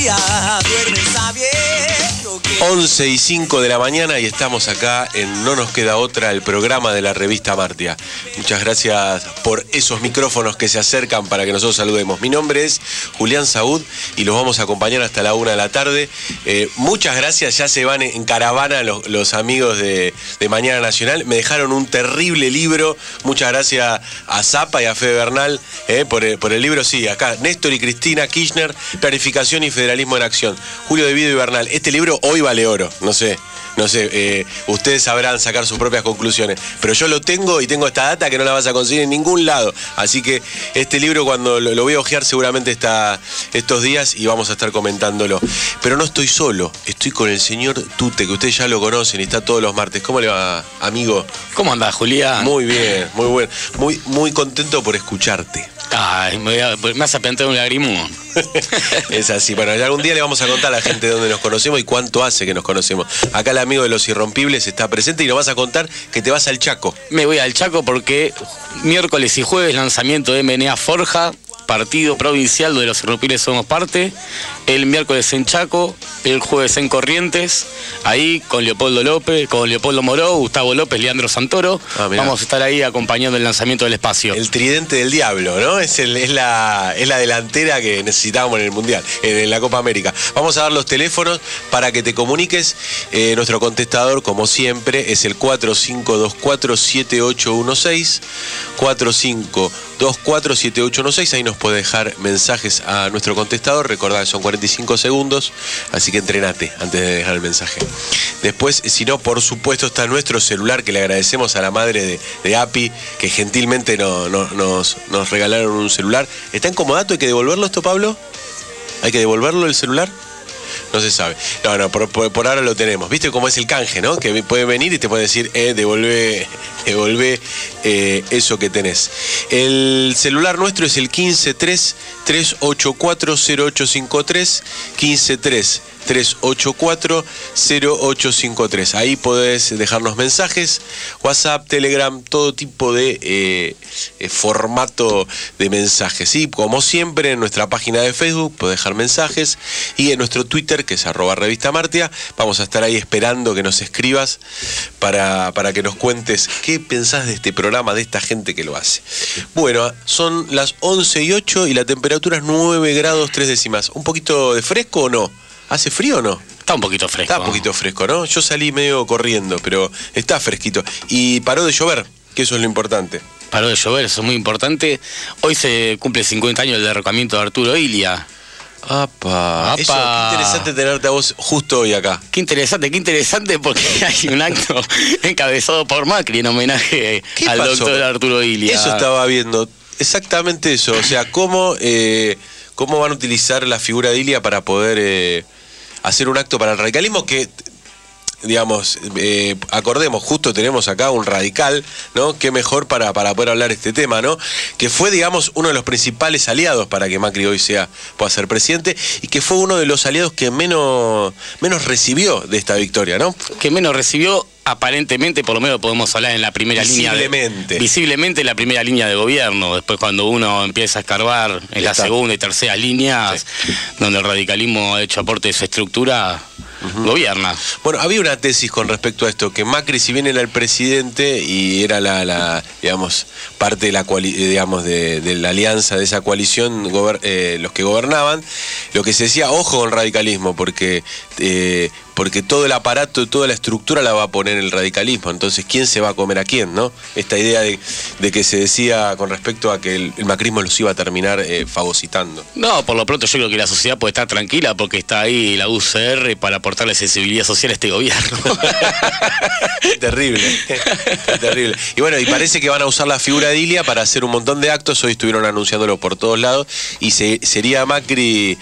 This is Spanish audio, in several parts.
día duerme sabiendo que 11:05 de la mañana y estamos acá en No Nos Queda Otra, el programa de la revista Martia. Muchas gracias por esos micrófonos que se acercan para que nosotros saludemos. Mi nombre es Julián Saúd y los vamos a acompañar hasta la 1 de la tarde. Muchas gracias, ya se van en caravana los amigos de Mañana Nacional. Me dejaron un terrible libro. Muchas gracias a Zapa y a Fede Bernal por el libro. Sí, acá Néstor y Cristina Kirchner, Planificación y Federalismo en Acción. Julio de Vido y Bernal. Este libro hoy vale oro, no sé, ustedes sabrán sacar sus propias conclusiones, pero yo lo tengo y tengo esta data que no la vas a conseguir en ningún lado, así que este libro cuando lo voy a hojear seguramente estos días y vamos a estar comentándolo. Pero no estoy solo, estoy con el señor Tute, que ustedes ya lo conocen y está todos los martes. ¿Cómo le va, amigo? ¿Cómo andás, Julián? Muy bien, muy bueno, muy contento por escucharte. Ay, me vas a plantar un lagrimón. Es así, bueno, algún día le vamos a contar a la gente dónde nos conocemos y cuánto hace que nos conocemos. Acá el amigo de Los Irrompibles está presente y nos vas a contar que te vas al Chaco. Me voy al Chaco porque miércoles y jueves lanzamiento de MNA Forja, partido provincial de Los Irrompibles somos parte. El miércoles en Chaco, el jueves en Corrientes, ahí con Leopoldo Moró, Gustavo López, Leandro Santoro. Vamos a estar ahí acompañando el lanzamiento del espacio. El tridente del diablo, ¿no? Es la delantera que necesitábamos en el Mundial, en la Copa América. Vamos a dar los teléfonos para que te comuniques. Nuestro contestador, como siempre, es el 45247816, 45247816. Ahí nos puede dejar mensajes a nuestro contestador. Recordá que son 45 segundos, así que entrenate antes de dejar el mensaje. Después, si no, por supuesto, está nuestro celular, que le agradecemos a la madre de Api, que gentilmente nos regalaron un celular. ¿Está en comodato? ¿Hay que devolverlo esto, Pablo? ¿Hay que devolverlo el celular? No se sabe. No, por ahora lo tenemos. ¿Viste cómo es el canje, no? Que puede venir y te puede decir, devolvé eso que tenés. El celular nuestro es el 153-384-0853, 153-384-0853. Ahí podés dejarnos mensajes, WhatsApp, Telegram, todo tipo de formato de mensajes. ¿Sí? Como siempre, en nuestra página de Facebook podés dejar mensajes y en nuestro Twitter, que es @Revista Martia, vamos a estar ahí esperando que nos escribas para que nos cuentes qué pensás de este programa, de esta gente que lo hace. Bueno, son las 11:08 y la temperatura es 9 grados 3 décimas. ¿Un poquito de fresco o no? ¿Hace frío o no? Está un poquito fresco. Está un poquito fresco, ¿no? Yo salí medio corriendo, pero está fresquito. Y paró de llover, que eso es lo importante. Paró de llover, eso es muy importante. Hoy se cumple 50 años del derrocamiento de Arturo Illia. ¡Apa! Eso, qué interesante tenerte a vos justo hoy acá. Qué interesante porque hay un acto encabezado por Macri en homenaje al doctor Arturo Illia. Eso estaba viendo, exactamente eso. O sea, cómo van a utilizar la figura de Illia para poder hacer un acto para el radicalismo que... Digamos, acordemos, justo tenemos acá un radical, ¿no? Qué mejor para poder hablar este tema, ¿no? Que fue, digamos, uno de los principales aliados para que Macri hoy pueda ser presidente y que fue uno de los aliados que menos recibió de esta victoria, ¿no? Que menos recibió, aparentemente, por lo menos podemos hablar en la primera línea. Visiblemente en la primera línea de gobierno. Después, cuando uno empieza a escarbar en la segunda y tercera líneas, donde el radicalismo ha hecho aporte de su estructura, gobierna. Bueno, había una tesis con respecto a esto, que Macri, si bien era el presidente y era la digamos, parte de la de la alianza de esa coalición, los que gobernaban, lo que se decía, ojo con el radicalismo, porque todo el aparato, toda la estructura la va a poner el radicalismo. Entonces, ¿quién se va a comer a quién, no? Esta idea de que se decía con respecto a que el macrismo los iba a terminar fagocitando. No, por lo pronto yo creo que la sociedad puede estar tranquila porque está ahí la UCR para aportarle sensibilidad social a este gobierno. Terrible, terrible. Y bueno, y parece que van a usar la figura de Illia para hacer un montón de actos. Hoy estuvieron anunciándolo por todos lados y sería Macri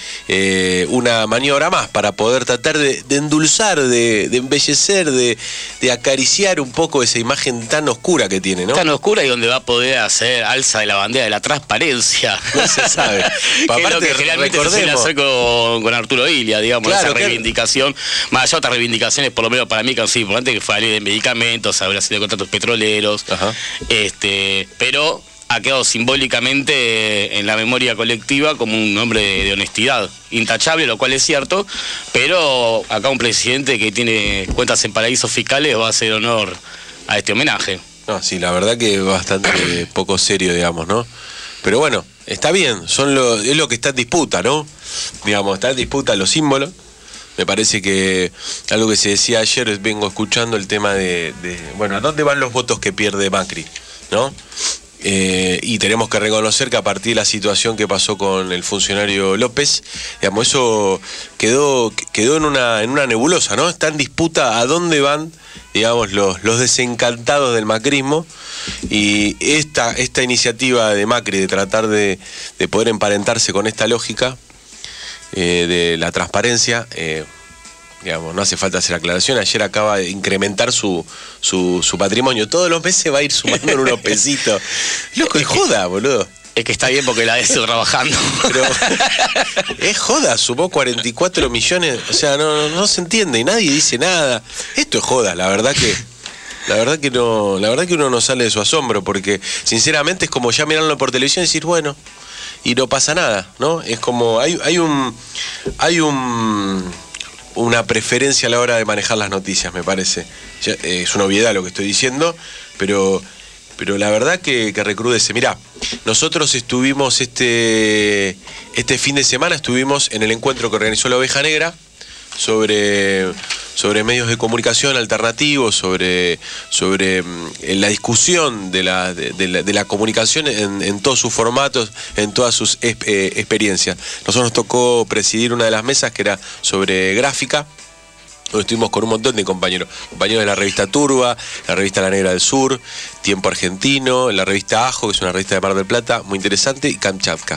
una maniobra más para poder tratar de endulzar, de embellecer, de acariciar un poco esa imagen tan oscura que tiene, ¿no? Tan oscura y donde va a poder hacer alza de la bandera de la transparencia. No se sabe. Que es lo que generalmente se suele hacer con Arturo Illia, digamos, claro, esa reivindicación. Más allá de otras reivindicaciones, por lo menos para mí, que han sido importantes, que fue la ley de medicamentos, habrá sido contratos petroleros. Pero ha quedado simbólicamente en la memoria colectiva como un hombre de honestidad intachable, lo cual es cierto, pero acá un presidente que tiene cuentas en paraísos fiscales va a hacer honor a este homenaje. No, sí, la verdad que es bastante poco serio, digamos, ¿no? Pero bueno, está bien, es lo que está en disputa, ¿no? Digamos, está en disputa los símbolos. Me parece que algo que se decía ayer, vengo escuchando el tema de bueno, ¿a dónde van los votos que pierde Macri? ¿No? Y tenemos que reconocer que a partir de la situación que pasó con el funcionario López, digamos, eso quedó en una nebulosa, ¿no? Está en disputa a dónde van, digamos, los desencantados del macrismo, y esta iniciativa de Macri de tratar de poder emparentarse con esta lógica de la transparencia, digamos, no hace falta hacer aclaración. Ayer acaba de incrementar su patrimonio. Todos los meses va a ir sumando en unos pesitos. Loco, es joda, boludo. Es que está bien porque la está trabajando. Pero es joda, sumó 44 millones. O sea, no se entiende y nadie dice nada. Esto es joda, la verdad que uno no sale de su asombro, porque sinceramente es como ya mirarlo por televisión y decir, bueno, y no pasa nada, ¿no? Es como hay una preferencia a la hora de manejar las noticias, me parece. Es una obviedad lo que estoy diciendo, pero la verdad que recrudece. Mirá, nosotros estuvimos este fin de semana, estuvimos en el encuentro que organizó la Oveja Negra sobre medios de comunicación alternativos, sobre la discusión de la comunicación en todos sus formatos, en todas sus experiencias. Nosotros nos tocó presidir una de las mesas que era sobre gráfica, donde estuvimos con un montón de compañeros de la revista Turba, la revista La Negra del Sur, Tiempo Argentino, la revista Ajo, que es una revista de Mar del Plata, muy interesante, y Kamchatka.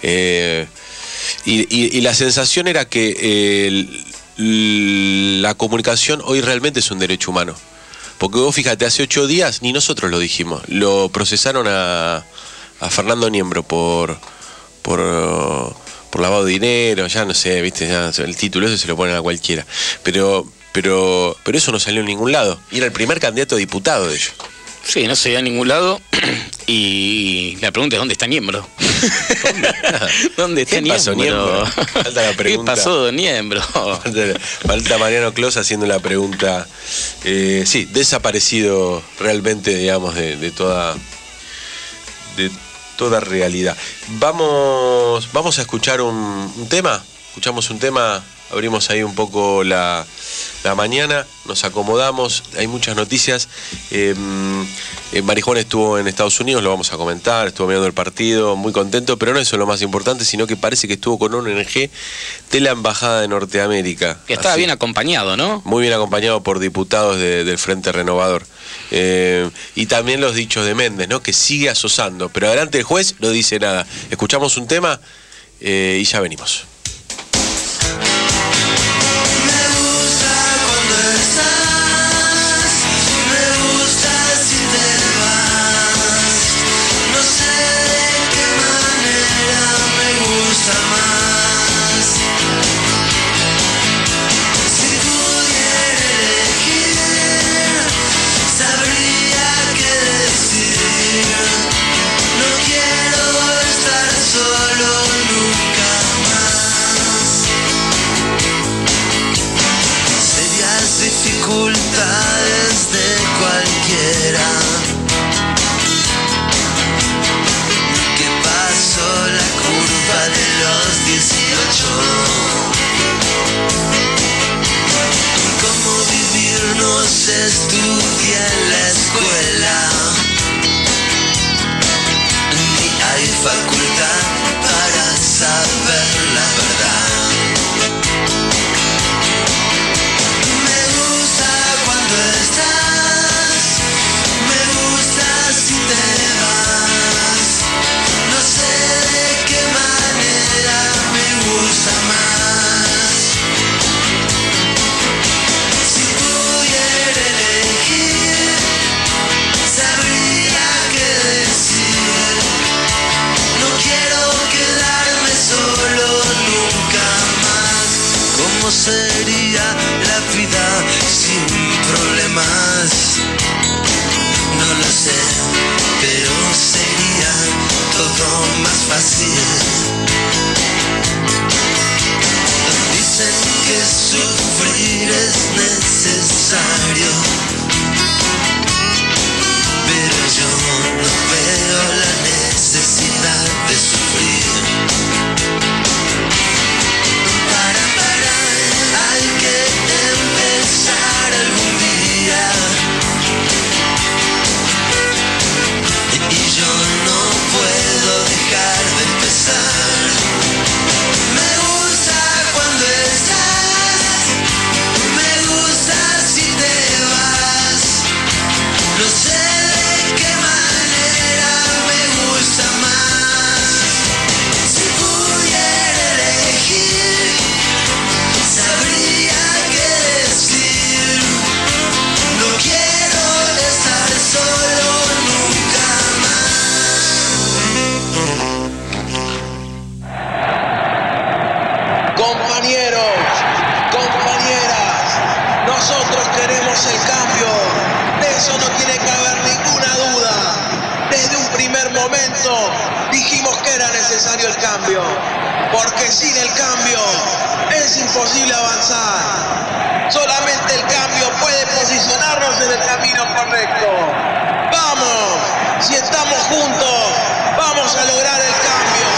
Y la sensación era que la comunicación hoy realmente es un derecho humano. Porque vos fíjate, hace 8 días ni nosotros lo dijimos. Lo procesaron a Fernando Niembro por lavado de dinero, ya no sé, viste, ya el título ese se lo ponen a cualquiera. Pero eso no salió en ningún lado. Y era el primer candidato a diputado de ellos. Sí, no se veía a ningún lado. Y la pregunta es, ¿dónde está Niembro? ¿Dónde está Niembro? Falta la pregunta. ¿Qué pasó, don Niembro? Falta Mariano Clos haciendo la pregunta. Sí, desaparecido realmente, digamos, de toda realidad. Vamos a escuchar un tema. Escuchamos un tema, abrimos ahí un poco la mañana, nos acomodamos, hay muchas noticias. Marijón estuvo en Estados Unidos, lo vamos a comentar, estuvo mirando el partido, muy contento, pero no eso es lo más importante, sino que parece que estuvo con un ONG de la Embajada de Norteamérica. Que estaba bien acompañado, ¿no? Muy bien acompañado por diputados del Frente Renovador. Y también los dichos de Méndez, ¿no? Que sigue asosando, pero adelante el juez no dice nada. Escuchamos un tema y ya venimos. Dificultades de cualquiera que pasó la curva de los 18. Cómo vivir no se estudia en la escuela, ni hay facultad para saber la verdad. Quiero quedarme solo. Nosotros queremos el cambio, de eso no tiene que haber ninguna duda. Desde un primer momento dijimos que era necesario el cambio, porque sin el cambio es imposible avanzar. Solamente el cambio puede posicionarnos en el camino correcto. ¡Vamos! Si estamos juntos, vamos a lograr el cambio.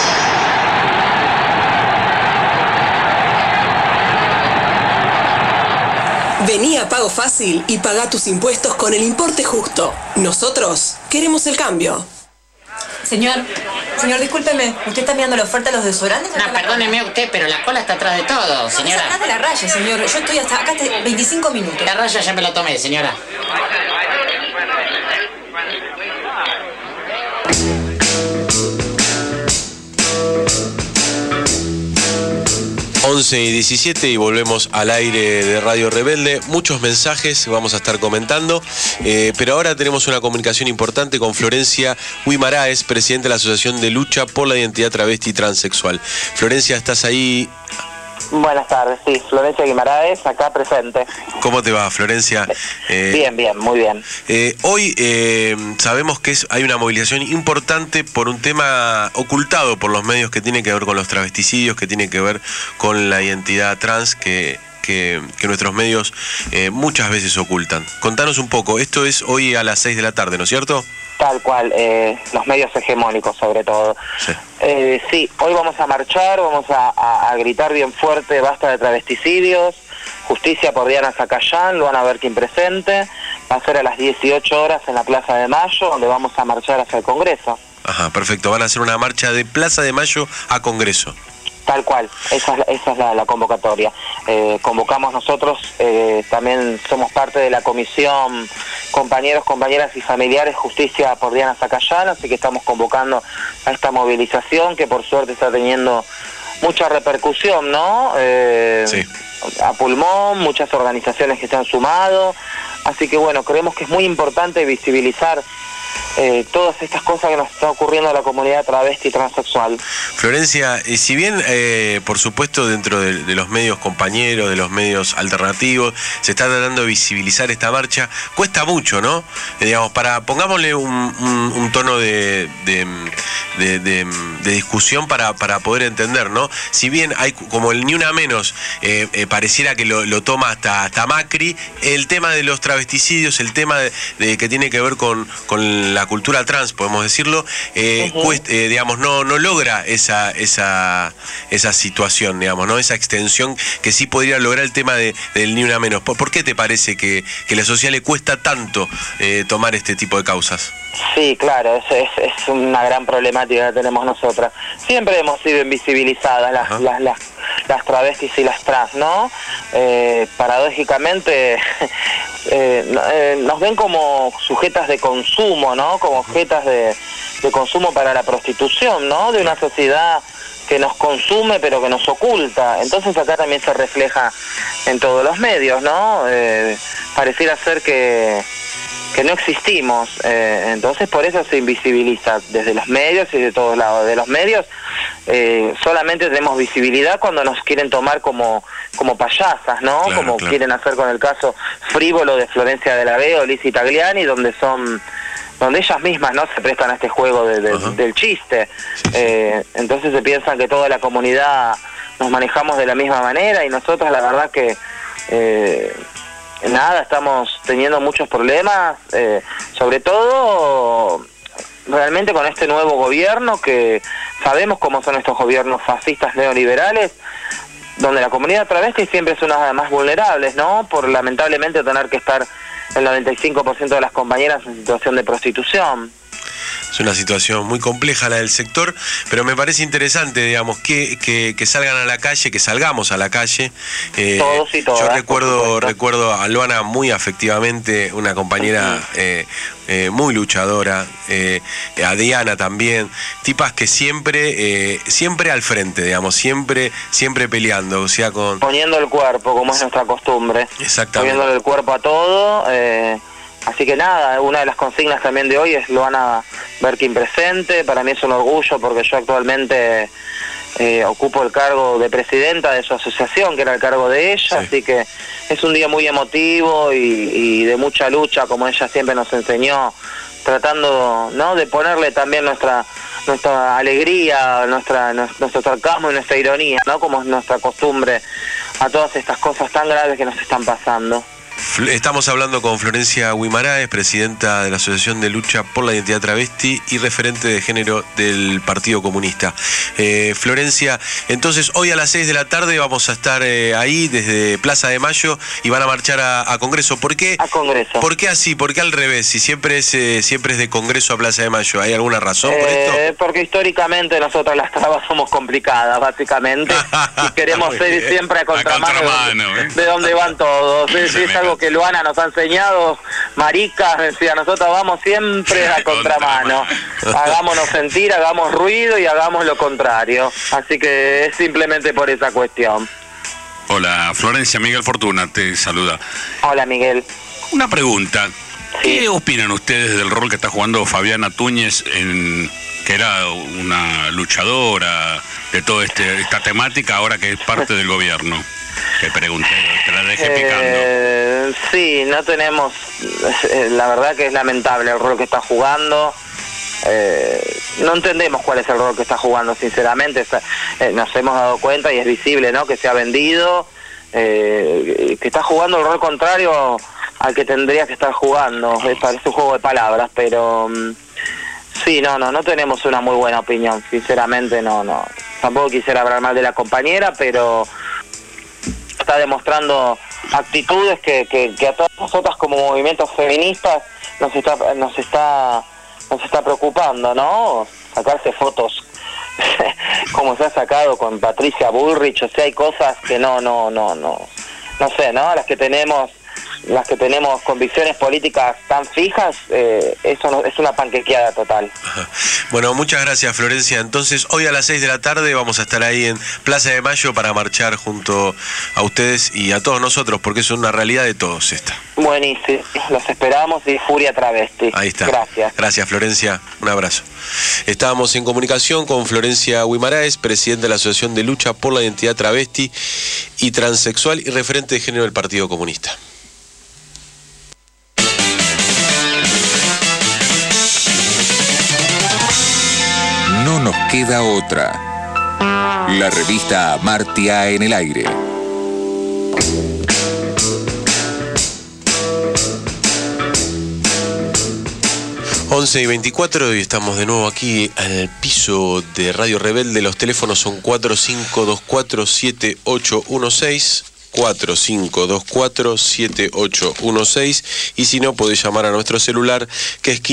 Vení a Pago Fácil y pagá tus impuestos con el importe justo. Nosotros queremos el cambio. Señor, discúlpeme, ¿usted está mirando la oferta de los desodorantes? No, perdóneme usted, pero la cola está atrás de todo, señora. Atrás de la raya, señor. Yo estoy hasta acá 25 minutos. La raya ya me la tomé, señora. 11:17 y volvemos al aire de Radio Rebelde. Muchos mensajes vamos a estar comentando, pero ahora tenemos una comunicación importante con Florencia Guimaraes, presidenta de la Asociación de Lucha por la Identidad Travesti y Transexual. Florencia, ¿estás ahí? Buenas tardes, sí, Florencia Guimaraes, acá presente. ¿Cómo te va, Florencia? Bien, muy bien. Hoy sabemos que hay una movilización importante por un tema ocultado por los medios que tiene que ver con los travesticidios, que tiene que ver con la identidad trans que nuestros medios muchas veces ocultan. Contanos un poco, esto es hoy a las 6 de la tarde, ¿no es cierto? Tal cual, los medios hegemónicos sobre todo. Sí. Sí, hoy vamos a marchar, vamos a gritar bien fuerte, basta de travesticidios, justicia por Diana Zacayán, lo van a ver quien presente, va a ser a las 18 horas en la Plaza de Mayo, donde vamos a marchar hacia el Congreso. Ajá, perfecto, van a hacer una marcha de Plaza de Mayo a Congreso. Tal cual, esa es la convocatoria. Convocamos nosotros, también somos parte de la comisión Compañeros, Compañeras y Familiares Justicia por Diana Zacayán, así que estamos convocando a esta movilización que por suerte está teniendo mucha repercusión, ¿no? Sí. A pulmón, muchas organizaciones que se han sumado, así que bueno, creemos que es muy importante visibilizar todas estas cosas que nos está ocurriendo a la comunidad travesti y transexual. Florencia, si bien por supuesto dentro de los medios compañeros, de los medios alternativos, se está tratando de visibilizar esta marcha, cuesta mucho, ¿no? Digamos, pongámosle un tono de discusión para poder entender, ¿no? Si bien hay como el ni una menos, pareciera que lo toma hasta Macri, el tema de los travesticidios, el tema de que tiene que ver con la cultura trans, podemos decirlo, digamos, no logra esa situación, digamos, ¿no? Esa extensión que sí podría lograr el tema del ni una menos. ¿Por qué te parece que a la sociedad le cuesta tanto tomar este tipo de causas? Sí, claro, es una gran problemática que tenemos nosotras. Siempre hemos sido invisibilizadas las travestis y las trans, ¿no? Paradójicamente nos ven como sujetas de consumo, ¿no? Como objetas de consumo para la prostitución, ¿no? De una sociedad que nos consume pero que nos oculta. Entonces acá también se refleja en todos los medios, ¿no? Pareciera ser que no existimos, entonces por eso se invisibiliza desde los medios y de todos lados. De los medios solamente tenemos visibilidad cuando nos quieren tomar como payasas, ¿no? Claro, como claro. Quieren hacer con el caso frívolo de Florencia de la Vega o Lizzy Tagliani, donde ellas mismas no se prestan a este juego del chiste. Entonces se piensan que toda la comunidad nos manejamos de la misma manera y nosotros la verdad que estamos teniendo muchos problemas, sobre todo realmente con este nuevo gobierno, que sabemos cómo son estos gobiernos fascistas neoliberales, donde la comunidad travesti siempre es una de las más vulnerables, ¿no? Por lamentablemente tener que estar el 95% de las compañeras en situación de prostitución. Es una situación muy compleja la del sector, pero me parece interesante, digamos, que salgan a la calle, que salgamos a la calle. Todos y todas. Yo recuerdo a Luana muy afectivamente, una compañera muy luchadora, a Diana también, tipas que siempre al frente, digamos, siempre peleando, o sea, poniendo el cuerpo, como es nuestra costumbre. Exactamente. Poniéndole el cuerpo a todo. Así que nada, una de las consignas también de hoy es Luana Berkin presente. Para mí es un orgullo porque yo actualmente ocupo el cargo de presidenta de su asociación, que era el cargo de ella, sí. Así que es un día muy emotivo y de mucha lucha, como ella siempre nos enseñó, tratando, ¿no?, de ponerle también nuestra alegría, nuestro sarcasmo y nuestra ironía, ¿no?, como es nuestra costumbre, a todas estas cosas tan graves que nos están pasando. Estamos hablando con Florencia Guimaraes, presidenta de la Asociación de Lucha por la Identidad Travesti y referente de género del Partido Comunista. Florencia, entonces hoy a las 6 de la tarde vamos a estar ahí desde Plaza de Mayo y van a marchar a Congreso. ¿Por qué? A Congreso. ¿Por qué así? ¿Por qué al revés? Si siempre es de Congreso a Plaza de Mayo, ¿hay alguna razón por esto? Porque históricamente nosotros las trabas somos complicadas, básicamente, y queremos ser siempre a contramano de donde van todos. Es algo que Luana nos ha enseñado, maricas, decía, nosotros vamos siempre a contramano. Hagámonos sentir, hagamos ruido y hagamos lo contrario. Así que es simplemente por esa cuestión. Hola, Florencia, Miguel Fortuna te saluda. Hola, Miguel. Una pregunta. Sí. ¿Qué opinan ustedes del rol que está jugando Fabiana Túñez, que era una luchadora de toda esta temática, ahora que es parte del gobierno? Te pregunté, te la dejé picando. Sí, no tenemos, la verdad que es lamentable el rol que está jugando. No entendemos cuál es el rol que está jugando, sinceramente. Nos hemos dado cuenta y es visible, ¿no?, que se ha vendido, que está jugando el rol contrario al que tendría que estar jugando. Parece un juego de palabras, pero sí, no tenemos una muy buena opinión, sinceramente. No. Tampoco quisiera hablar mal de la compañera, pero está demostrando actitudes que a todas nosotras como movimientos feministas nos está preocupando, ¿no? Sacarse fotos como se ha sacado con Patricia Bullrich, o sea, hay cosas que no sé, ¿no? Las que tenemos convicciones políticas tan fijas, eso no, es una panquequeada total. Bueno, muchas gracias, Florencia. Entonces, hoy a las 6 de la tarde vamos a estar ahí en Plaza de Mayo para marchar junto a ustedes y a todos nosotros, porque es una realidad de todos esta. Buenísimo, los esperamos y Furia Travesti. Ahí está. Gracias. Gracias, Florencia. Un abrazo. Estábamos en comunicación con Florencia Guimaraes, presidenta de la Asociación de Lucha por la Identidad Travesti y Transexual y referente de género del Partido Comunista. No nos queda otra. La revista Amartya en el aire. Once y 24 y estamos de nuevo aquí al piso de Radio Rebelde. Los teléfonos son 4524-7816. 4524-7816 y si no podés llamar a nuestro celular que es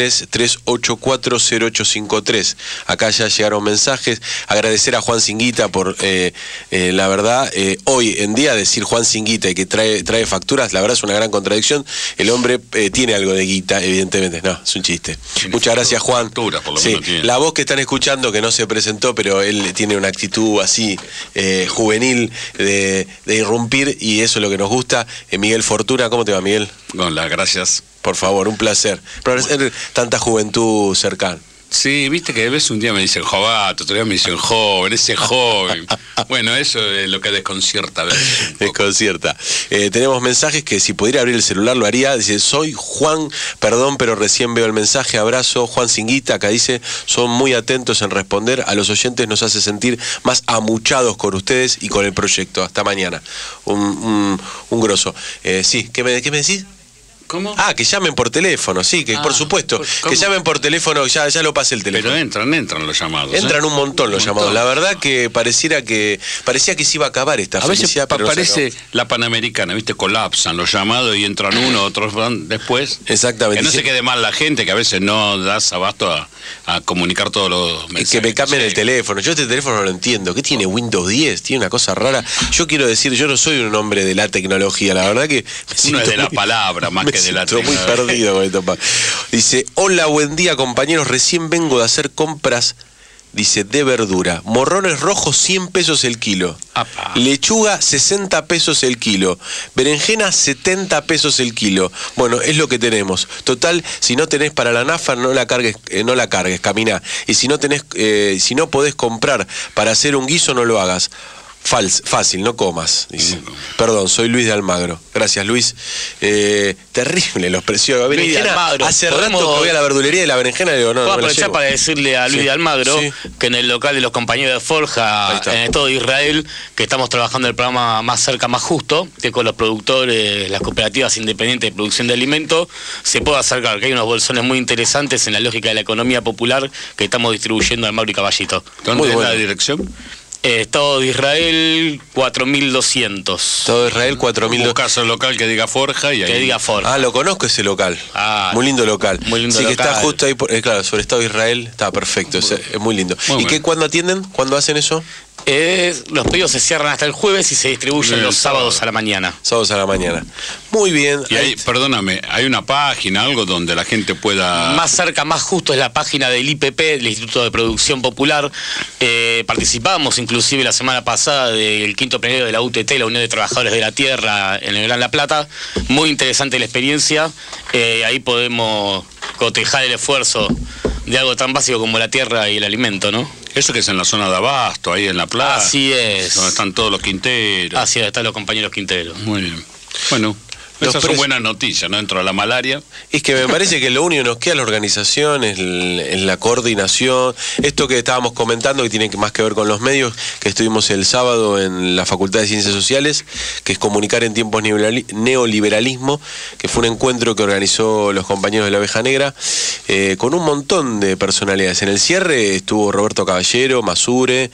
153-384-0853. Acá ya llegaron mensajes. Agradecer a Juan Singuita por la verdad, hoy en día decir Juan Singuita y que trae facturas, la verdad es una gran contradicción. El hombre tiene algo de guita, evidentemente. No, es un chiste. Muchas gracias, Juan. Factura, por lo sí, menos tiene. La voz que están escuchando, que no se presentó, pero él tiene una actitud así juvenil de irrumpir y eso es lo que nos gusta. Miguel Fortuna, ¿cómo te va, Miguel? Hola, gracias. Por favor, un placer. Tanta juventud cercana. Sí, viste que a veces un día me dicen jovato, otro día me dicen joven, ese joven. Bueno, eso es lo que desconcierta a veces. Desconcierta. Tenemos mensajes que si pudiera abrir el celular lo haría. Dice, soy Juan, perdón, pero recién veo el mensaje. Abrazo, Juan Singuita. Acá dice, son muy atentos en responder. A los oyentes nos hace sentir más amuchados con ustedes y con el proyecto. Hasta mañana. Un grosso. Sí, ¿qué me decís? ¿Cómo? Que llamen por teléfono, sí, que por supuesto, ¿cómo? Que llamen por teléfono, ya lo pasé el teléfono. Pero entran los llamados. Entran un montón los llamados. La verdad que parecía que se iba a acabar esta felicidad. A veces parece la Panamericana, ¿viste? Colapsan los llamados y entran uno, otros van después. Exactamente. Que no se quede mal la gente, que a veces no das abasto a comunicar todos los mensajes. Que me cambien el teléfono. Yo este teléfono no lo entiendo. ¿Qué tiene Windows 10? Tiene una cosa rara. Yo quiero decir, yo no soy un hombre de la tecnología. La verdad que uno es de la palabra más que de la tecnología. Muy perdido con esto. Dice, hola, buen día, compañeros. Recién vengo de hacer compras dice, de verdura. Morrones rojos, 100 pesos el kilo. Apa. Lechuga, 60 pesos el kilo. Berenjena, 70 pesos el kilo. Bueno, es lo que tenemos. Total, si no tenés para la nafta, no la cargues, caminá. Y si no tenés, si no podés comprar para hacer un guiso, no lo hagas. Fácil, no comas, dice. Perdón, soy Luis de Almagro. Gracias, Luis. Terrible los precios. Luis de Almagro. Hace rato que voy a la verdulería y la berenjena y digo, no, puedo no me la aprovechar llevo. para decirle a Luis de Almagro que en el local de los compañeros de Forja, en el Estado de Israel, que estamos trabajando el programa Más Cerca, Más Justo, que con los productores, las cooperativas independientes de producción de alimentos, se puede acercar, que hay unos bolsones muy interesantes en la lógica de la economía popular que estamos distribuyendo a Almagro y Caballito. ¿Dónde es la dirección? Estado de Israel 4200. Estado de Israel 4200. Buscas el local que diga Forja y ahí. Que diga Forja. Ah, lo conozco ese local. Muy lindo local. Muy lindo sí, local. que está justo ahí, claro, sobre Estado de Israel. Está perfecto, es muy lindo. Muy ¿Y qué, cuándo atienden? ¿Cuándo hacen eso? Los pedidos se cierran hasta el jueves y se distribuyen los sábados a la mañana. Sábados a la mañana. Muy bien. Y ahí, perdóname, hay una página, algo donde la gente pueda... Más Cerca, Más Justo es la página del IPP, del Instituto de Producción Popular. Participamos inclusive la semana pasada del 5º plenario de la UTT, la Unión de Trabajadores de la Tierra, en el Gran La Plata. Muy interesante la experiencia. Ahí podemos cotejar el esfuerzo de algo tan básico como la tierra y el alimento, ¿no? Eso que es en la zona de Abasto, ahí en la plaza. Así es. Donde están todos los quinteros. Así es, están los compañeros quinteros. Muy bien. Bueno, esas son buenas noticias, ¿no? Dentro de la malaria. Es que me parece que lo único que nos queda es la organización, es la coordinación. Esto que estábamos comentando, que tiene más que ver con los medios, que estuvimos el sábado en la Facultad de Ciencias Sociales, que es Comunicar en Tiempos Neoliberalismo, que fue un encuentro que organizó los compañeros de la Oveja Negra, con un montón de personalidades. En el cierre estuvo Roberto Caballero, Masure,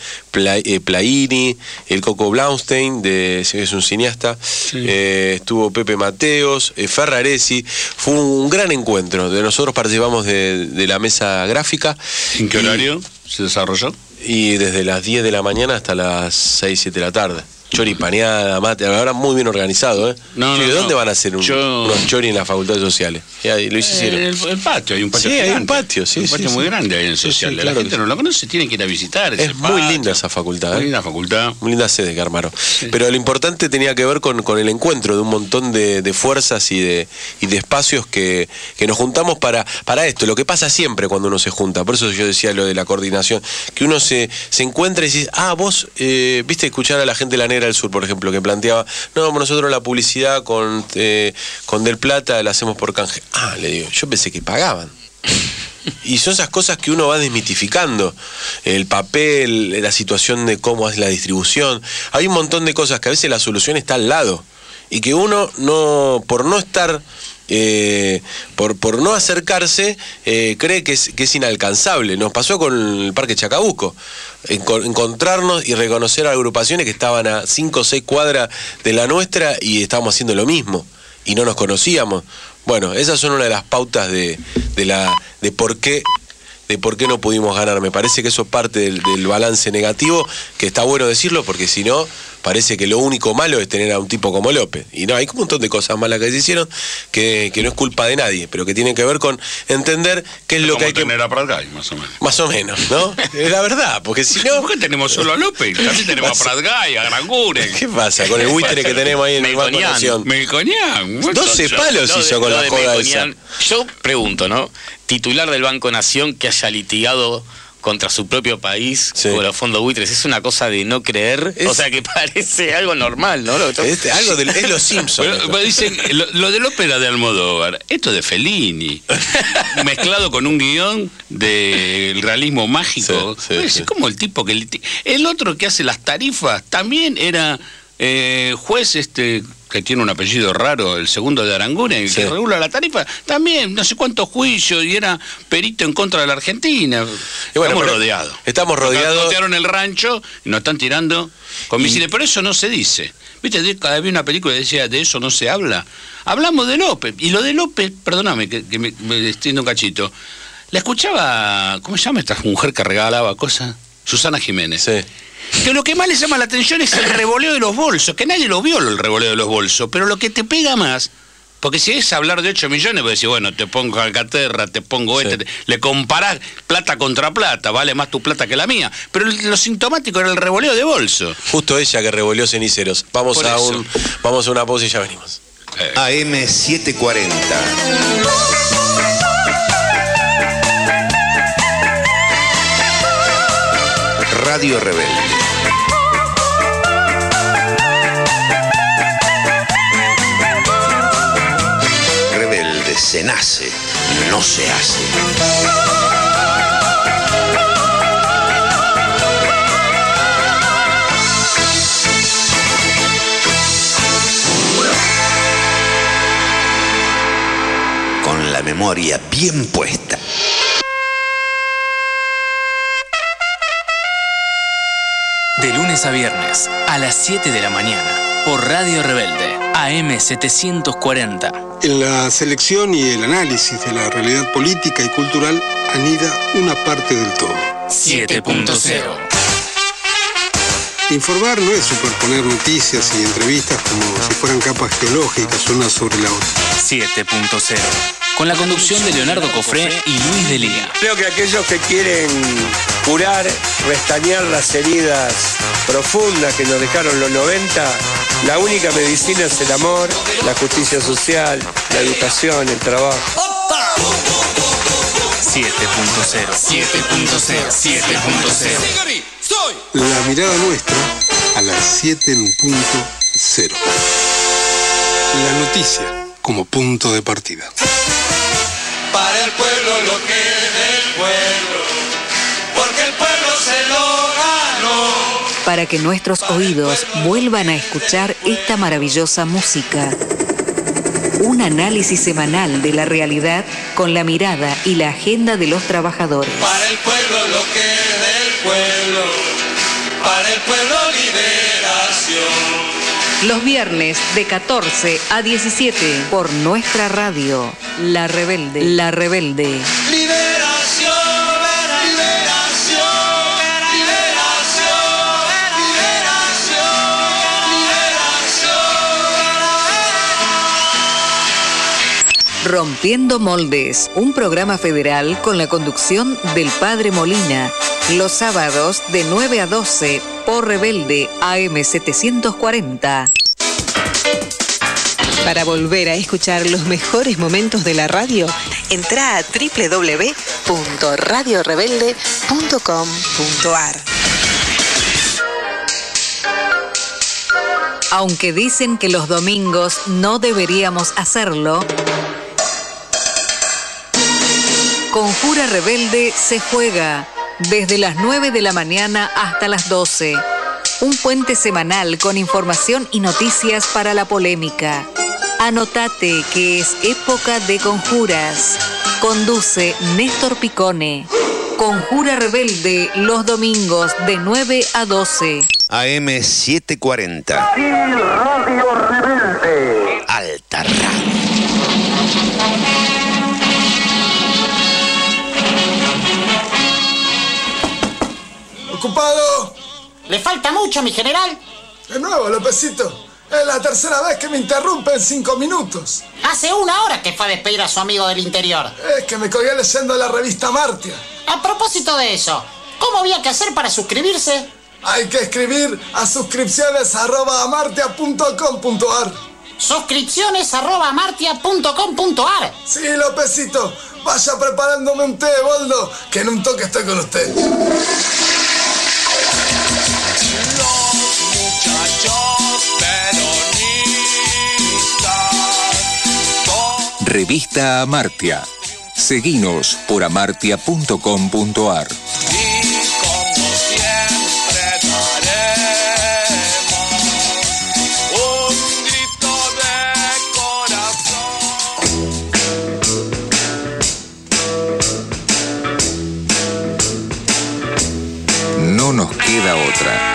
Plaini, el Coco Blaustein, es un cineasta, estuvo Pepe Mateos, Ferraresi. Fue un gran encuentro. Nosotros participamos de la mesa gráfica. ¿En qué horario se desarrolló? Y desde las 10 de la mañana hasta las 6, 7 de la tarde. Chori paneada, mate, ahora muy bien organizado, ¿eh? ¿De dónde van a hacer unos chori en las facultades sociales? Ya, lo hicieron. El patio, hay un patio. Sí, gigante. hay un patio, sí. Un patio muy grande ahí en social. claro, la gente no lo conoce, tiene que ir a visitar. Es muy linda esa facultad. Muy linda facultad. Muy linda sede que armaron. Sí. Pero lo importante tenía que ver con el encuentro de un montón de fuerzas y de espacios que nos juntamos para esto. Lo que pasa siempre cuando uno se junta. Por eso yo decía lo de la coordinación. Que uno se encuentra y dice, vos, viste, escuchar a la gente de la Negra del Sur, por ejemplo, que planteaba, no, nosotros la publicidad con Del Plata la hacemos por canje. Le digo, yo pensé que pagaban. Y son esas cosas que uno va desmitificando. El papel, la situación de cómo es la distribución. Hay un montón de cosas que a veces la solución está al lado. Y que uno, por no estar... por no acercarse, cree que es inalcanzable. Nos pasó con el Parque Chacabuco. Encontrarnos y reconocer a agrupaciones que estaban a 5 o 6 cuadras de la nuestra y estábamos haciendo lo mismo. Y no nos conocíamos. Bueno, esas son una de las pautas de por qué no pudimos ganar. Me parece que eso es parte del balance negativo, que está bueno decirlo, porque si no, parece que lo único malo es tener a un tipo como López. Y no, hay un montón de cosas malas que se hicieron que no es culpa de nadie, pero que tienen que ver con entender qué es lo que hay que... tener a Pratgay, más o menos. Más o menos, ¿no? Es la verdad, porque si no... ¿Por qué tenemos solo a López? También tenemos a Pratgay, a Granguren. ¿Qué pasa con el buitre que tenemos ahí en el Banco Nación? Melconian. 12 palos hizo con la joda esa. Yo pregunto, ¿no? Titular del Banco Nación que haya litigado contra su propio país, con los fondos buitres, es una cosa de no creer, o sea que parece algo normal, ¿no? Algo es los Simpsons. Pero dicen, lo de ópera de Almodóvar, esto de Fellini, mezclado con un guión del realismo mágico. Es como el tipo que... El otro que hace las tarifas también era juez que tiene un apellido raro, el segundo de Aranguren, que regula la tarifa, también no sé cuántos juicios y era perito en contra de la Argentina. Y bueno, estamos rodeados. Estamos rodeados. Nos el rancho y nos están tirando con misiles, pero eso no se dice. ¿Viste? Cada vez vi una película que decía, de eso no se habla. Hablamos de López, y lo de López, perdóname que me extiendo un cachito, la escuchaba, ¿cómo se llama esta mujer que regalaba cosas? Susana Jiménez. Sí. Que lo que más le llama la atención es el revoleo de los bolsos, que nadie lo vio el revoleo de los bolsos, pero lo que te pega más Porque si es hablar de 8 millones, vos decís, bueno, te pongo Calcaterra, te pongo Sí. le comparás plata contra plata, vale más tu plata que la mía. Pero lo sintomático era el revoleo de bolso. Justo ella que revolvió ceniceros. Vamos Por a eso. vamos a una pausa y ya venimos. AM 740. Radio Rebelde. Rebelde se nace, no se hace. Con la memoria bien puesta. De lunes a viernes, a las 7 de la mañana, por Radio Rebelde, AM 740. En la selección y el análisis de la realidad política y cultural anida una parte del todo. 7.0. Informar no es superponer noticias y entrevistas como si fueran capas geológicas una sobre la otra. 7.0. Con la conducción de Leonardo Cofré y Luis Delía. Creo que aquellos que quieren curar, restañar las heridas profundas que nos dejaron los 90, la única medicina es el amor, la justicia social, la educación, el trabajo. 7.0. 7.0. 7.0. La mirada nuestra a las 7.0. La noticia como punto de partida. Para el pueblo lo que es del pueblo, porque el pueblo se lo ganó. Para que nuestros oídos vuelvan a escuchar esta maravillosa música. Un análisis semanal de la realidad con la mirada y la agenda de los trabajadores. Para el pueblo lo que es del pueblo, para el pueblo liberación. Los viernes de 14 a 17 por nuestra radio, La Rebelde. La Rebelde. Liberación, liberación, liberación, liberación. Rompiendo Moldes, un programa federal con la conducción del Padre Molina, los sábados de 9 a 12 por Rebelde AM 740. Para volver a escuchar los mejores momentos de la radio, entra a www.radiorebelde.com.ar. Aunque dicen que los domingos no deberíamos hacerlo, Conjura Rebelde se juega desde las 9 de la mañana hasta las 12. Un puente semanal con información y noticias para la polémica. Anotate que es época de conjuras. Conduce Néstor Picone. Conjura Rebelde los domingos de 9 a 12. AM 740. Radio Rebelde. Alta Radio. ¿Ocupado? ¿Le falta mucho, mi general? De nuevo, Lópezito. Es la tercera vez que me interrumpe en 5 minutos. Hace 1 hora que fue a despedir a su amigo del interior. Es que me colgué leyendo la revista Martia. A propósito de eso, ¿cómo había que hacer para suscribirse? Hay que escribir a suscripciones@amartia.com.ar. Suscripciones@amartia.com.ar. Sí, Lópezito. Vaya preparándome un té, Boldo, que en un toque estoy con usted. Revista Amartya. Seguinos por amartya.com.ar. No nos queda otra.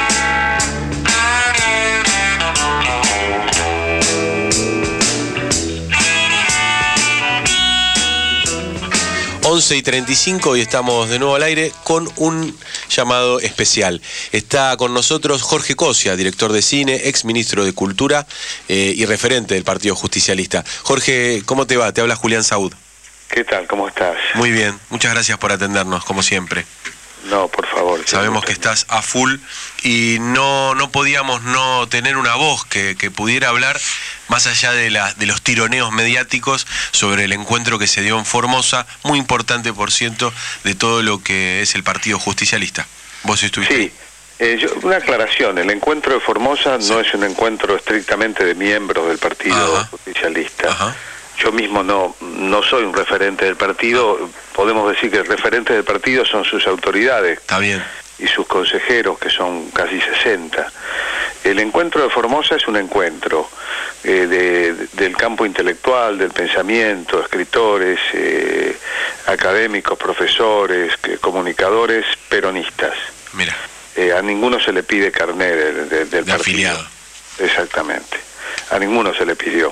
11:35 y estamos de nuevo al aire con un llamado especial. Está con nosotros Jorge Cosia, director de cine, ex ministro de Cultura y referente del Partido Justicialista. Jorge, ¿cómo te va? Te habla Julián Saúd. ¿Qué tal? ¿Cómo estás? Muy bien, muchas gracias por atendernos, como siempre. No, por favor. Sabemos que estás a full y no podíamos no tener una voz que pudiera hablar más allá de los tironeos mediáticos sobre el encuentro que se dio en Formosa, muy importante, por cierto, de todo lo que es el Partido Justicialista. ¿Vos estuviste? Sí, una aclaración, el encuentro de Formosa no es un encuentro estrictamente de miembros del Partido Justicialista. Ajá. Yo mismo no soy un referente del partido, podemos decir que el referente del partido son sus autoridades. Está bien. Y sus consejeros, que son casi 60. El encuentro de Formosa es un encuentro del campo intelectual, del pensamiento, escritores, académicos, profesores, comunicadores, peronistas. Mira. A ninguno se le pide carné del partido. Afiliado. Exactamente. A ninguno se le pidió.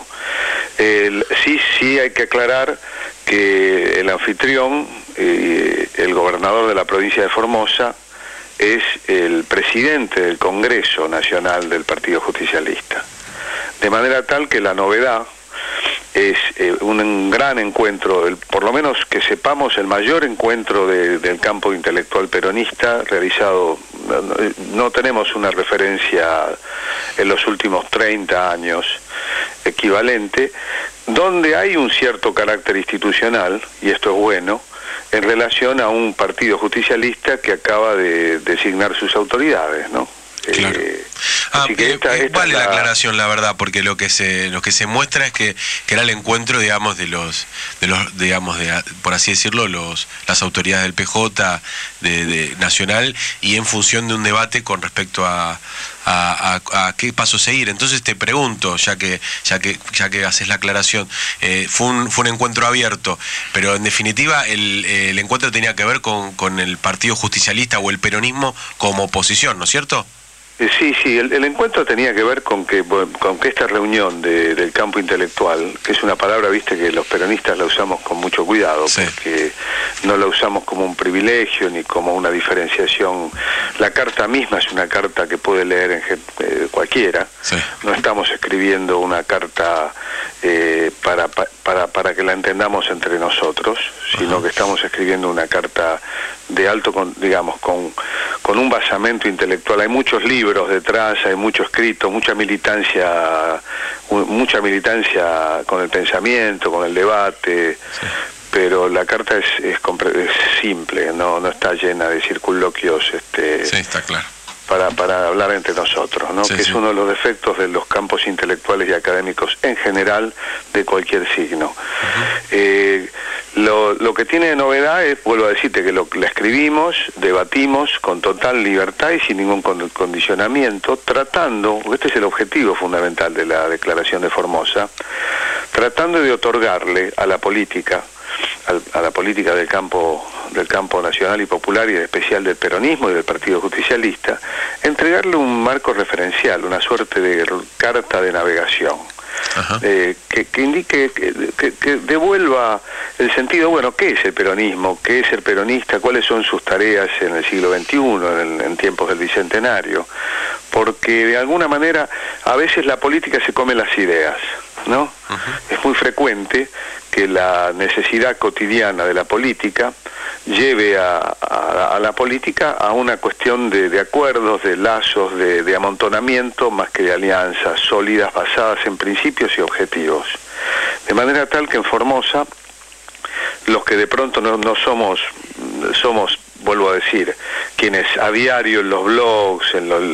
Sí hay que aclarar que el anfitrión, el gobernador de la provincia de Formosa, es el presidente del Congreso Nacional del Partido Justicialista. De manera tal que la novedad es un gran encuentro, por lo menos que sepamos, el mayor encuentro del campo intelectual peronista realizado. No tenemos una referencia en los últimos 30 años equivalente, donde hay un cierto carácter institucional, y esto es bueno, en relación a un partido justicialista que acaba de designar sus autoridades, ¿no? Claro. Así que esta vale la aclaración, la verdad, porque lo que se muestra es que era el encuentro, digamos, de los por así decirlo, las autoridades del PJ de nacional, y en función de un debate con respecto a qué paso seguir. Entonces te pregunto, ya que haces la aclaración, fue un encuentro abierto, pero en definitiva el encuentro tenía que ver con el Partido Justicialista o el peronismo como oposición, ¿no es cierto? Sí, el encuentro tenía que ver con que esta reunión del campo intelectual, que es una palabra, viste, que los peronistas la usamos con mucho cuidado, sí, porque no la usamos como un privilegio ni como una diferenciación. La carta misma es una carta que puede leer cualquiera. Sí. No estamos escribiendo una carta para que la entendamos entre nosotros, sino que estamos escribiendo una carta de alto, digamos, con un basamento intelectual. Hay muchos libros detrás, hay mucho escrito, mucha militancia con el pensamiento, con el debate, sí, pero la carta es simple, no está llena de circunloquios. Sí, está claro. Para hablar entre nosotros, ¿no? Sí, que sí, es uno de los defectos de los campos intelectuales y académicos en general de cualquier signo. Lo que tiene de novedad es, vuelvo a decirte, que la escribimos, debatimos con total libertad y sin ningún condicionamiento, tratando, este es el objetivo fundamental de la declaración de Formosa, tratando de otorgarle a la política, del campo nacional y popular, y en especial del peronismo y del Partido Justicialista, entregarle un marco referencial, una suerte de carta de navegación, que indique, que devuelva el sentido, bueno, ¿qué es el peronismo? ¿Qué es el peronista? ¿Cuáles son sus tareas en el siglo XXI, en tiempos del Bicentenario? Porque de alguna manera a veces la política se come las ideas, ¿no? Es muy frecuente que la necesidad cotidiana de la política lleve a la política a una cuestión de acuerdos, de lazos, de amontonamiento, más que de alianzas sólidas basadas en principios y objetivos. De manera tal que en Formosa, los que de pronto no somos, vuelvo a decir, quienes a diario en los blogs,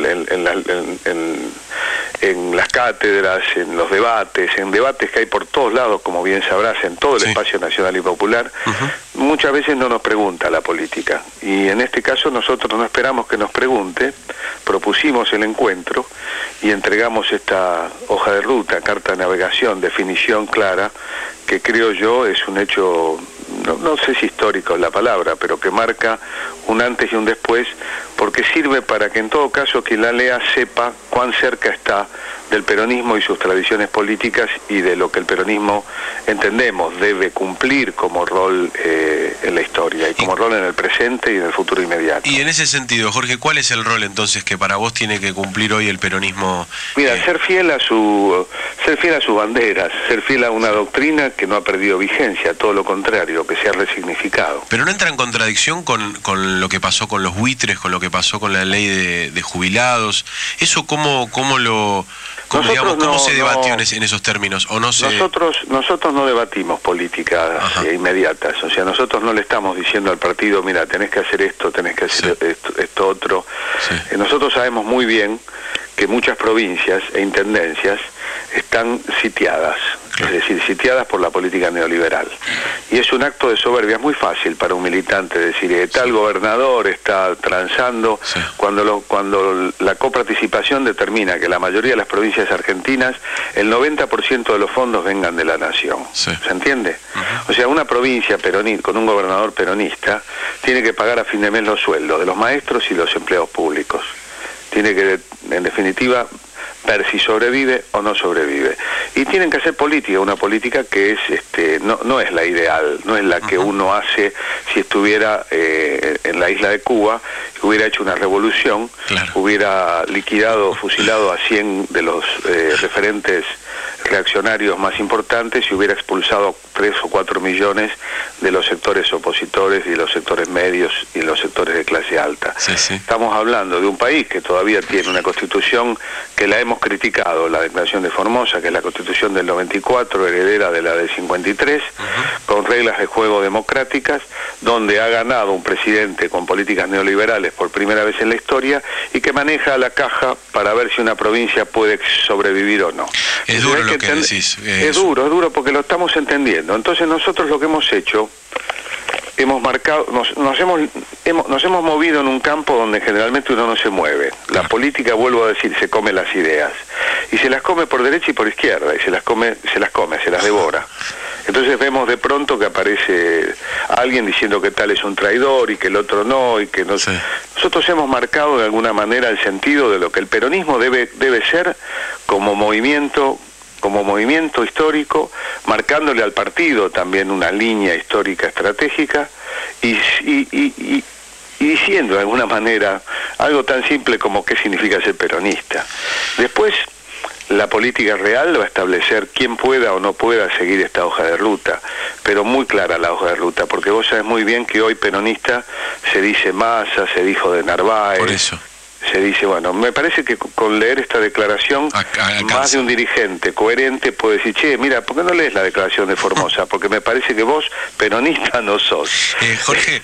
en las cátedras, en los debates que hay por todos lados, como bien sabrás, en todo el espacio nacional y popular, muchas veces no nos pregunta la política. Y en este caso nosotros no esperamos que nos pregunte, propusimos el encuentro y entregamos esta hoja de ruta, carta de navegación, definición clara, que creo yo es un hecho, no sé si histórico es la palabra, pero que marca un antes y un después, porque sirve para que en todo caso quien la lea sepa cuán cerca está del peronismo y sus tradiciones políticas y de lo que el peronismo, entendemos, debe cumplir como rol en la historia y como rol en el presente y en el futuro inmediato. Y en ese sentido, Jorge, ¿cuál es el rol entonces que para vos tiene que cumplir hoy el peronismo? Mira, ser fiel a sus banderas, ser fiel a una doctrina que no ha perdido vigencia, todo lo contrario, que se ha resignificado. Pero no entra en contradicción con lo que pasó con los buitres, con lo que pasó con la ley de jubilados. ¿Eso cómo se debatió en esos términos? ¿O no se... Nosotros no debatimos políticas inmediatas, o sea, nosotros no le estamos diciendo al partido, mira, tenés que hacer esto, tenés que hacer esto otro. Sí. Nosotros sabemos muy bien que muchas provincias e intendencias están sitiadas, es decir, sitiadas por la política neoliberal. Y es un acto de soberbia, es muy fácil para un militante decir, tal gobernador está transando, cuando la coparticipación determina que la mayoría de las provincias argentinas, el 90% de los fondos vengan de la nación. ¿Se entiende? O sea, una provincia peronista, con un gobernador peronista, tiene que pagar a fin de mes los sueldos de los maestros y los empleados públicos. Tiene que, en definitiva, ver si sobrevive o no sobrevive. Y tienen que hacer política, una política que es no es la ideal, no es la que uno hace si estuviera en la isla de Cuba, hubiera hecho una revolución, hubiera liquidado, fusilado a 100 de los referentes reaccionarios más importantes y hubiera expulsado 3 o 4 millones de los sectores opositores y los sectores medios y los sectores de clase alta. Estamos hablando de un país que todavía tiene una constitución que la hemos criticado, la Declaración de Formosa, que es la constitución del 94, heredera de la del 53, con reglas de juego democráticas, donde ha ganado un presidente con políticas neoliberales por primera vez en la historia y que maneja la caja para ver si una provincia puede sobrevivir o no. Es duro lo que decís. Es duro porque lo estamos entendiendo. Entonces nosotros lo que hemos hecho, hemos marcado, nos hemos movido en un campo donde generalmente uno no se mueve. La política, vuelvo a decir, se come las ideas. Y se las come por derecha y por izquierda, y se las devora. Entonces vemos de pronto que aparece alguien diciendo que tal es un traidor y que el otro no, y que no. Nosotros hemos marcado de alguna manera el sentido de lo que el peronismo debe ser como movimiento histórico, marcándole al partido también una línea histórica estratégica y diciendo de alguna manera algo tan simple como qué significa ser peronista. Después, la política real va a establecer quién pueda o no pueda seguir esta hoja de ruta, pero muy clara la hoja de ruta, porque vos sabés muy bien que hoy peronista se dice Massa, se dijo de Narváez. Por eso. Se dice, bueno, me parece que con leer esta declaración, más de un dirigente coherente puede decir, che, mira, ¿por qué no lees la declaración de Formosa? Porque me parece que vos, peronista, no sos. Jorge,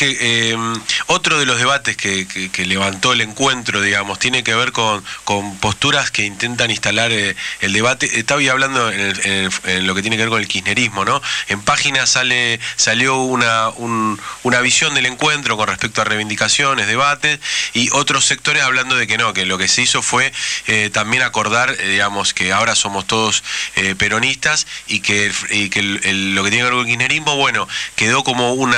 otro de los debates que levantó el encuentro, digamos, tiene que ver con posturas que intentan instalar el debate. Estaba hablando en lo que tiene que ver con el kirchnerismo, ¿no? En página salió una visión del encuentro con respecto a reivindicaciones, debates, y otros sectores hablando de que no, que lo que se hizo fue también acordar, digamos, que ahora somos todos peronistas y que lo que tiene que ver con el kirchnerismo, bueno, quedó como un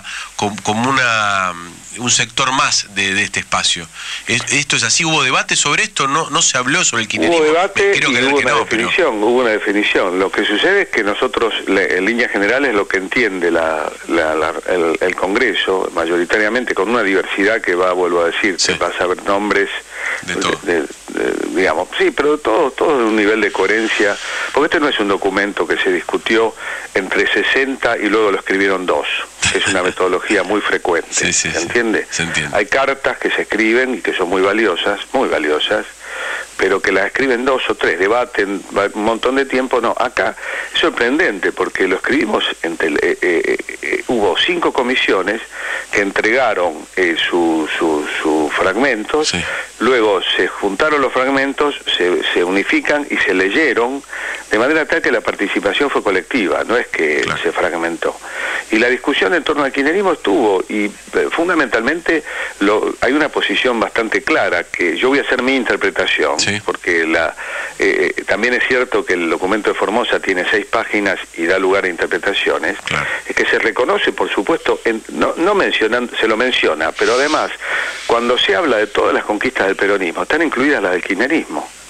sector más de este espacio. ¿Esto es así? ¿Hubo debate sobre esto? ¿No se habló sobre el kirchnerismo? Hubo debate y hubo una definición. Lo que sucede es que nosotros, en líneas generales, lo que entiende el Congreso, mayoritariamente con una diversidad que vuelvo a decir, vas a ver nombres de todo. Digamos, sí, pero todo de un nivel de coherencia, porque este no es un documento que se discutió entre 60 y luego lo escribieron 2. Es una metodología muy frecuente, ¿se entiende? Se entiende. Hay cartas que se escriben y que son muy valiosas, pero que las escriben 2 o 3, debaten un montón de tiempo. No, acá es sorprendente porque lo escribimos, hubo 5 comisiones que entregaron sus fragmentos, luego se juntaron los fragmentos, se unifican y se leyeron, de manera tal que la participación fue colectiva, no es que se fragmentó. Y la discusión en torno al kirchnerismo estuvo, y fundamentalmente hay una posición bastante clara, que yo voy a hacer mi interpretación, porque también es cierto que el documento de Formosa tiene 6 páginas y da lugar a interpretaciones, es que se reconoce, por supuesto, se lo menciona, pero además, cuando se habla de todas las conquistas del peronismo, están incluidas las del kirchnerismo. Claro.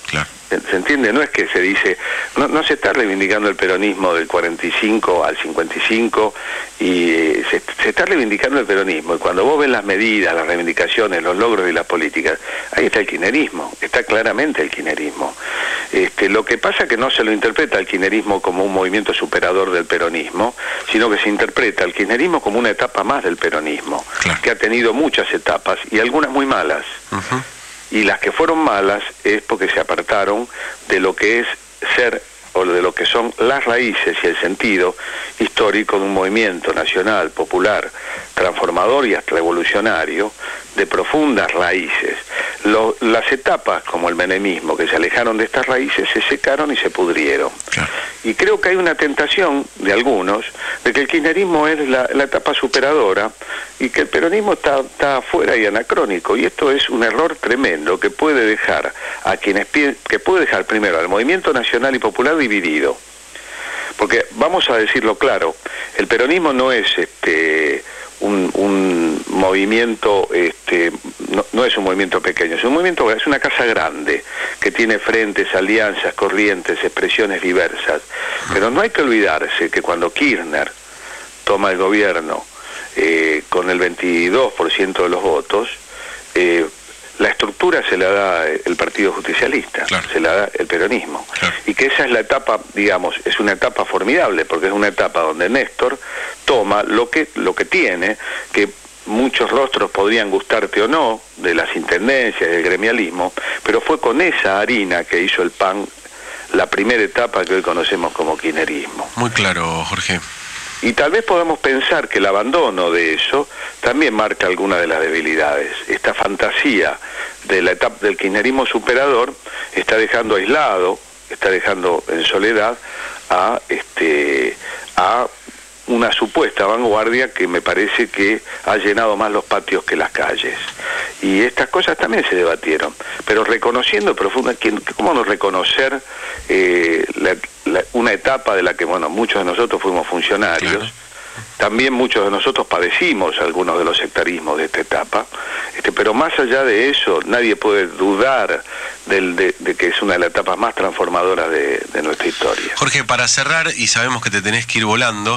¿Se entiende? No es que se dice, no se está reivindicando el peronismo del 45 al 55 y se está reivindicando el peronismo. Y cuando vos ves las medidas, las reivindicaciones, los logros de las políticas, ahí está el kirchnerismo, está claramente el kirchnerismo. Lo que pasa es que no se lo interpreta el kirchnerismo como un movimiento superador del peronismo, sino que se interpreta el kirchnerismo como una etapa más del peronismo, que ha tenido muchas etapas y algunas muy malas. Y las que fueron malas es porque se apartaron de lo que es ser o de lo que son las raíces y el sentido histórico de un movimiento nacional, popular, transformador y hasta revolucionario, de profundas raíces. Las etapas como el menemismo que se alejaron de estas raíces se secaron y se pudrieron. Y creo que hay una tentación de algunos de que el kirchnerismo es la etapa superadora y que el peronismo está afuera y anacrónico, y esto es un error tremendo que puede dejar a quienes primero al movimiento nacional y popular dividido. Porque vamos a decirlo claro, el peronismo no es un movimiento, no es un movimiento pequeño, es una casa grande que tiene frentes, alianzas, corrientes, expresiones diversas. Pero no hay que olvidarse que cuando Kirchner toma el gobierno con el 22% de los votos, la estructura se la da el Partido Justicialista, se la da el peronismo. Y que esa es la etapa, digamos, es una etapa formidable, porque es una etapa donde Néstor toma lo que tiene, que muchos rostros podrían gustarte o no, de las intendencias, del gremialismo, pero fue con esa harina que hizo el pan la primera etapa que hoy conocemos como kirchnerismo. Muy claro, Jorge. Y tal vez podamos pensar que el abandono de eso también marca alguna de las debilidades. Esta fantasía de la etapa del kirchnerismo superador está dejando aislado, está dejando en soledad a una supuesta vanguardia que me parece que ha llenado más los patios que las calles. Y estas cosas también se debatieron, pero reconociendo profundamente, ¿cómo no reconocer una etapa de la que, bueno, muchos de nosotros fuimos funcionarios? También muchos de nosotros padecimos algunos de los sectarismos de esta etapa, pero más allá de eso, nadie puede dudar de que es una de las etapas más transformadoras de nuestra historia. Jorge, para cerrar, y sabemos que te tenés que ir volando,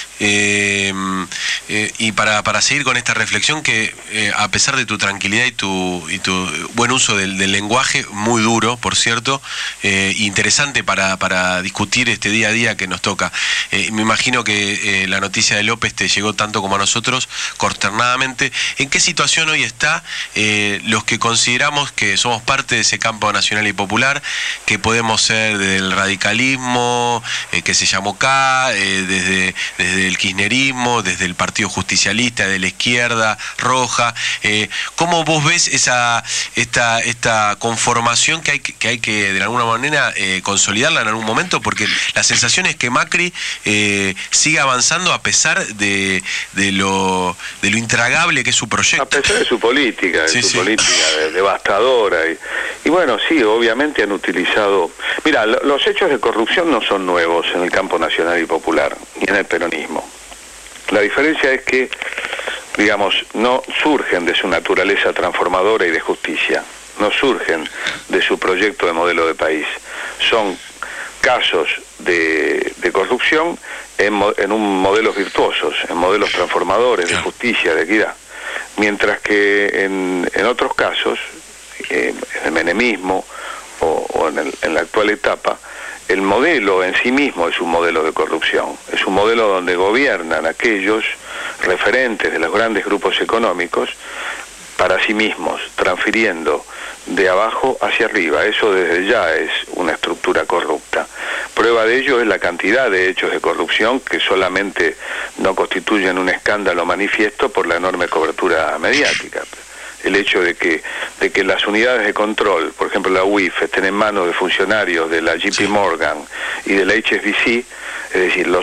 y para seguir con esta reflexión que a pesar de tu tranquilidad y tu buen uso del lenguaje, muy duro, por cierto, interesante para discutir este día a día que nos toca. Me imagino que la noticia de López te llegó tanto como a nosotros, consternadamente. ¿En qué situación hoy está los que consideramos que somos parte de ese campo nacional y popular, que podemos ser del radicalismo, que se llamó K, desde el kirchnerismo, desde el Partido Justicialista, de la izquierda roja? ¿Cómo vos ves esta conformación que hay que de alguna manera consolidarla en algún momento? Porque la sensación es que Macri sigue avanzando a pesar de lo intragable que es su proyecto. A pesar de su política, devastadora. Y bueno, sí, obviamente han utilizado... Mira, los hechos de corrupción no son nuevos en el campo nacional y popular, ni en el peronismo. La diferencia es que, digamos, no surgen de su naturaleza transformadora y de justicia, no surgen de su proyecto de modelo de país. Son casos de corrupción en modelos virtuosos, en modelos transformadores de justicia, de equidad. Mientras que en otros casos, en el menemismo o en la actual etapa, el modelo en sí mismo es un modelo de corrupción, es un modelo donde gobiernan aquellos referentes de los grandes grupos económicos para sí mismos, transfiriendo de abajo hacia arriba. Eso desde ya es una estructura corrupta. Prueba de ello es la cantidad de hechos de corrupción que solamente no constituyen un escándalo manifiesto por la enorme cobertura mediática. El hecho de que las unidades de control, por ejemplo la UIF, estén en manos de funcionarios de la JP Morgan y de la HSBC, es decir, los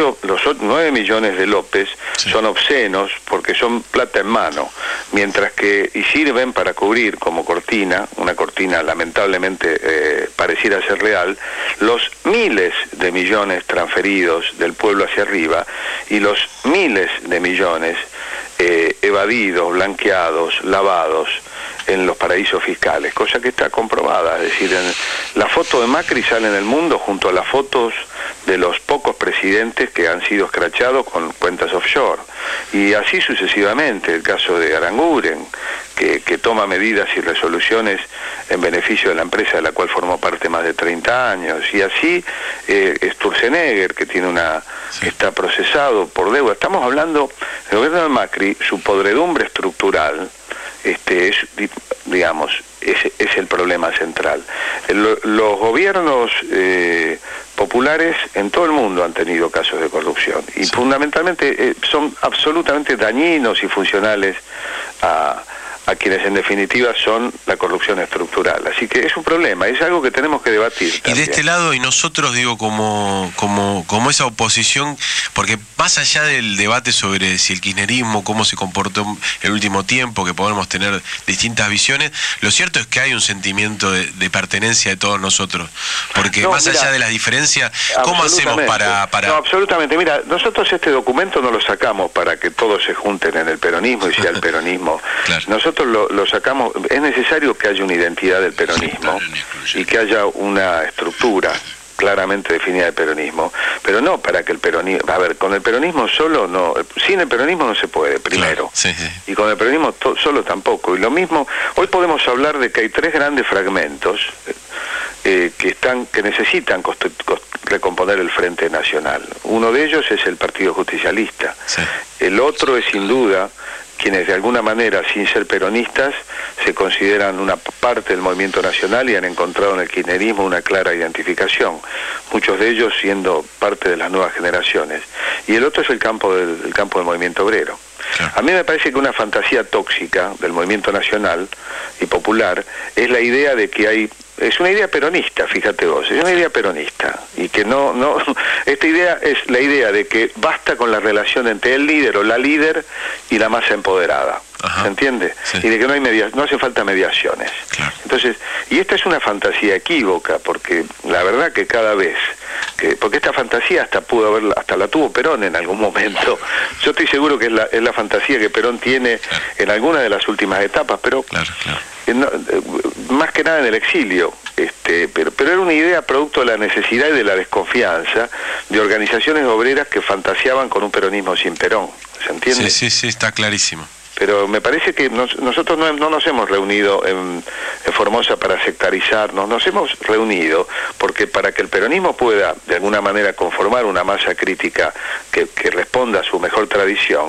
9 millones de López son obscenos porque son plata en mano, mientras que y sirven para cubrir como cortina, una cortina lamentablemente pareciera ser real, los miles de millones transferidos del pueblo hacia arriba y los miles de millones evadidos, blanqueados, lavados en los paraísos fiscales, cosa que está comprobada. Es decir, la foto de Macri sale en El Mundo junto a las fotos de los pocos presidentes que han sido escrachados con cuentas offshore, y así sucesivamente. El caso de Aranguren, que toma medidas y resoluciones en beneficio de la empresa de la cual formó parte más de 30 años, y así Sturzenegger, que tiene está procesado por deuda. Estamos hablando, el gobierno de Macri, su podredumbre estructural, es, digamos, es el problema central. Los gobiernos populares en todo el mundo han tenido casos de corrupción, y fundamentalmente son absolutamente dañinos y funcionales a quienes en definitiva son la corrupción estructural. Así que es un problema, es algo que tenemos que debatir también. Y de este lado, y nosotros, digo, como esa oposición, porque más allá del debate sobre si el kirchnerismo, cómo se comportó el último tiempo, que podemos tener distintas visiones, lo cierto es que hay un sentimiento de pertenencia de todos nosotros, porque más allá de las diferencias, ¿cómo hacemos para...? No, absolutamente. Mira, nosotros este documento no lo sacamos para que todos se junten en el peronismo y sea el peronismo. Claro. Nosotros lo sacamos, es necesario que haya una identidad del peronismo y que haya una estructura claramente definida del peronismo, pero no para que el peronismo, a ver, con el peronismo solo no, sin el peronismo no se puede, primero, claro, sí. Y con el peronismo solo tampoco, y lo mismo, hoy podemos hablar de que hay tres grandes fragmentos que necesitan recomponer el Frente Nacional. Uno de ellos es el Partido Justicialista, sí. El otro es sin duda quienes de alguna manera, sin ser peronistas, se consideran una parte del movimiento nacional y han encontrado en el kirchnerismo una clara identificación, muchos de ellos siendo parte de las nuevas generaciones. Y el otro es el campo del movimiento obrero. Claro. A mí me parece que una fantasía tóxica del movimiento nacional y popular es la idea de que es una idea peronista, fíjate vos, es una idea peronista, y que esta idea es la idea de que basta con la relación entre el líder o la líder y la masa empoderada. Ajá. ¿Se entiende? Sí. Y de que no hace falta mediaciones. Claro. Entonces, y esta es una fantasía equívoca, porque la verdad que cada vez porque esta fantasía hasta la tuvo Perón en algún momento. Yo estoy seguro que es la fantasía que Perón tiene en alguna de las últimas etapas, pero más que nada en el exilio. Pero era una idea producto de la necesidad y de la desconfianza de organizaciones obreras que fantaseaban con un peronismo sin Perón. ¿Se entiende? Sí, está clarísimo. Pero me parece que nosotros no nos hemos reunido en Formosa para sectarizarnos, nos hemos reunido porque para que el peronismo pueda de alguna manera conformar una masa crítica que responda a su mejor tradición,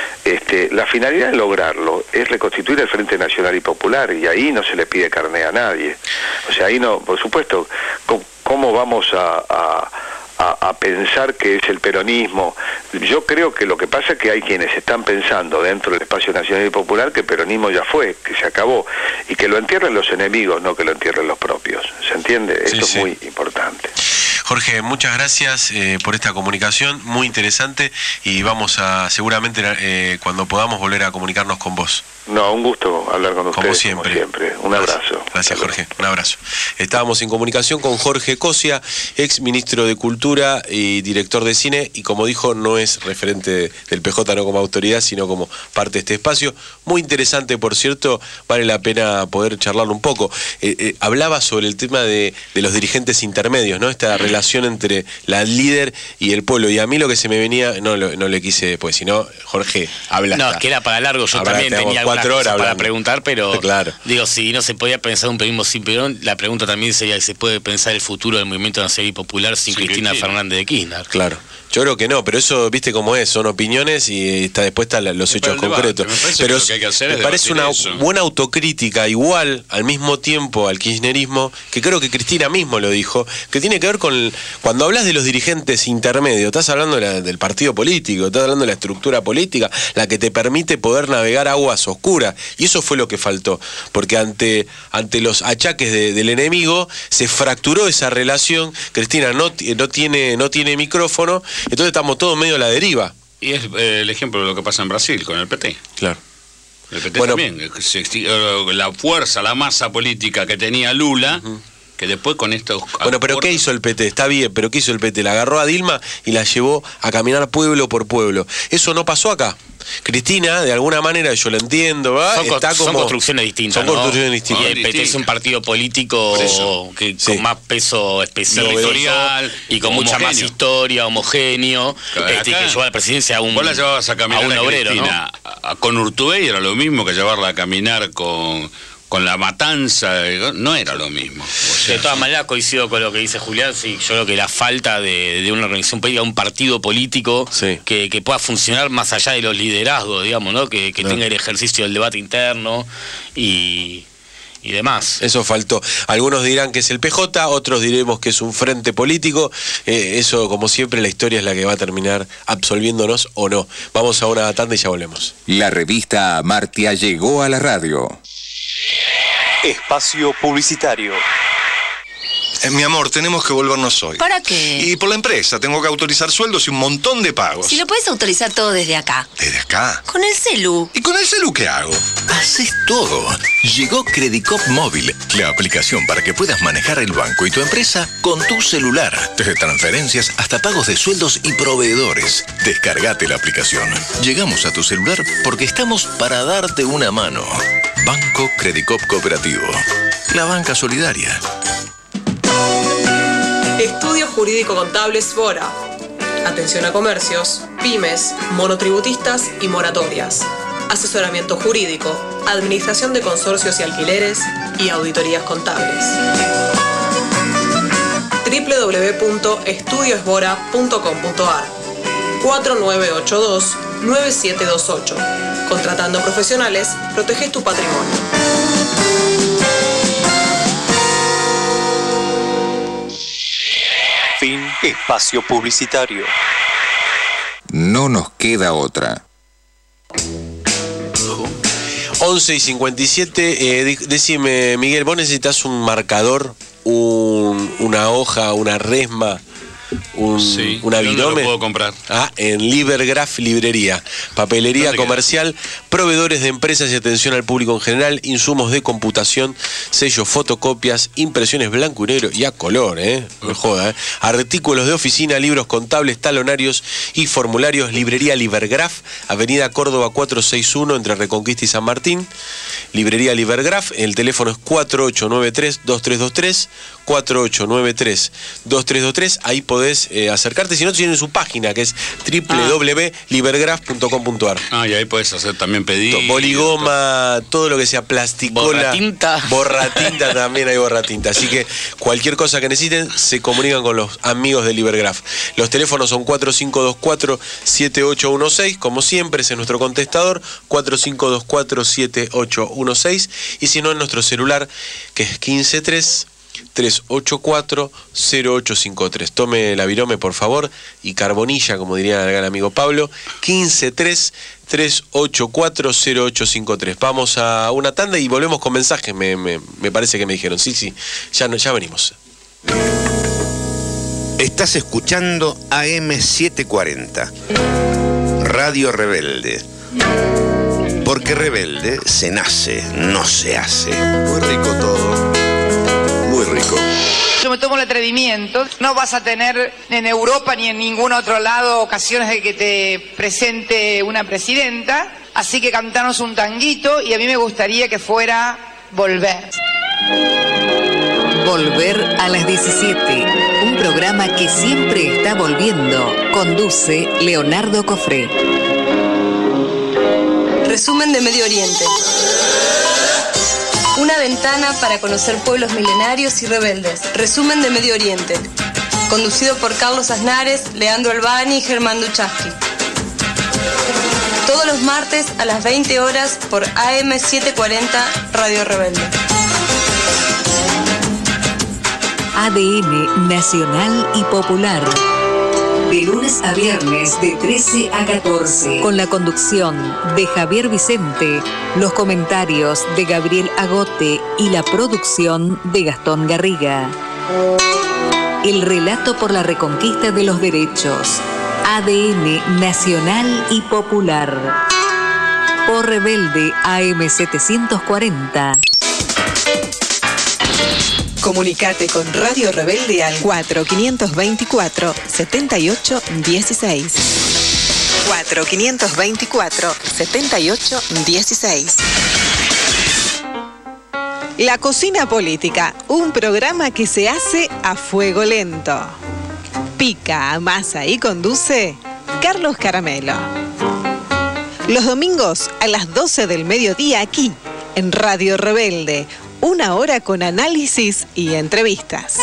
la finalidad de lograrlo es reconstituir el Frente Nacional y Popular, y ahí no se le pide carné a nadie. O sea, ahí no, por supuesto, ¿cómo vamos a pensar que es el peronismo? Yo creo que lo que pasa es que hay quienes están pensando dentro del espacio nacional y popular que el peronismo ya fue, que se acabó, y que lo entierren los enemigos, no que lo entierren los propios. ¿Se entiende? Esto es muy importante. Jorge, muchas gracias por esta comunicación, muy interesante, y vamos a seguramente cuando podamos volver a comunicarnos con vos. No, un gusto hablar con ustedes. Como siempre. Un abrazo. Gracias, Jorge. Un abrazo. Estábamos en comunicación con Jorge Cosia, ex ministro de Cultura y director de cine, y como dijo, no es referente del PJ no como autoridad, sino como parte de este espacio. Muy interesante, por cierto, vale la pena poder charlarlo un poco. Hablaba sobre el tema de los dirigentes intermedios, ¿no? Esta relación entre la líder y el pueblo, y a mí lo que se me venía, no le quise, pues si no, Jorge, habla. No, que era para largo, yo también tenía algunas cosas para preguntar, pero claro. Digo, si no se podía pensar un peronismo sin Perón, la pregunta también sería si se puede pensar el futuro del movimiento nacional y popular sin Cristina Fernández de Kirchner. Claro. Yo creo que no, pero eso, viste cómo es, son opiniones y después están los hechos concretos. Pero me parece una buena autocrítica, igual al mismo tiempo al kirchnerismo, que creo que Cristina mismo lo dijo, que tiene que ver con, cuando hablas de los dirigentes intermedios, estás hablando del partido político, estás hablando de la estructura política, la que te permite poder navegar aguas oscuras, y eso fue lo que faltó, porque ante los achaques del enemigo se fracturó esa relación. Cristina no tiene micrófono, entonces estamos todos medio a la deriva. Y es el ejemplo de lo que pasa en Brasil con el PT. Claro. El PT también, la fuerza, la masa política que tenía Lula, que después con estos... Bueno, pero ¿qué hizo el PT? Está bien, pero ¿qué hizo el PT? La agarró a Dilma y la llevó a caminar pueblo por pueblo. Eso no pasó acá. Cristina, de alguna manera, yo lo entiendo, ¿va? Son construcciones distintas. Son construcciones distintas. Y el PT es un partido político con más peso específico y con mucha más historia, homogéneo, que lleva a la presidencia a un vos la llevabas a caminar a un obrero, Cristina, con Urtubey era lo mismo que llevarla a caminar con la matanza, no era lo mismo. De todas maneras coincido con lo que dice Julián, sí, yo creo que la falta de una organización política, un partido político que pueda funcionar más allá de los liderazgos, digamos, ¿no? Que tenga el ejercicio del debate interno y demás. Eso faltó. Algunos dirán que es el PJ, otros diremos que es un frente político. Eso, como siempre, la historia es la que va a terminar absolviéndonos o no. Vamos a una tanda y ya volvemos. La revista Amartya llegó a la radio. Espacio publicitario. Mi amor, tenemos que volvernos hoy. ¿Para qué? Y por la empresa, tengo que autorizar sueldos y un montón de pagos. Si lo puedes autorizar todo desde acá. ¿Desde acá? Con el celu. ¿Y con el celu qué hago? Haces todo. Llegó Credicop Móvil, la aplicación para que puedas manejar el banco y tu empresa con tu celular. Desde transferencias hasta pagos de sueldos y proveedores. Descargate la aplicación. Llegamos a tu celular porque estamos para darte una mano. Banco Credicop Cooperativo. La banca solidaria. Estudio Jurídico Contable Svora. Atención a comercios, pymes, monotributistas y moratorias. Asesoramiento jurídico, administración de consorcios y alquileres y auditorías contables. www.estudiosvora.com.ar 4982-9728. Contratando profesionales, proteges tu patrimonio. Fin. Espacio publicitario. No nos queda otra. 11:57. Decime, Miguel, ¿vos necesitas un marcador, una hoja, una resma, una ¿dónde virome? lo puedo comprar? En Livergraph Librería, papelería comercial, proveedores de empresas y atención al público en general, insumos de computación, sellos, fotocopias, impresiones blanco y negro y a color, no joda, artículos de oficina, libros contables, talonarios y formularios. Librería Livergraph, Avenida Córdoba 461 entre Reconquista y San Martín. Librería Livergraph, el teléfono es 4893-2323, 4893-2323, ahí podés acercarte, si no tienen su página que es www.livergraph.com.ar. Y ahí podés hacer también pedidos. Boligoma, todo lo que sea plasticola. Borratinta también hay borratinta. Así que cualquier cosa que necesiten, se comunican con los amigos de Livergraph. Los teléfonos son 4524-7816, como siempre, ese es nuestro contestador, 4524-7816, y si no, en nuestro celular, que es 153-384-0853. Tome la virome, por favor, y carbonilla, como diría el amigo Pablo, 153-384-0853. Vamos a una tanda y volvemos con mensajes, me parece que me dijeron. Sí, ya venimos. Estás escuchando AM740, Radio Rebelde. Porque rebelde se nace, no se hace. Muy rico todo. Muy rico. Yo me tomo el atrevimiento. No vas a tener en Europa ni en ningún otro lado ocasiones de que te presente una presidenta. Así que cantanos un tanguito y a mí me gustaría que fuera Volver. Volver a las 17. Un programa que siempre está volviendo. Conduce Leonardo Cofré. Resumen de Medio Oriente. Una ventana para conocer pueblos milenarios y rebeldes. Resumen de Medio Oriente. Conducido por Carlos Aznares, Leandro Albani y Germán Duchaski. Todos los martes a las 20 horas por AM740 Radio Rebelde. ADN Nacional y Popular. De lunes a viernes de 13 a 14. Con la conducción de Javier Vicente, los comentarios de Gabriel Agote y la producción de Gastón Garriga. El relato por la reconquista de los derechos. ADN Nacional y Popular. Por Rebelde AM740. Comunicate con Radio Rebelde al 4524-7816. 4-524-78-16. La Cocina Política, un programa que se hace a fuego lento. Pica, amasa y conduce Carlos Caramelo. Los domingos a las 12 del mediodía aquí, en Radio Rebelde. 1 hora con análisis y entrevistas.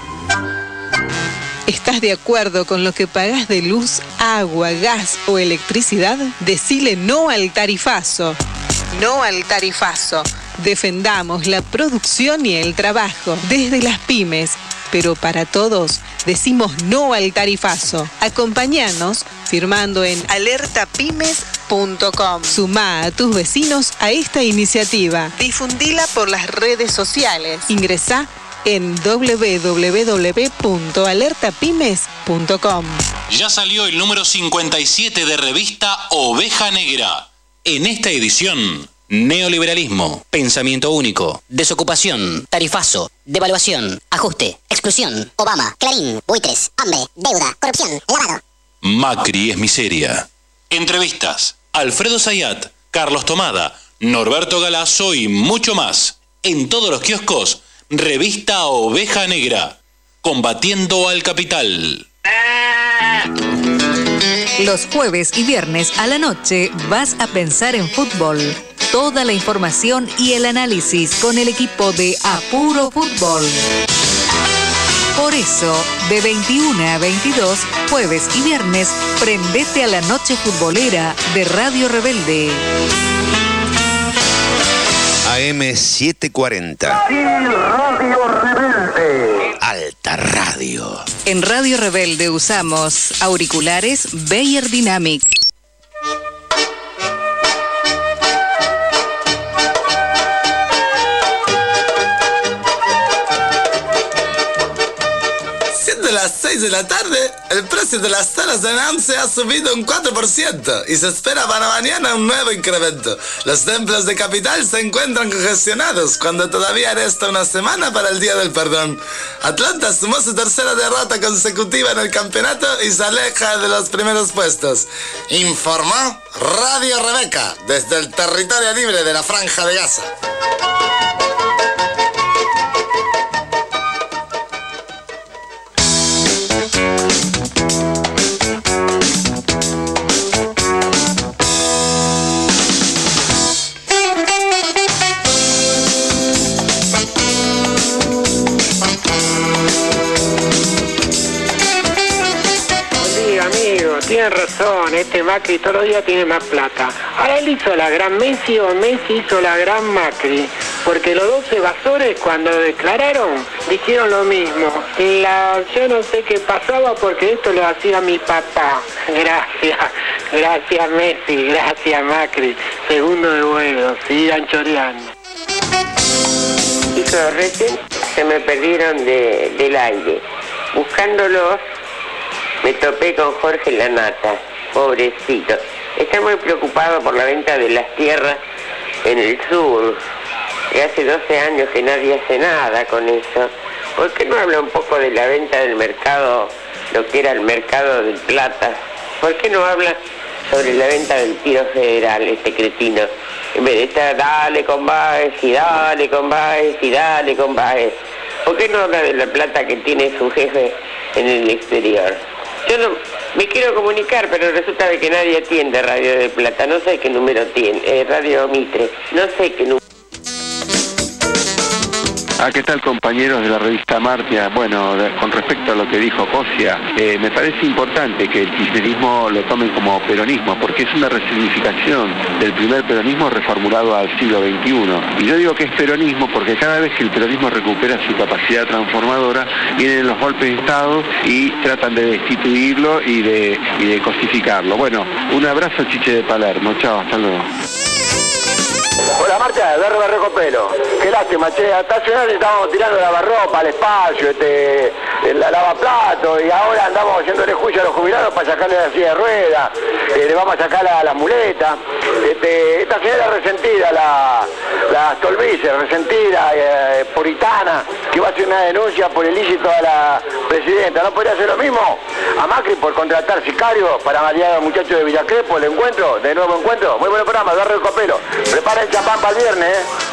¿Estás de acuerdo con lo que pagás de luz, agua, gas o electricidad? Decile no al tarifazo. No al tarifazo. Defendamos la producción y el trabajo desde las pymes, pero para todos decimos no al tarifazo. Acompáñanos firmando en alertapymes.com. Sumá a tus vecinos a esta iniciativa. Difundila por las redes sociales. Ingresá en www.alertapymes.com. Ya salió el número 57 de revista Oveja Negra. En esta edición, neoliberalismo, pensamiento único, desocupación, tarifazo, devaluación, ajuste, exclusión, Obama, Clarín, buitres, hambre, deuda, corrupción, lavado. Macri es miseria. Entrevistas, Alfredo Zayat, Carlos Tomada, Norberto Galazo y mucho más. En todos los kioscos, revista Oveja Negra, combatiendo al capital. Los jueves y viernes a la noche vas a pensar en fútbol. Toda la información y el análisis con el equipo de Apuro Fútbol. Por eso, de 21 a 22, jueves y viernes, prendete a la noche futbolera de Radio Rebelde. AM 740. Radio Rebelde. Alta radio. En Radio Rebelde usamos auriculares Beyer Dynamic. De las 6 de la tarde, el precio de las salas de Nancy ha subido un 4% y se espera para mañana un nuevo incremento. Los templos de Capital se encuentran congestionados cuando todavía resta una semana para el Día del Perdón. Atlanta sumó su tercera derrota consecutiva en el campeonato y se aleja de los primeros puestos. Informó Radio Rebeca desde el territorio libre de la Franja de Gaza. Tiene razón, este Macri todos los días tiene más plata. Ahora él hizo la gran Messi o Messi hizo la gran Macri, porque los dos evasores cuando declararon dijeron lo mismo. Yo no sé qué pasaba porque esto lo hacía mi papá. Gracias Messi, gracias Macri. Segundo de vuelo, sigan choreando. Chicos, recién se me perdieron del aire. Buscándolos me topé con Jorge Lanata, pobrecito. Está muy preocupado por la venta de las tierras en el sur. Y hace 12 años que nadie hace nada con eso. ¿Por qué no habla un poco de la venta del mercado, lo que era el mercado del plata? ¿Por qué no habla sobre la venta del tiro federal, este cretino? En vez de estar, dale con Baez, y dale con Baez, y dale con Baez. ¿Por qué no habla de la plata que tiene su jefe en el exterior? Yo no me quiero comunicar, pero resulta de que nadie atiende Radio de Plata. No sé qué número tiene, Radio Mitre. No sé qué número. ¿Qué tal, compañeros de la revista Martia? Bueno, con respecto a lo que dijo Cosia, me parece importante que el kirchnerismo lo tomen como peronismo, porque es una resignificación del primer peronismo reformulado al siglo XXI. Y yo digo que es peronismo porque cada vez que el peronismo recupera su capacidad transformadora, vienen los golpes de Estado y tratan de destituirlo y de cosificarlo. Bueno, un abrazo, Chiche de Palermo. Chao, hasta luego. Hola Marta, Berro Recopelo. Qué lástima, che, hasta hace un año estábamos tirando lavarropa al espacio, el lavaplato, y ahora andamos haciéndole juicio a los jubilados para sacarle la silla de ruedas, le vamos a sacar la muleta. Esta señora resentida, la Stolbizer, resentida, puritana, que va a hacer una denuncia por ilícito a la presidenta. ¿No podría hacer lo mismo a Macri por contratar sicarios para marear a los muchachos de Villa Crespo, el encuentro, de nuevo encuentro? Muy buen programa, Eduardo del Copelo. Prepara el champán para el viernes,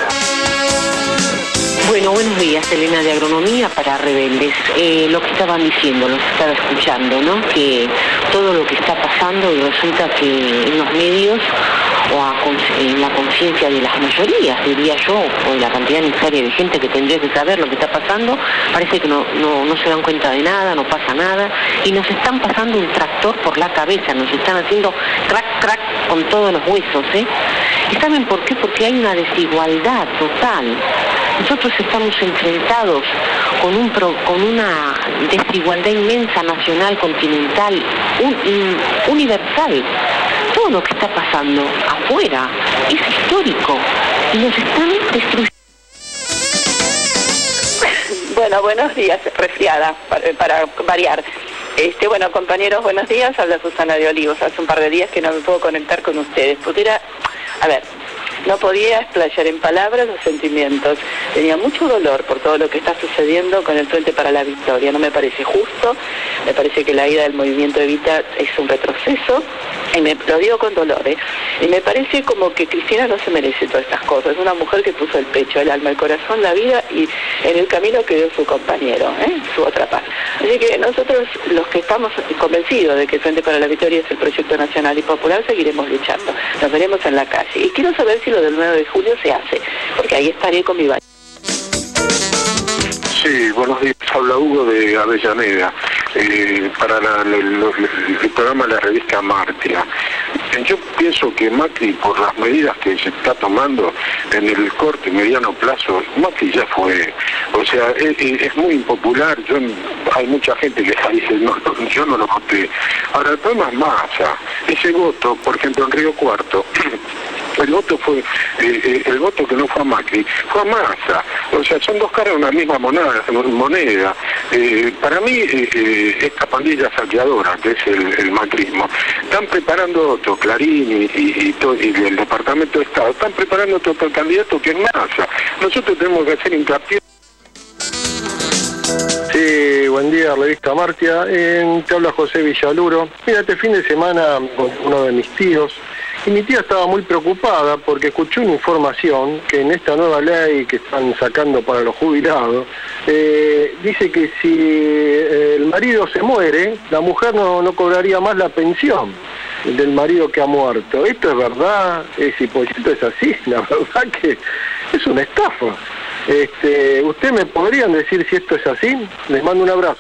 Bueno, buenos días, Elena de Agronomía para Rebeldes. Lo que estaban diciendo, lo que estaba escuchando, ¿no? Que todo lo que está pasando y resulta que en los medios o en la conciencia de las mayorías, diría yo, o de la cantidad necesaria de gente que tendría que saber lo que está pasando, parece que no se dan cuenta de nada, no pasa nada, y nos están pasando un tractor por la cabeza, nos están haciendo crack, crack con todos los huesos, ¿eh? ¿Y saben por qué? Porque hay una desigualdad total. Nosotros estamos enfrentados con una desigualdad inmensa, nacional, continental, universal. Todo lo que está pasando afuera es histórico y nos están destruyendo. Bueno, buenos días, resfriada, para variar. Bueno, compañeros, buenos días. Habla Susana de Olivos. Hace un par de días que no me puedo conectar con ustedes. No podía explayar en palabras los sentimientos. Tenía mucho dolor por todo lo que está sucediendo con el Frente para la Victoria. No me parece justo, me parece que la ida del movimiento Evita es un retroceso, y lo digo con dolor, y me parece como que Cristina no se merece todas estas cosas. Es una mujer que puso el pecho, el alma, el corazón, la vida, y en el camino quedó su compañero, su otra parte. Así que nosotros, los que estamos convencidos de que el Frente para la Victoria es el proyecto nacional y popular, seguiremos luchando. Nos veremos en la calle. Y quiero saber si lo del 9 de julio se hace, porque ahí estaré con mi baño. Sí, buenos días. Habla Hugo de Avellaneda, para el programa de la revista Martia. Yo pienso que Macri, por las medidas que se está tomando en el corto y mediano plazo, Macri ya fue. O sea, es muy impopular. Hay mucha gente que dice, no, yo no lo voté. Ahora, el problema es Massa. Ese voto, por ejemplo, en Río Cuarto, el voto que no fue a Macri, fue a Massa. O sea, son dos caras de una misma moneda. Para mí, esta pandilla saqueadora, que es el macrismo, están preparando otro, Clarín y el Departamento de Estado, están preparando otro candidato que es Massa. Nosotros tenemos que hacer hincapié. Sí, buen día, revista Martia. Te habla José Villaluro. Mira, este fin de semana con uno de mis tíos, y mi tía estaba muy preocupada porque escuchó una información que en esta nueva ley que están sacando para los jubilados, dice que si el marido se muere, la mujer no cobraría más la pensión del marido que ha muerto. ¿Esto es verdad? ¿Esto es así? La verdad que es una estafa. ¿Ustedes me podrían decir si esto es así? Les mando un abrazo.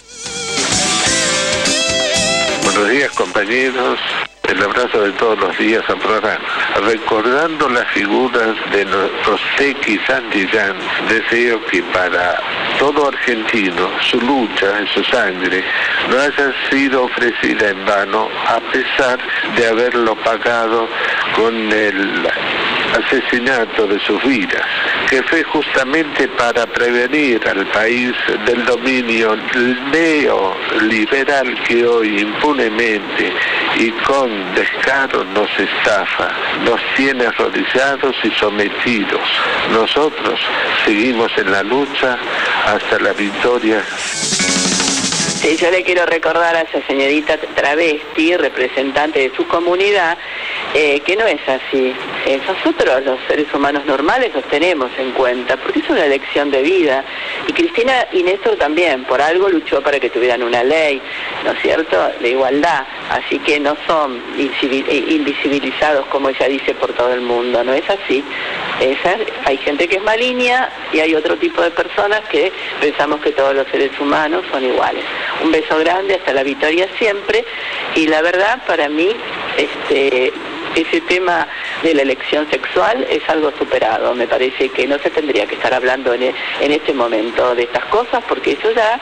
Buenos días, compañeros. El abrazo de todos los días a programa. Recordando las figuras de Rossetti y Santillán, deseo que para todo argentino su lucha, su sangre, no haya sido ofrecida en vano, a pesar de haberlo pagado con el asesinato de sus vidas, que fue justamente para prevenir al país del dominio neoliberal que hoy impunemente y con descaro nos estafa, nos tiene arrodillados y sometidos. Nosotros seguimos en la lucha hasta la victoria. Sí, yo le quiero recordar a esa señorita travesti, representante de su comunidad, que no es así. Nosotros, los seres humanos normales, los tenemos en cuenta, porque es una elección de vida. Y Cristina y Néstor también, por algo luchó para que tuvieran una ley, ¿no es cierto?, de igualdad. Así que no son invisibilizados, como ella dice, por todo el mundo. No es así. Hay gente que es maligna y hay otro tipo de personas que pensamos que todos los seres humanos son iguales. Un beso grande, hasta la victoria siempre. Y la verdad, para mí, ese tema de la elección sexual es algo superado. Me parece que no se tendría que estar hablando en este momento de estas cosas, porque eso ya...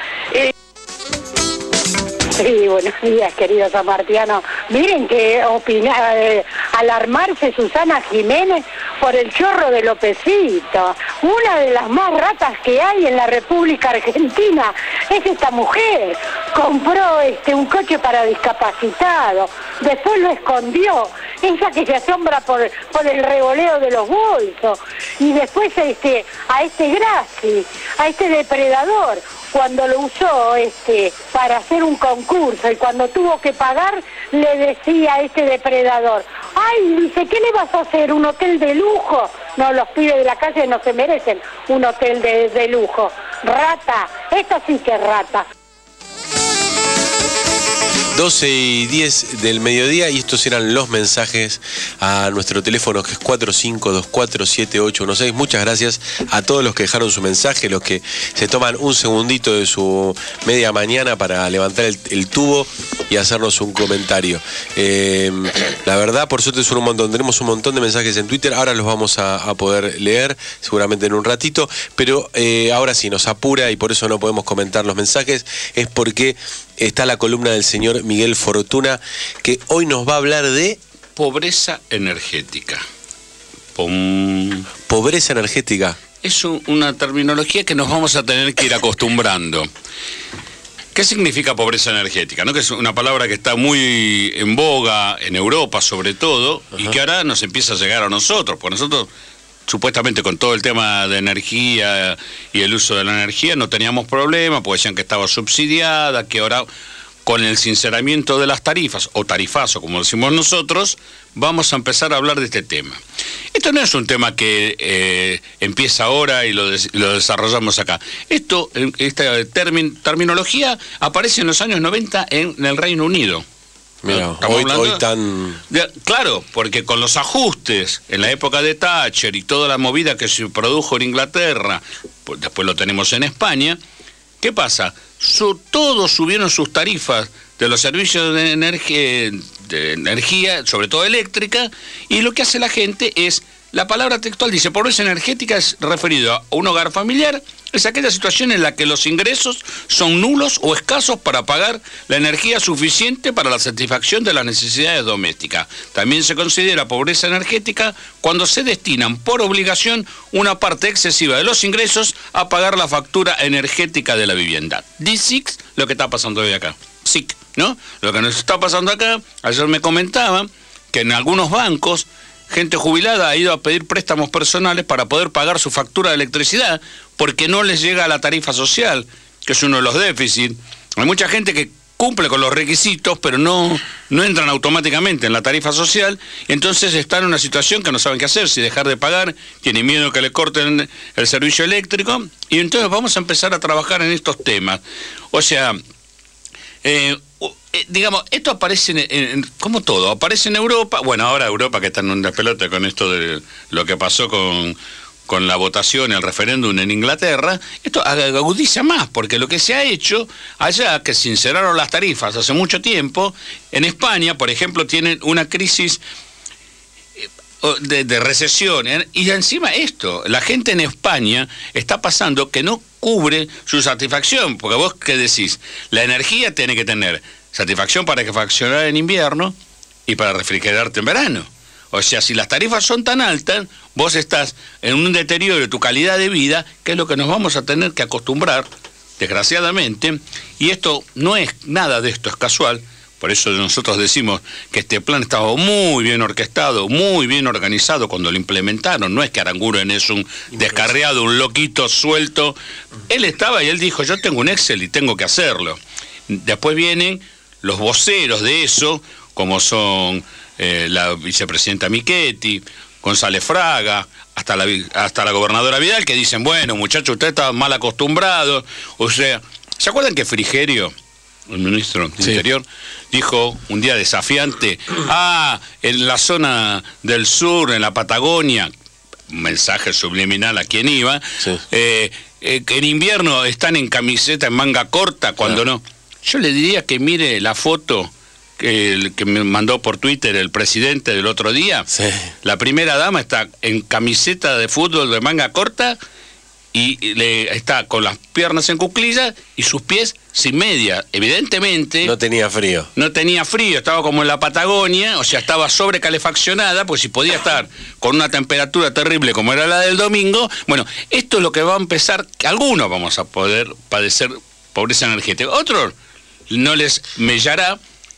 Sí, buenos días, queridos amartianos. Miren que alarmarse Susana Jiménez por el chorro de Lópezito. Una de las más ratas que hay en la República Argentina es esta mujer. Compró un coche para discapacitados. después lo escondió. Ella que se asombra por el revoleo de los bolsos. Y después a este Grassi, a este depredador, cuando lo usó para hacer un concurso y cuando tuvo que pagar, le decía a este depredador, ay, dice, ¿qué le vas a hacer? ¿Un hotel de lujo? No, los pibes de la calle no se merecen un hotel de lujo. Rata, esta sí que es rata. 12:10 del mediodía, y estos eran los mensajes a nuestro teléfono, que es 45247816. Muchas gracias a todos los que dejaron su mensaje, los que se toman un segundito de su media mañana para levantar el tubo y hacernos un comentario. La verdad, por suerte son un montón. Tenemos un montón de mensajes en Twitter, ahora los vamos a poder leer seguramente en un ratito, pero ahora sí nos apura y por eso no podemos comentar los mensajes, es porque está la columna del señor Miguel Fortuna, que hoy nos va a hablar de pobreza energética. Pobreza energética. Es una terminología que nos vamos a tener que ir acostumbrando. ¿Qué significa pobreza energética? ¿No? Que es una palabra que está muy en boga en Europa sobre todo, y que ahora nos empieza a llegar a nosotros, porque nosotros supuestamente con todo el tema de energía y el uso de la energía no teníamos problema, porque decían que estaba subsidiada, que ahora con el sinceramiento de las tarifas, o tarifazo como decimos nosotros, vamos a empezar a hablar de este tema. Esto no es un tema que empieza ahora y lo desarrollamos acá. Esta terminología aparece en los años 90 en el Reino Unido. Mira, hoy tan... Claro, porque con los ajustes en la época de Thatcher y toda la movida que se produjo en Inglaterra, pues después lo tenemos en España, ¿qué pasa? Todos subieron sus tarifas de los servicios de energía, sobre todo eléctrica, y lo que hace la gente es, la palabra textual dice, pobreza energética es referido a un hogar familiar, es aquella situación en la que los ingresos son nulos o escasos para pagar la energía suficiente para la satisfacción de las necesidades domésticas. También se considera pobreza energética cuando se destinan por obligación una parte excesiva de los ingresos a pagar la factura energética de la vivienda. This is lo que está pasando hoy acá. SIC, ¿no? Lo que nos está pasando acá, ayer me comentaban que en algunos bancos gente jubilada ha ido a pedir préstamos personales para poder pagar su factura de electricidad porque no les llega a la tarifa social, que es uno de los déficits. Hay mucha gente que cumple con los requisitos, pero no entran automáticamente en la tarifa social, y entonces están en una situación que no saben qué hacer, si dejar de pagar, tienen miedo que le corten el servicio eléctrico, y entonces vamos a empezar a trabajar en estos temas. O sea, digamos, esto aparece como todo, aparece en Europa. Bueno, ahora Europa que está en un despelote con esto de lo que pasó con la votación, el referéndum en Inglaterra, esto agudiza más, porque lo que se ha hecho allá, que sinceraron las tarifas hace mucho tiempo, en España, por ejemplo, tienen una crisis de recesión, y encima esto, la gente en España está pasando que no cubre su satisfacción, porque vos qué decís, la energía tiene que tener satisfacción para calefaccionar en invierno y para refrigerarte en verano. O sea, si las tarifas son tan altas, vos estás en un deterioro de tu calidad de vida, que es lo que nos vamos a tener que acostumbrar, desgraciadamente, y esto no es, nada de esto es casual. Por eso nosotros decimos que este plan estaba muy bien orquestado, muy bien organizado cuando lo implementaron. No es que Aranguren es un descarriado, un loquito suelto. Él estaba y él dijo, yo tengo un Excel y tengo que hacerlo. Después vienen los voceros de eso, como son la vicepresidenta Michetti, González Fraga, hasta la gobernadora Vidal, que dicen, bueno, muchachos, ustedes estaban mal acostumbrados. O sea, ¿se acuerdan que Frigerio, el ministro del Interior, dijo un día desafiante, en la zona del sur, en la Patagonia, un mensaje subliminal a quien iba, que en invierno están en camiseta, en manga corta, cuando no? Yo le diría que mire la foto que me mandó por Twitter el presidente del otro día. La primera dama está en camiseta de fútbol de manga corta y está con las piernas en cuclillas y sus pies sin media. Evidentemente no tenía frío. No tenía frío, estaba como en la Patagonia, o sea, estaba sobrecalefaccionada, pues si podía estar con una temperatura terrible como era la del domingo. Bueno, esto es lo que va a empezar, algunos vamos a poder padecer pobreza energética, otros no les mellará,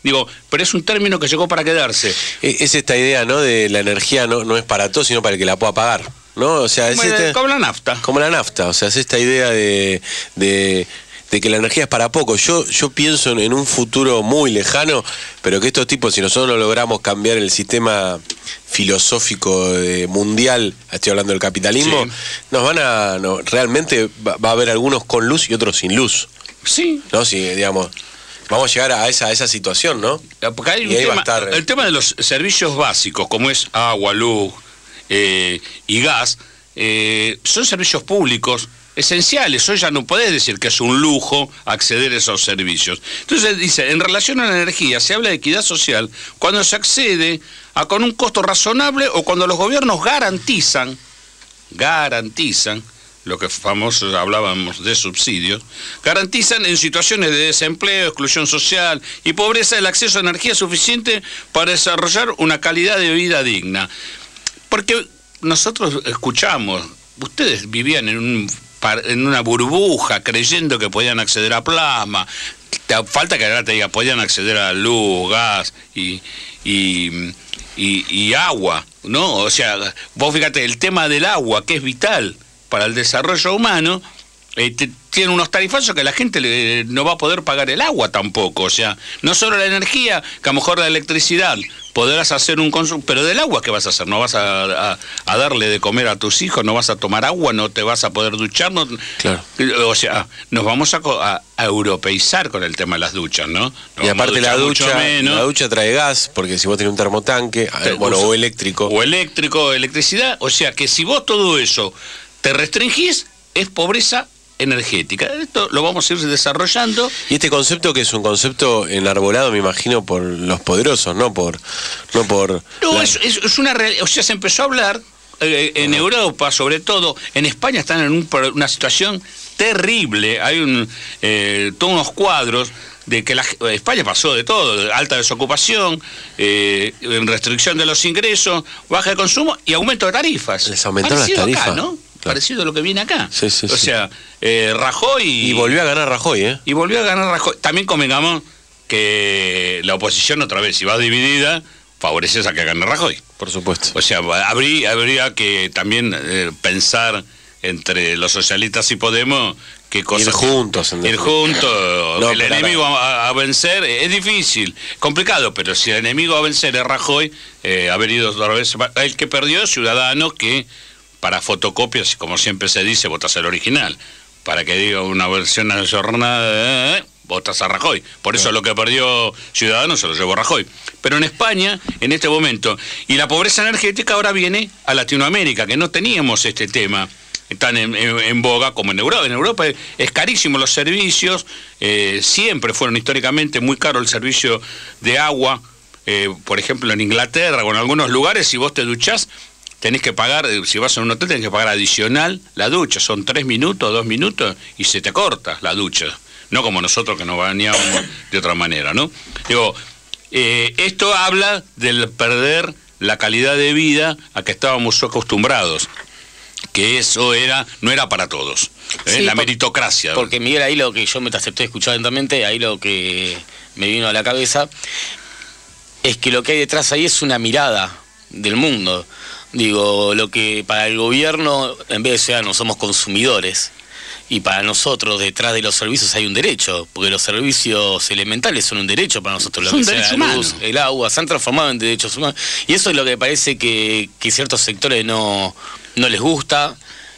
Digo, pero es un término que llegó para quedarse. Es esta idea, ¿no? De la energía no es para todos, sino para el que la pueda pagar, ¿no? O sea, Como la nafta. Como la nafta, o sea, es esta idea de que la energía es para poco. Yo pienso en un futuro muy lejano, pero que estos tipos, si nosotros no logramos cambiar el sistema filosófico mundial, estoy hablando del capitalismo, realmente va a haber algunos con luz y otros sin luz. Sí. ¿No? Si, digamos, vamos a llegar a esa situación, ¿no? Porque hay el tema de los servicios básicos, como es agua, luz y gas, son servicios públicos esenciales. Hoy ya no podés decir que es un lujo acceder a esos servicios. Entonces dice, en relación a la energía se habla de equidad social cuando se accede con un costo razonable o cuando los gobiernos garantizan lo que famosos hablábamos de subsidios, garantizan en situaciones de desempleo, exclusión social y pobreza el acceso a energía suficiente para desarrollar una calidad de vida digna. Porque nosotros escuchamos, ustedes vivían en una burbuja creyendo que podían acceder a plasma, falta que ahora te diga, podían acceder a luz, gas y agua, ¿no? O sea, vos fíjate, el tema del agua, que es vital para el desarrollo humano, tiene unos tarifazos que la gente no va a poder pagar el agua tampoco. O sea, no solo la energía, que a lo mejor la electricidad podrás hacer un consumo, pero del agua, ¿qué vas a hacer? ¿No vas a darle de comer a tus hijos? ¿No vas a tomar agua? ¿No te vas a poder duchar? No, claro. O sea, nos vamos a europeizar con el tema de las duchas, ¿no? Y aparte la ducha trae gas, porque si vos tenés un termotanque, o eléctrico. O eléctrico, electricidad. O sea, que si vos todo eso te restringís, es pobreza energética. Esto lo vamos a ir desarrollando. Y este concepto, que es un concepto enarbolado, me imagino, por los poderosos, no, es una realidad. O sea, se empezó a hablar en Europa, sobre todo. En España están en una situación terrible. Hay todos unos cuadros de que España pasó de todo: alta desocupación, restricción de los ingresos, baja de consumo y aumento de tarifas. Les aumentaron las tarifas, acá, ¿no? Claro. Parecido a lo que viene acá. Sí. O sea, Rajoy... Y volvió a ganar Rajoy, ¿eh? Y volvió a ganar Rajoy. También convengamos que la oposición, otra vez, si va dividida, favoreces a que gane Rajoy. Por supuesto. O sea, habría que también pensar entre los socialistas y Podemos qué cosas... Ir juntos. El enemigo a vencer es difícil, complicado, pero si el enemigo a vencer es Rajoy, haber ido otra vez... El que perdió es Ciudadanos, que para fotocopias, como siempre se dice, votas el original. Para que diga una versión ayornada, votas a Rajoy. Por eso lo que perdió Ciudadanos se lo llevó Rajoy. Pero en España, en este momento, y la pobreza energética ahora viene a Latinoamérica, que no teníamos este tema tan en boga como en Europa. En Europa es carísimo los servicios, siempre fueron históricamente muy caros el servicio de agua. Por ejemplo, en Inglaterra o en algunos lugares, si vos te duchás, tenés que pagar, si vas a un hotel, tenés que pagar adicional la ducha. Son 3 minutos, 2 minutos, y se te corta la ducha. No como nosotros, que nos bañamos de otra manera, ¿no? Digo, esto habla del perder la calidad de vida a que estábamos acostumbrados, que eso no era para todos. Sí, la meritocracia. Porque, Miguel, ahí lo que yo, mientras estoy escuchando atentamente, ahí lo que me vino a la cabeza es que lo que hay detrás ahí es una mirada del mundo. Digo, lo que para el gobierno, en vez de ciudadanos, somos consumidores, y para nosotros detrás de los servicios hay un derecho, porque los servicios elementales son un derecho para nosotros, lo que sea la luz, el agua, se han transformado en derechos humanos, y eso es lo que parece que ciertos sectores no les gusta.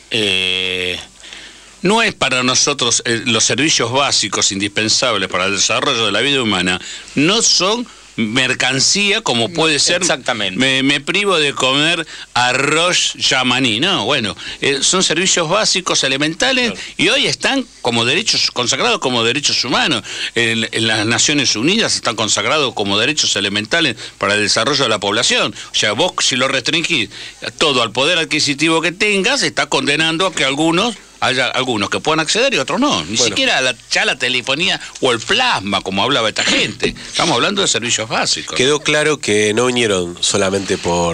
No es para nosotros los servicios básicos indispensables para el desarrollo de la vida humana, no son mercancía como puede ser. Exactamente. Me privo de comer arroz yamaní. No, bueno, son servicios básicos elementales, claro, y hoy están como derechos consagrados como derechos humanos. En las Naciones Unidas están consagrados como derechos elementales para el desarrollo de la población. O sea, vos, si lo restringís todo al poder adquisitivo que tengas, está condenando a que haya algunos que puedan acceder y otros no. Ni siquiera ya la telefonía o el plasma, como hablaba esta gente. Estamos hablando de servicios básicos. Quedó claro que no vinieron solamente por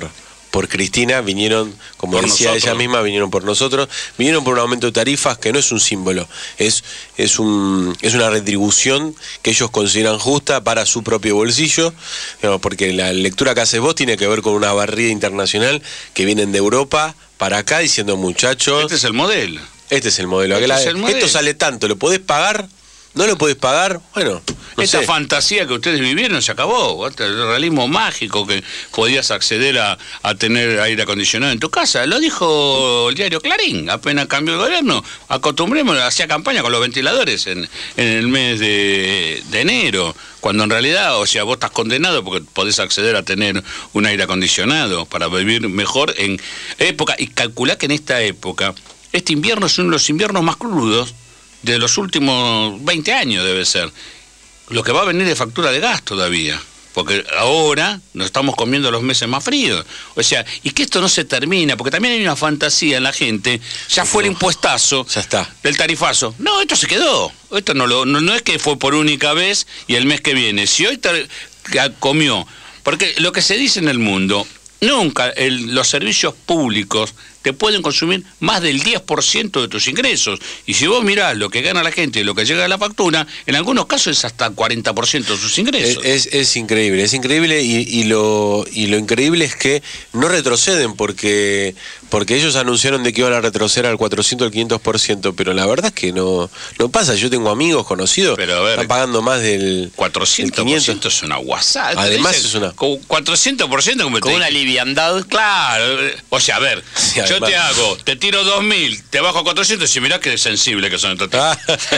por Cristina, vinieron, como por decía nosotros. ella misma, vinieron por nosotros, vinieron por un aumento de tarifas que no es un símbolo, es una retribución que ellos consideran justa para su propio bolsillo, digamos, porque la lectura que haces vos tiene que ver con una barrida internacional que vienen de Europa para acá diciendo, muchachos... Este es el modelo. Este es el modelo. Esto sale tanto, ¿lo podés pagar? ¿No lo podés pagar? Bueno, no Esta sé. fantasía que ustedes vivieron se acabó. El realismo mágico que podías acceder a tener aire acondicionado en tu casa. Lo dijo el diario Clarín. Apenas cambió el gobierno. Acostumbremos, hacía campaña con los ventiladores en el mes de enero. Cuando en realidad, o sea, vos estás condenado porque podés acceder a tener un aire acondicionado para vivir mejor en época. Y calculá que en esta época, este invierno es uno de los inviernos más crudos de los últimos 20 años debe ser. Lo que va a venir de factura de gas todavía, porque ahora nos estamos comiendo los meses más fríos. O sea, y que esto no se termina, porque también hay una fantasía en la gente, ya fue el impuestazo, ya está, del tarifazo. No, esto se quedó. Esto no es que fue por única vez y el mes que viene. Si hoy comió, porque lo que se dice en el mundo, nunca los servicios públicos te pueden consumir más del 10% de tus ingresos. Y si vos mirás lo que gana la gente y lo que llega a la factura, en algunos casos es hasta 40% de sus ingresos. Es increíble, y lo increíble es que no retroceden porque ellos anunciaron de que iban a retroceder al 400 al 500%, pero la verdad es que no pasa. Yo tengo amigos conocidos que están pagando más del 400% es una guasada. Además es una 400% como con una liviandad. Claro, o sea, a ver, sí, yo te tiro 2.000, te bajo 400 y mirá qué sensible que son estos tipos.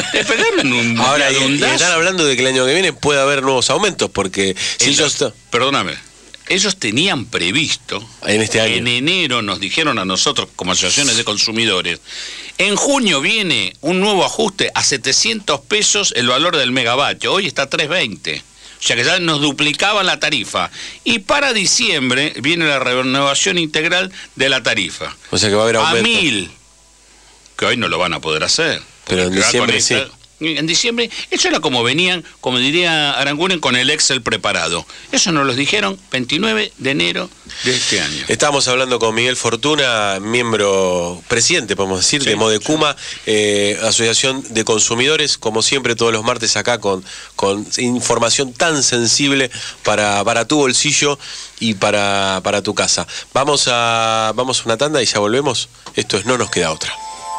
Ahora, y están hablando de que el año que viene puede haber nuevos aumentos, porque si ellos... Perdóname, ellos tenían previsto, en este año, en enero nos dijeron a nosotros como asociaciones de consumidores, en junio viene un nuevo ajuste a 700 pesos el valor del megavatio, hoy está a 320. O sea que ya nos duplicaban la tarifa. Y para diciembre viene la renovación integral de la tarifa. O sea que va a haber aumento. A 1.000. Que hoy no lo van a poder hacer. Pero en diciembre sí. En diciembre, eso era como venían, como diría Aranguren, con el Excel preparado. Eso nos lo dijeron 29 de enero de este año. Estamos hablando con Miguel Fortuna, presidente, podemos decir, de Modecuma, Asociación de Consumidores, como siempre todos los martes acá con información tan sensible para tu bolsillo y para tu casa. Vamos a una tanda y ya volvemos. Esto es No Nos Queda Otra.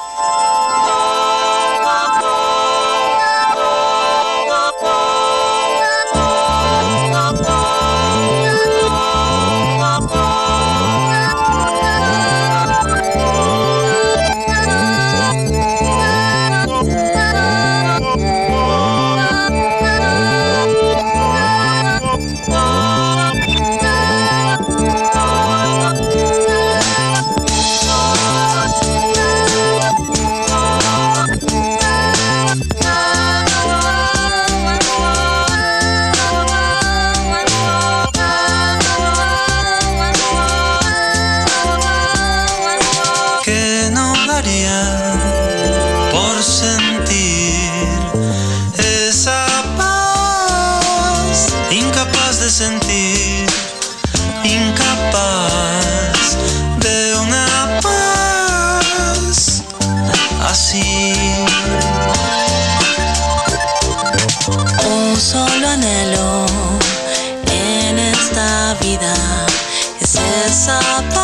Un solo anhelo en esta vida es esa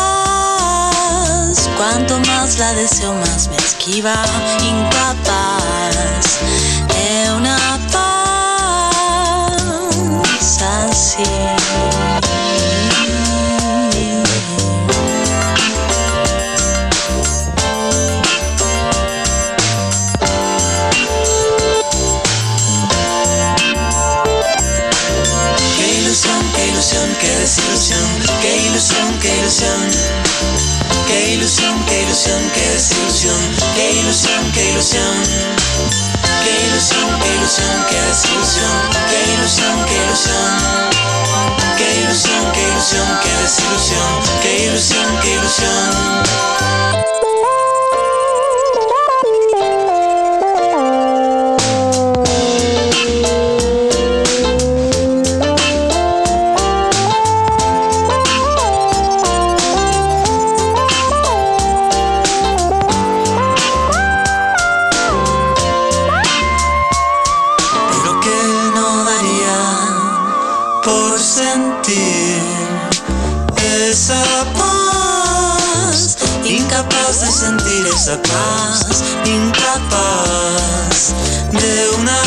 paz. Cuanto más la deseo, más me esquiva, incapaz de una paz así. Qué desilusión, qué ilusión, qué ilusión, qué ilusión, qué ilusión, qué desilusión, qué ilusión, qué ilusión, qué ilusión, qué ilusión, qué desilusión, qué ilusión, qué ilusión, qué ilusión, qué ilusión, qué desilusión, qué ilusión, qué ilusión. esa paz, incapaz de sentir esa paz, incapaz de una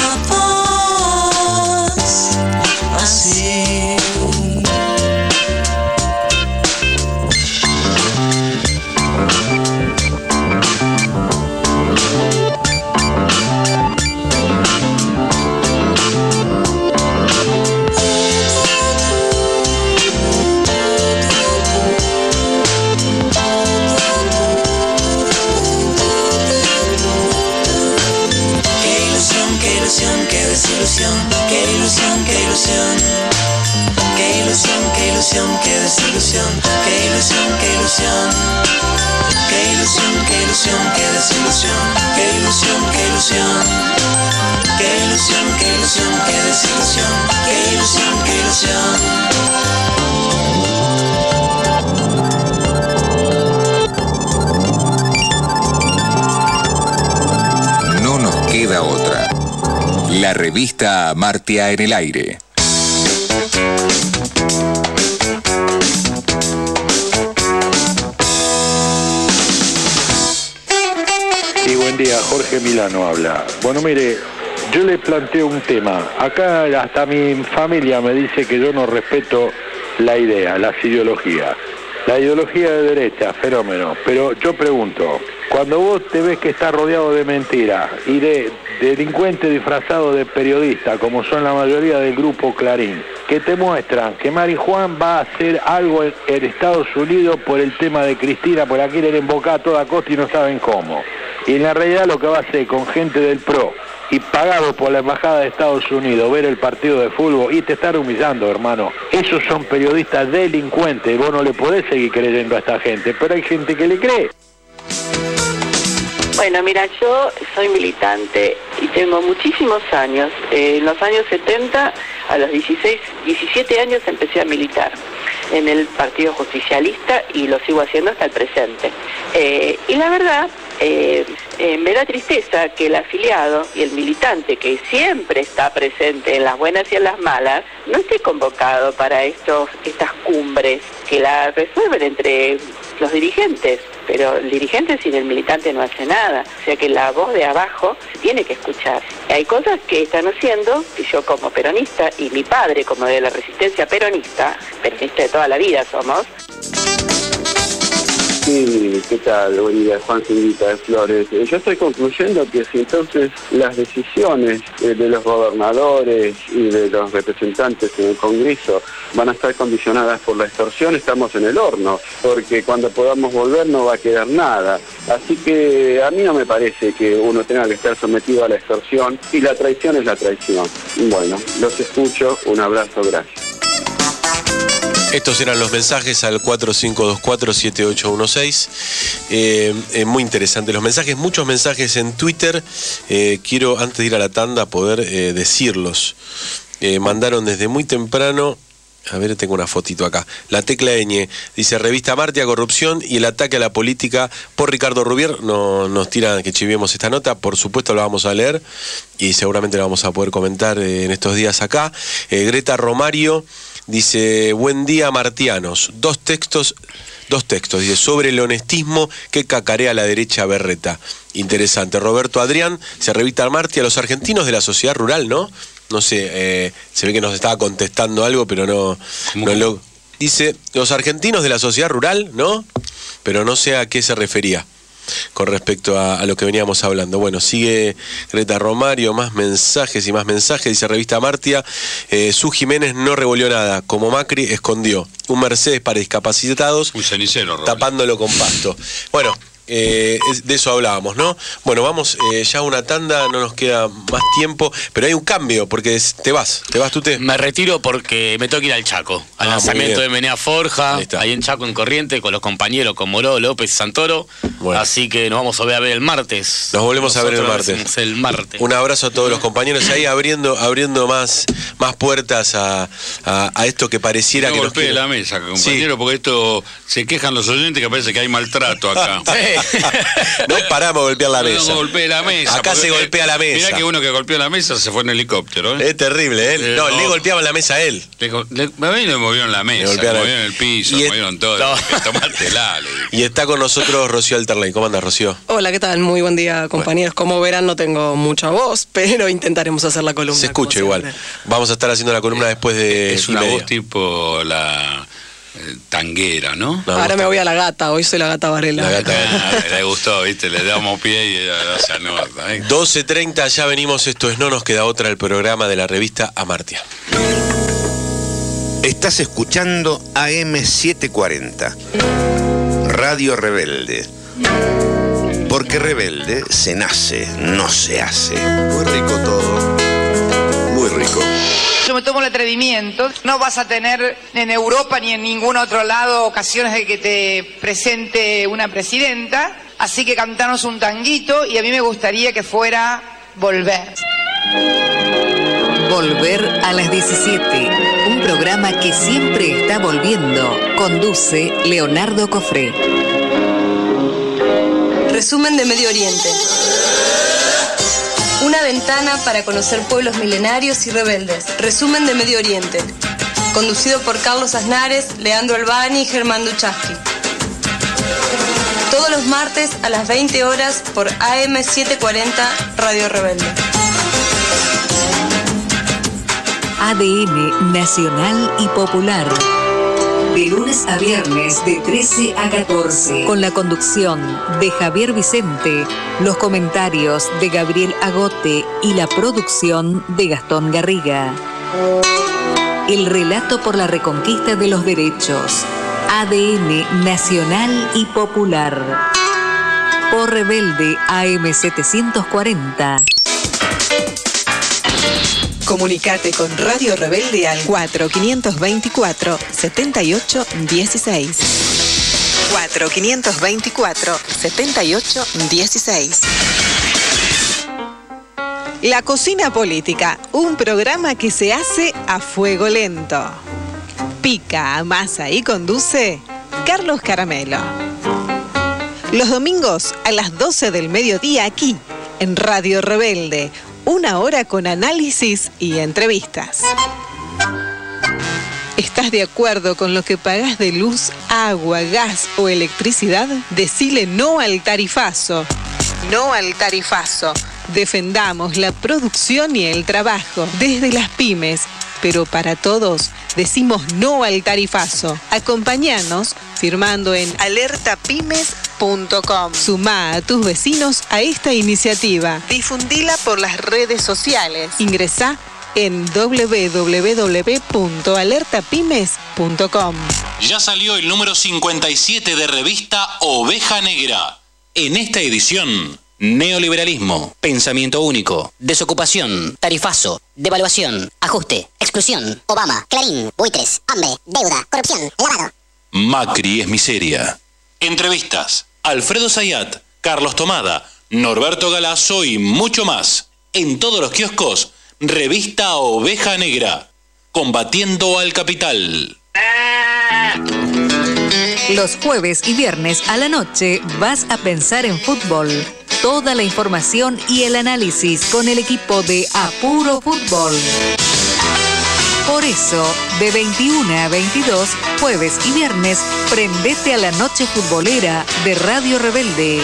paz así. Qué desilusión, qué ilusión, qué ilusión, qué ilusión, qué ilusión, qué desilusión, qué ilusión, qué ilusión, qué ilusión, qué ilusión, qué desilusión, qué ilusión, qué ilusión, qué ilusión, qué ilusión, qué desilusión, qué ilusión, qué ilusión. No nos queda otra. La revista Amartya en el aire. Sí, buen día, Jorge Milano habla. Bueno, mire, yo le planteo un tema. Acá hasta mi familia me dice que yo no respeto la idea, las ideologías. La ideología de derecha, fenómeno. Pero yo pregunto, cuando vos te ves que estás rodeado de mentiras y de delincuentes disfrazados de periodistas, como son la mayoría del grupo Clarín, que te muestran que Mari Juan va a hacer algo en Estados Unidos por el tema de Cristina, por la quieren embocar a toda costa y no saben cómo. Y en la realidad lo que va a hacer con gente del PRO y pagado por la Embajada de Estados Unidos ver el partido de fútbol y te están humillando, hermano. Esos son periodistas delincuentes, vos no le podés seguir creyendo a esta gente, pero hay gente que le cree. Bueno, mira, yo soy militante y tengo muchísimos años. En los años 70, a los 17 años empecé a militar en el Partido Justicialista y lo sigo haciendo hasta el presente. Y la verdad, me da tristeza que el afiliado y el militante, que siempre está presente en las buenas y en las malas, no esté convocado para estas cumbres que la resuelven entre los dirigentes. Pero el dirigente sin el militante no hace nada, o sea que la voz de abajo tiene que escuchar. Hay cosas que están haciendo, que yo como peronista y mi padre como de la resistencia peronista de toda la vida somos. Sí, ¿qué tal? Buen día, Juan Cinguita de Flores. Yo estoy concluyendo que si entonces las decisiones de los gobernadores y de los representantes en el Congreso van a estar condicionadas por la extorsión, estamos en el horno, porque cuando podamos volver no va a quedar nada. Así que a mí no me parece que uno tenga que estar sometido a la extorsión, y la traición es la traición. Bueno, los escucho, un abrazo, gracias. Estos eran los mensajes al 4524-7816. Muy interesantes los mensajes, muchos mensajes en Twitter. Quiero, antes de ir a la tanda, poder decirlos. Mandaron desde muy temprano. A ver, tengo una fotito acá. La Tecla Eñe dice: revista Amartya, corrupción y el ataque a la política por Ricardo Rubier. Nos tiran que chiviemos esta nota. Por supuesto la vamos a leer y seguramente la vamos a poder comentar en estos días acá. Greta Romario dice: buen día, martianos. Dos textos, dice, sobre el honestismo que cacarea la derecha berreta. Interesante. Roberto Adrián, se revista Amartya, los argentinos de la sociedad rural, ¿no? No sé, se ve que nos estaba contestando algo, pero no lo... Dice, los argentinos de la sociedad rural, ¿no? Pero no sé a qué se refería con respecto a lo que veníamos hablando. Bueno, sigue Greta Romario, más mensajes y más mensajes. Dice revista Amartya, Su Jiménez no revolvió nada, como Macri escondió un Mercedes para discapacitados, un cenicero, tapándolo con pasto. Bueno, de eso hablábamos, ¿no? Bueno, vamos ya a una tanda, no nos queda más tiempo, pero hay un cambio, porque te vas tú te. Me retiro porque me tengo que ir al Chaco, al lanzamiento de Menea Forja, ahí en Chaco, en Corriente, con los compañeros, con Moró, López y Santoro. Bueno. Así que nos vamos a ver el martes. Nos volvemos a ver el martes. Un abrazo a todos los compañeros ahí abriendo más puertas a esto que pareciera no que golpee la mesa, compañero, sí. Porque esto se quejan los oyentes que parece que hay maltrato acá. No paramos de golpear la mesa. No golpee la mesa. Acá se golpea la mesa. Mirá que uno que golpeó la mesa se fue en helicóptero. Es terrible, ¿eh? No, le golpeaban la mesa a él. A mí le movieron la mesa, le movieron el piso, le movieron todo. Tomátela. Y está con nosotros Rocío Alterley. ¿Cómo andas, Rocío? Hola, ¿qué tal? Muy buen día, compañeros. Como verán, no tengo mucha voz, pero intentaremos hacer la columna. Se escucha igual. Vamos a estar haciendo la columna después de... Es una voz tipo la... tanguera, ¿no? Ahora me voy a la gata, hoy soy la gata Varela. La gata le gustó, ¿viste? Le damos pie y ella se anota. 12:30, ya venimos. Esto es No Nos Queda Otra, el programa de la revista Amartya. Estás escuchando AM740, Radio Rebelde. Porque rebelde se nace, no se hace. Muy rico todo, muy rico. Yo me tomo el atrevimiento. No vas a tener en Europa ni en ningún otro lado ocasiones de que te presente una presidenta. Así que cantanos un tanguito y a mí me gustaría que fuera Volver. Volver a las 17. Un programa que siempre está volviendo. Conduce Leonardo Cofré. Resumen de Medio Oriente. Una ventana para conocer pueblos milenarios y rebeldes. Resumen de Medio Oriente. Conducido por Carlos Aznares, Leandro Albani y Germán Duchaski. Todos los martes a las 20 horas por AM740 Radio Rebelde. ADN Nacional y Popular. De lunes a viernes de 13 a 14. Con la conducción de Javier Vicente, los comentarios de Gabriel Agote y la producción de Gastón Garriga. El relato por la reconquista de los derechos. ADN Nacional y Popular. Por Rebelde AM740. Comunicate con Radio Rebelde al 4524-7816. 4524-7816. La Cocina Política, un programa que se hace a fuego lento. Pica, amasa y conduce Carlos Caramelo. Los domingos a las 12 del mediodía aquí, en Radio Rebelde. 1 hora con análisis y entrevistas. ¿Estás de acuerdo con lo que pagás de luz, agua, gas o electricidad? Decile no al tarifazo. No al tarifazo. Defendamos la producción y el trabajo desde las pymes, pero para todos decimos no al tarifazo. Acompáñanos firmando en alertapymes.com. Sumá a tus vecinos a esta iniciativa. Difundila por las redes sociales. Ingresá en www.alertapymes.com. Ya salió el número 57 de revista Oveja Negra. En esta edición, neoliberalismo, pensamiento único, desocupación, tarifazo, devaluación, ajuste, exclusión, Obama, Clarín, buitres, hambre, deuda, corrupción, lavado. Macri es miseria. Entrevistas, Alfredo Zayat, Carlos Tomada, Norberto Galazo y mucho más. En todos los kioscos, revista Oveja Negra. Combatiendo al capital. Los jueves y viernes a la noche vas a pensar en fútbol. Toda la información y el análisis con el equipo de Apuro Fútbol. Por eso, de 21 a 22, jueves y viernes, prendete a la noche futbolera de Radio Rebelde.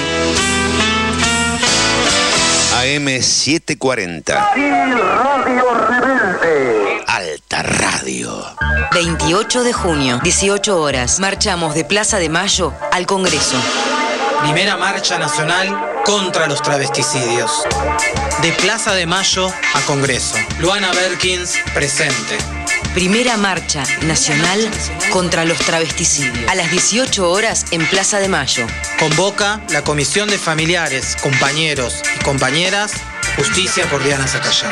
AM740. Radio Rebelde. Alta Radio. 28 de junio, 18 horas. Marchamos de Plaza de Mayo al Congreso. Primera marcha nacional contra los travesticidios. De Plaza de Mayo a Congreso. Luana Berkins presente. Primera marcha nacional contra los travesticidios. A las 18 horas en Plaza de Mayo. Convoca la Comisión de Familiares, Compañeros y Compañeras, Justicia por Diana Zacayán.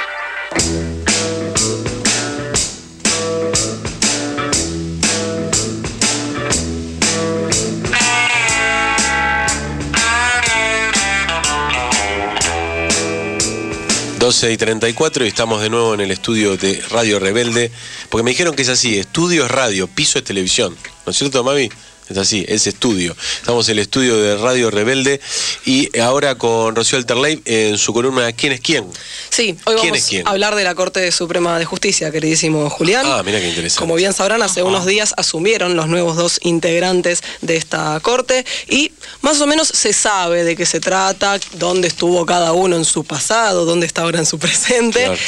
y 34 y estamos de nuevo en el estudio de Radio Rebelde, porque me dijeron que es así, estudio es radio, piso es televisión. ¿no es cierto, Mavi? Es así, es estudio. Estamos en el estudio de Radio Rebelde y ahora con Rocío Alterley en su columna ¿Quién es quién? Sí, hoy vamos a hablar de la Corte Suprema de Justicia, queridísimo Julián. Ah, mira qué interesante. Como bien sabrán, hace unos días asumieron los nuevos 2 integrantes de esta Corte y más o menos se sabe de qué se trata, dónde estuvo cada uno en su pasado, dónde está ahora en su presente. Claro.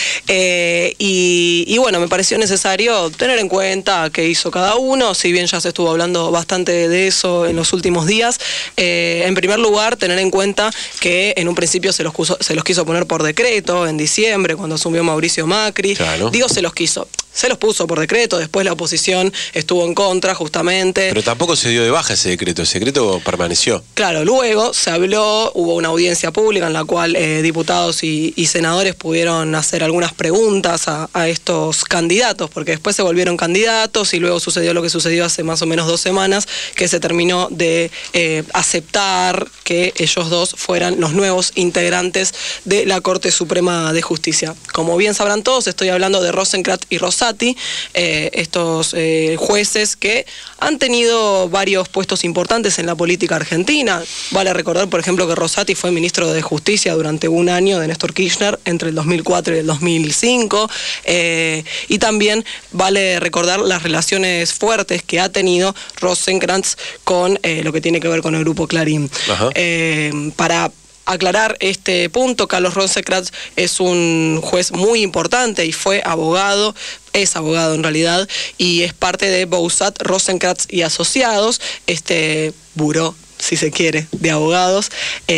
Y bueno, me pareció necesario tener en cuenta qué hizo cada uno, si bien ya se estuvo hablando bastante de eso en los últimos días. En primer lugar, tener en cuenta que en un principio se los quiso poner por decreto en diciembre, cuando asumió Mauricio Macri. Claro. Digo, se los puso por decreto, después la oposición estuvo en contra, justamente. Pero tampoco se dio de baja ese decreto permaneció. Claro, luego se habló, hubo una audiencia pública en la cual diputados y senadores pudieron hacer algunas preguntas a estos candidatos, porque después se volvieron candidatos y luego sucedió lo que sucedió hace más o menos 2 semanas, que se terminó de aceptar que ellos dos fueran los nuevos integrantes de la Corte Suprema de Justicia. Como bien sabrán todos, estoy hablando de Rosenkrantz y Rosati, estos jueces que han tenido varios puestos importantes en la política argentina. Vale recordar, por ejemplo, que Rosati fue ministro de Justicia durante un año de Néstor Kirchner, entre el 2004 y el 2005, y también vale recordar las relaciones fuertes que ha tenido Rosenkrantz con lo que tiene que ver con el Grupo Clarín. Para aclarar este punto, Carlos Rosenkrantz es un juez muy importante y fue abogado, es abogado en realidad, y es parte de Boussat, Rosenkrantz y Asociados, este buró, si se quiere, de abogados.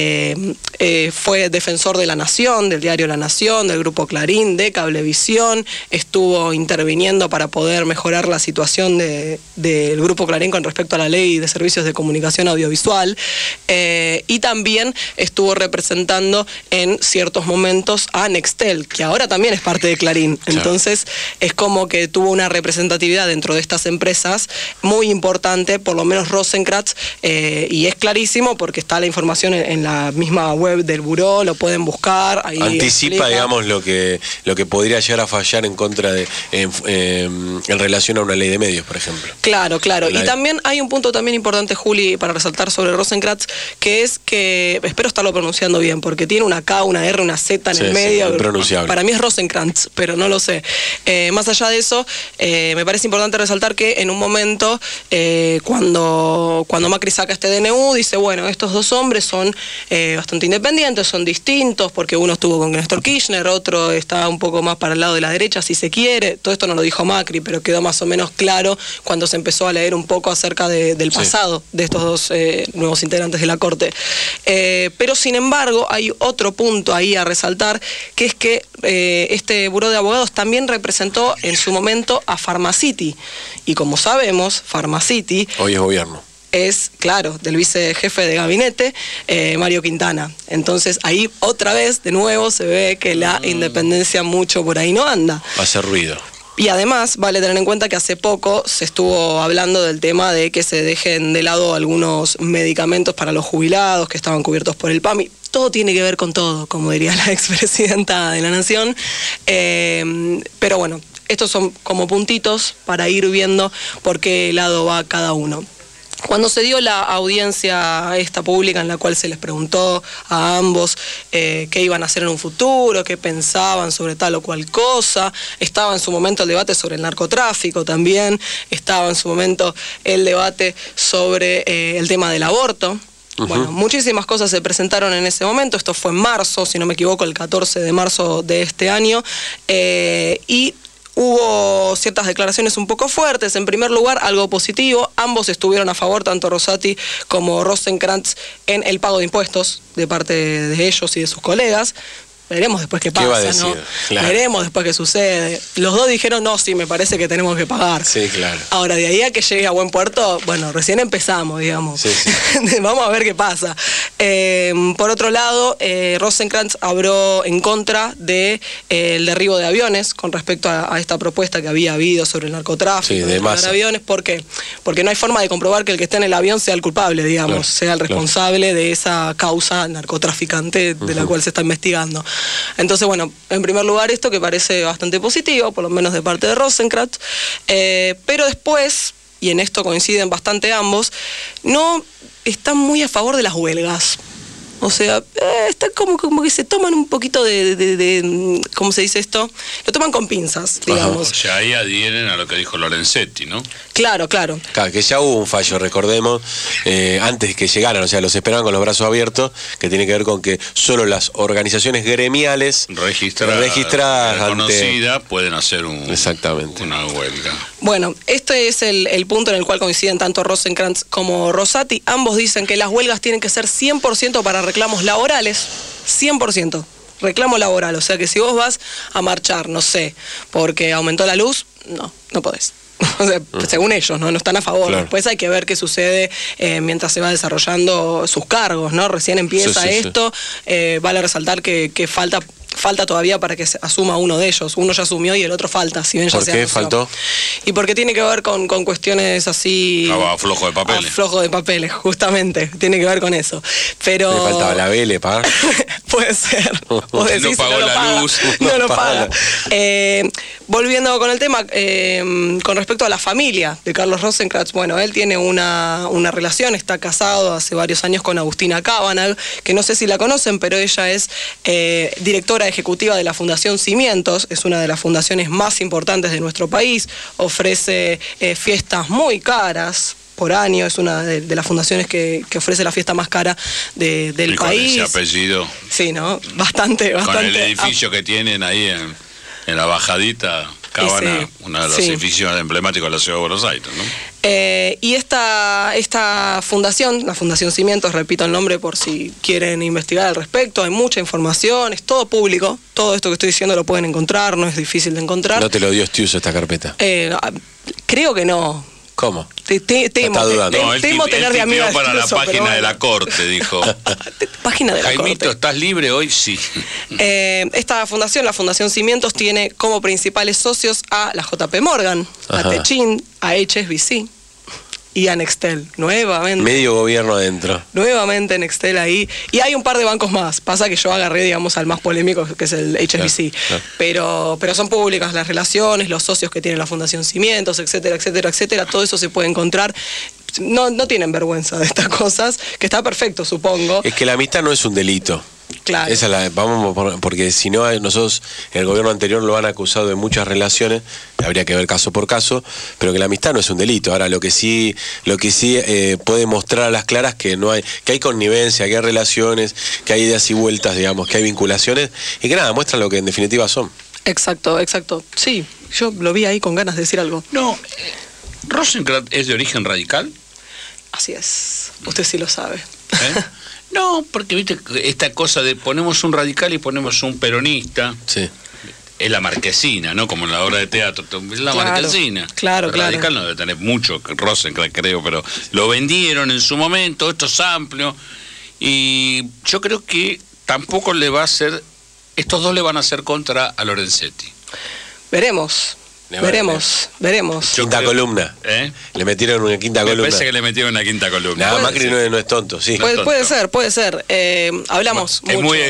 Fue defensor de La Nación, del diario La Nación, del Grupo Clarín, de Cablevisión, estuvo interviniendo para poder mejorar la situación del Grupo Clarín con respecto a la ley de servicios de comunicación audiovisual, y también estuvo representando en ciertos momentos a Nextel, que ahora también es parte de Clarín. Entonces es como que tuvo una representatividad dentro de estas empresas muy importante, por lo menos Rosenkrantz, y es clarísimo porque está la información en la misma web del buró, lo pueden buscar. Ahí anticipa, explica, digamos, lo que podría llegar a fallar en contra de en relación a una ley de medios, por ejemplo. Claro. Y también hay un punto también importante, Juli, para resaltar sobre Rosenkrantz, que es que, espero estarlo pronunciando bien, porque tiene una K, una R, una Z en el medio. Impronunciable. Para mí es Rosenkrantz, pero no lo sé. Más allá de eso, me parece importante resaltar que en un momento, cuando Macri saca este DNU, dice, bueno, estos 2 hombres son bastante independientes, son distintos, porque uno estuvo con Néstor Kirchner, otro está un poco más para el lado de la derecha, si se quiere. Todo esto no lo dijo Macri, pero quedó más o menos claro cuando se empezó a leer un poco acerca del pasado de estos 2 nuevos integrantes de la Corte. Pero sin embargo, hay otro punto ahí a resaltar, que es que este buró de abogados también representó en su momento a Pharmacity, y como sabemos, Pharmacity hoy es gobierno. Es, claro, del vicejefe de gabinete, Mario Quintana. Entonces ahí otra vez, de nuevo, se ve que la independencia mucho por ahí no anda. Va a hacer ruido. Y además, vale tener en cuenta que hace poco se estuvo hablando del tema de que se dejen de lado algunos medicamentos para los jubilados que estaban cubiertos por el PAMI. Todo tiene que ver con todo, como diría la expresidenta de la Nación. Pero bueno, estos son como puntitos para ir viendo por qué lado va cada uno. Cuando se dio la audiencia esta pública en la cual se les preguntó a ambos qué iban a hacer en un futuro, qué pensaban sobre tal o cual cosa, estaba en su momento el debate sobre el narcotráfico también, estaba en su momento el debate sobre el tema del aborto. Bueno, muchísimas cosas se presentaron en ese momento. Esto fue en marzo, si no me equivoco, el 14 de marzo de este año, y hubo ciertas declaraciones un poco fuertes. En primer lugar, algo positivo, ambos estuvieron a favor, tanto Rosati como Rosenkrantz, en el pago de impuestos de parte de ellos y de sus colegas. Veremos después qué pasa, ¿no? Claro. Veremos después qué sucede. Los dos dijeron, no, sí, me parece que tenemos que pagar. Sí, claro. Ahora, de ahí a que llegue a buen puerto, bueno, recién empezamos, digamos. Sí. Vamos a ver qué pasa. Por otro lado, Rosenkrantz habló en contra del derribo de aviones con respecto a esta propuesta que había habido sobre el narcotráfico, de masa. Aviones. ¿Por qué? Porque no hay forma de comprobar que el que esté en el avión sea el culpable, digamos, claro, sea el responsable de esa causa narcotraficante de la cual se está investigando. Entonces, bueno, en primer lugar esto que parece bastante positivo, por lo menos de parte de Rosenkrantz, pero después y en esto coinciden bastante ambos, no están muy a favor de las huelgas. O sea, está como que se toman un poquito de ¿cómo se dice esto? Lo toman con pinzas, digamos. O sea, ahí adhieren a lo que dijo Lorenzetti, ¿no? Claro, claro. Claro, que ya hubo un fallo, recordemos, antes que llegaran, o sea, los esperaban con los brazos abiertos, que tiene que ver con que solo las organizaciones gremiales registradas reconocidas pueden hacer exactamente una huelga. Bueno, este es el punto en el cual coinciden tanto Rosenkrantz como Rosati. Ambos dicen que las huelgas tienen que ser 100% para reclamos laborales, 100%. Reclamo laboral, o sea que si vos vas a marchar, no sé, porque aumentó la luz, no podés. O sea, según ellos, ¿no? No están a favor. Claro. Después hay que ver qué sucede mientras se va desarrollando sus cargos, ¿no? Recién empieza esto. Vale resaltar que falta todavía para que se asuma uno de ellos. Uno ya asumió y el otro falta. Si bien ya ¿Por qué faltó? Y porque tiene que ver con cuestiones así... Aflojo de papeles. Aflojo de papeles, justamente. Tiene que ver con eso. Pero... Le faltaba la vele, ¿pagar? Puede ser. Vos decís, no pagó la luz. No lo paga. Volviendo con el tema, con respecto a la familia de Carlos Rosenkrantz, bueno, él tiene una relación, está casado hace varios años con Agustina Cabanag, que no sé si la conocen, pero ella es directora ejecutiva de la Fundación Cimientos, es una de las fundaciones más importantes de nuestro país, ofrece fiestas muy caras por año, es una de las fundaciones que ofrece la fiesta más cara del país. Con ese apellido. Sí, ¿no? Bastante. Con el edificio que tienen ahí en la bajadita, Cabana, uno de los edificios emblemáticos de la ciudad de Buenos Aires, ¿no? Y esta fundación, la Fundación Cimientos, repito el nombre por si quieren investigar al respecto, hay mucha información, es todo público, todo esto que estoy diciendo lo pueden encontrar, no es difícil de encontrar. ¿No te lo dio Stiuso esta carpeta? Creo que no. ¿Cómo? Temo tener de amiga para la página de la corte, dijo. Página de la Jaimito, corte. ¿estás libre hoy? Sí. Esta fundación, la Fundación Cimientos, tiene como principales socios a la JP Morgan, a Techin, a HSBC y a Nextel, nuevamente. Medio gobierno adentro. Nuevamente Nextel ahí. Y hay un par de bancos más. Pasa que yo agarré, digamos, al más polémico, que es el HSBC. Claro. Pero son públicas las relaciones, los socios que tiene la Fundación Cimientos, etcétera, etcétera, etcétera. Todo eso se puede encontrar. No tienen vergüenza de estas cosas, que está perfecto, supongo. Es que la amistad no es un delito. Claro. Porque si no, nosotros, el gobierno anterior lo han acusado de muchas relaciones, habría que ver caso por caso, pero que la amistad no es un delito. Ahora, lo que sí puede mostrar a las claras que hay connivencia, que hay relaciones, que hay ideas y vueltas, digamos, que hay vinculaciones, y que nada, muestran lo que en definitiva son. Exacto. Sí, yo lo vi ahí con ganas de decir algo. No, ¿Rosenkrantz es de origen radical? Así es, usted sí lo sabe. No, porque viste esta cosa de ponemos un radical y ponemos un peronista. Sí. Es la marquesina, ¿no? Como en la obra de teatro. Es la marquesina. Claro. El radical no debe tener mucho, Rosenkrantz creo, pero lo vendieron en su momento, esto es amplio. Y yo creo que tampoco estos dos le van a hacer contra a Lorenzetti. Veremos. Quinta columna. Le metieron una quinta columna. Me parece que le metieron una quinta columna. Nada, Macri no es tonto, sí. Puede ser. Hablamos mucho. Es muy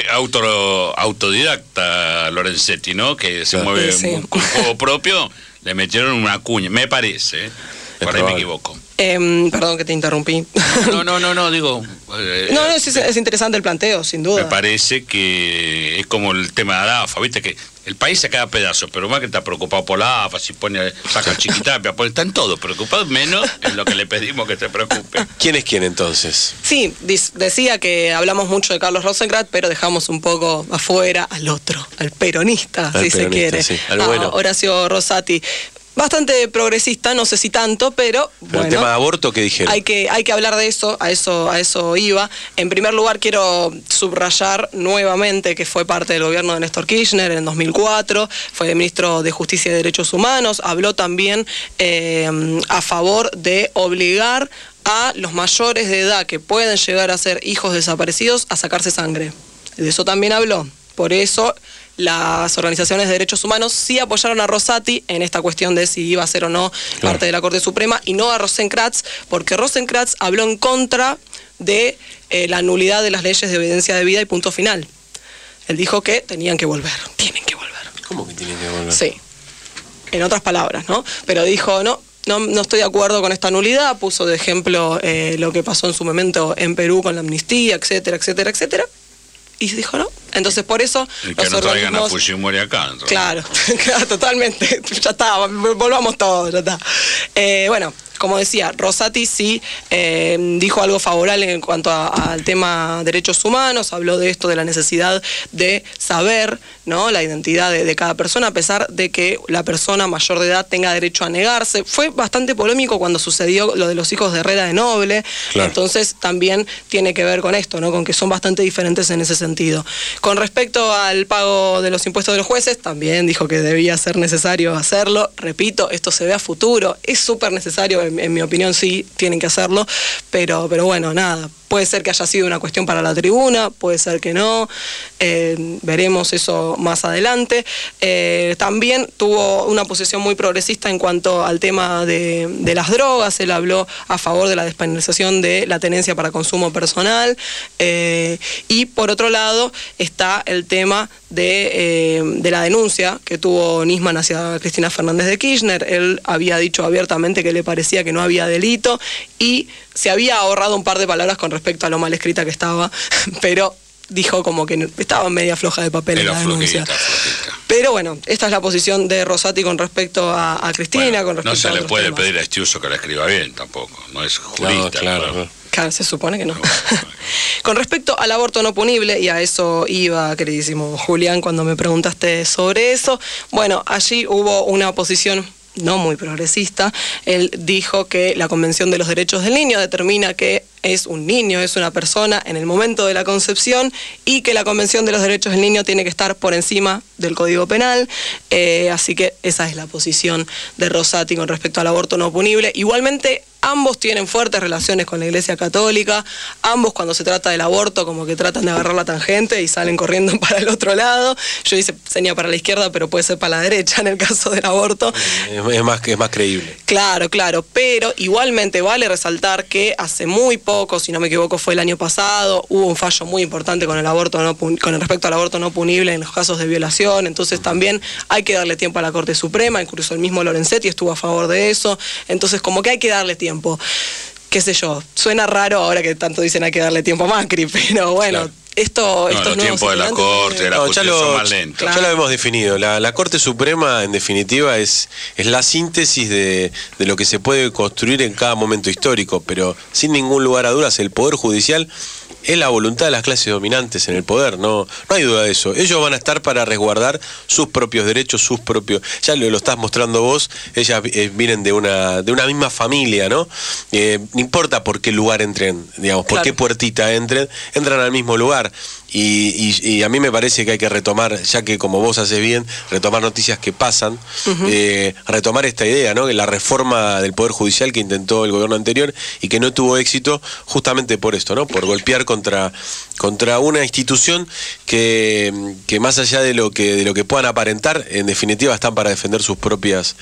autodidacta Lorenzetti, ¿no? Que se mueve con juego propio. Le metieron una cuña, me parece. Por ahí me equivoco. Perdón que te interrumpí. No, digo... es interesante el planteo, sin duda. Me parece que es como el tema de la AFA, viste que el país se cae a pedazos, pero más que está preocupado por la AFA, si saca Chiquitapia, están todos preocupados, menos en lo que le pedimos que se preocupe. ¿Quién es quién entonces? Sí, decía que hablamos mucho de Carlos Rosenkrantz, pero dejamos un poco afuera al otro, al peronista, si se quiere. Sí, al bueno. Horacio Rosati. Bastante progresista, no sé si tanto, pero bueno. ¿El tema de aborto qué dijeron? Hay que hablar de eso, a eso iba. En primer lugar, quiero subrayar nuevamente que fue parte del gobierno de Néstor Kirchner en 2004, fue ministro de Justicia y Derechos Humanos, habló también a favor de obligar a los mayores de edad que pueden llegar a ser hijos desaparecidos a sacarse sangre. De eso también habló. Por eso las organizaciones de derechos humanos sí apoyaron a Rosati en esta cuestión de si iba a ser o no parte de la Corte Suprema, y no a Rosenkrantz, porque Rosenkrantz habló en contra de la nulidad de las leyes de obediencia de vida y punto final. Él dijo que tienen que volver. ¿Cómo que tienen que volver? Sí, en otras palabras, ¿no? Pero dijo, no, no estoy de acuerdo con esta nulidad, puso de ejemplo lo que pasó en su momento en Perú con la amnistía, etcétera, etcétera, etcétera. Y dijo no. Entonces por eso y que no traigan a Fujimori acá. Entonces. Claro, totalmente. Ya está, volvamos todos, ya está. Bueno, como decía, Rosati sí dijo algo favorable en cuanto al tema derechos humanos, habló de esto, de la necesidad de saber, ¿no?, la identidad de cada persona, a pesar de que la persona mayor de edad tenga derecho a negarse. Fue bastante polémico cuando sucedió lo de los hijos de Herrera de Noble, claro. Entonces también tiene que ver con esto, ¿no?, con que son bastante diferentes en ese sentido. Con respecto al pago de los impuestos de los jueces, también dijo que debía ser necesario hacerlo. Repito, esto se ve a futuro, es súper necesario, en mi opinión sí, tienen que hacerlo, pero bueno, nada. Puede ser que haya sido una cuestión para la tribuna, puede ser que no, veremos eso más adelante. También tuvo una posición muy progresista en cuanto al tema de las drogas, él habló a favor de la despenalización de la tenencia para consumo personal, y por otro lado está el tema de la denuncia que tuvo Nisman hacia Cristina Fernández de Kirchner. Él había dicho abiertamente que le parecía que no había delito y se había ahorrado un par de palabras con respecto a lo mal escrita que estaba, pero dijo como que estaba media floja de papel en la denuncia. Flojita. Pero bueno, esta es la posición de Rosati con respecto a Cristina. Bueno, con respecto no se le puede temas. Pedir a Estiuso que la escriba bien tampoco, no es jurista. No, claro. Claro, se supone que no. Con respecto al aborto no punible, y a eso iba, queridísimo Julián, cuando me preguntaste sobre eso, bueno, allí hubo una posición no muy progresista. Él dijo que la Convención de los Derechos del Niño determina que es un niño, es una persona en el momento de la concepción, y que la Convención de los Derechos del Niño tiene que estar por encima del Código Penal, así que esa es la posición de Rosati con respecto al aborto no punible. Igualmente, ambos tienen fuertes relaciones con la Iglesia Católica, ambos cuando se trata del aborto como que tratan de agarrar la tangente y salen corriendo para el otro lado. Yo hice seña para la izquierda, pero puede ser para la derecha en el caso del aborto. Es más creíble. Claro, pero igualmente vale resaltar que hace muy poco, si no me equivoco fue el año pasado, hubo un fallo muy importante con respecto al aborto no punible en los casos de violación. Entonces también hay que darle tiempo a la Corte Suprema, incluso el mismo Lorenzetti estuvo a favor de eso. Entonces como que hay que darle tiempo. Qué sé yo, suena raro ahora que tanto dicen hay que darle tiempo a Macri, pero bueno, claro. Estos tiempos de la Corte, la Justicia son más lentos. Claro. Ya lo hemos definido. La Corte Suprema, en definitiva, es la síntesis de lo que se puede construir en cada momento histórico, pero sin ningún lugar a dudas, el Poder Judicial es la voluntad de las clases dominantes en el poder, no hay duda de eso. Ellos van a estar para resguardar sus propios derechos, ya lo estás mostrando vos, ellas vienen de una misma familia, ¿no? No importa por qué lugar entren, digamos, por qué puertita entran al mismo lugar. Y a mí me parece que hay que retomar, ya que como vos haces bien, retomar noticias que pasan, retomar esta idea, ¿no?, que la reforma del Poder Judicial que intentó el gobierno anterior y que no tuvo éxito justamente por esto, ¿no?, por golpear contra una institución que más allá de lo que puedan aparentar, en definitiva están para defender sus propias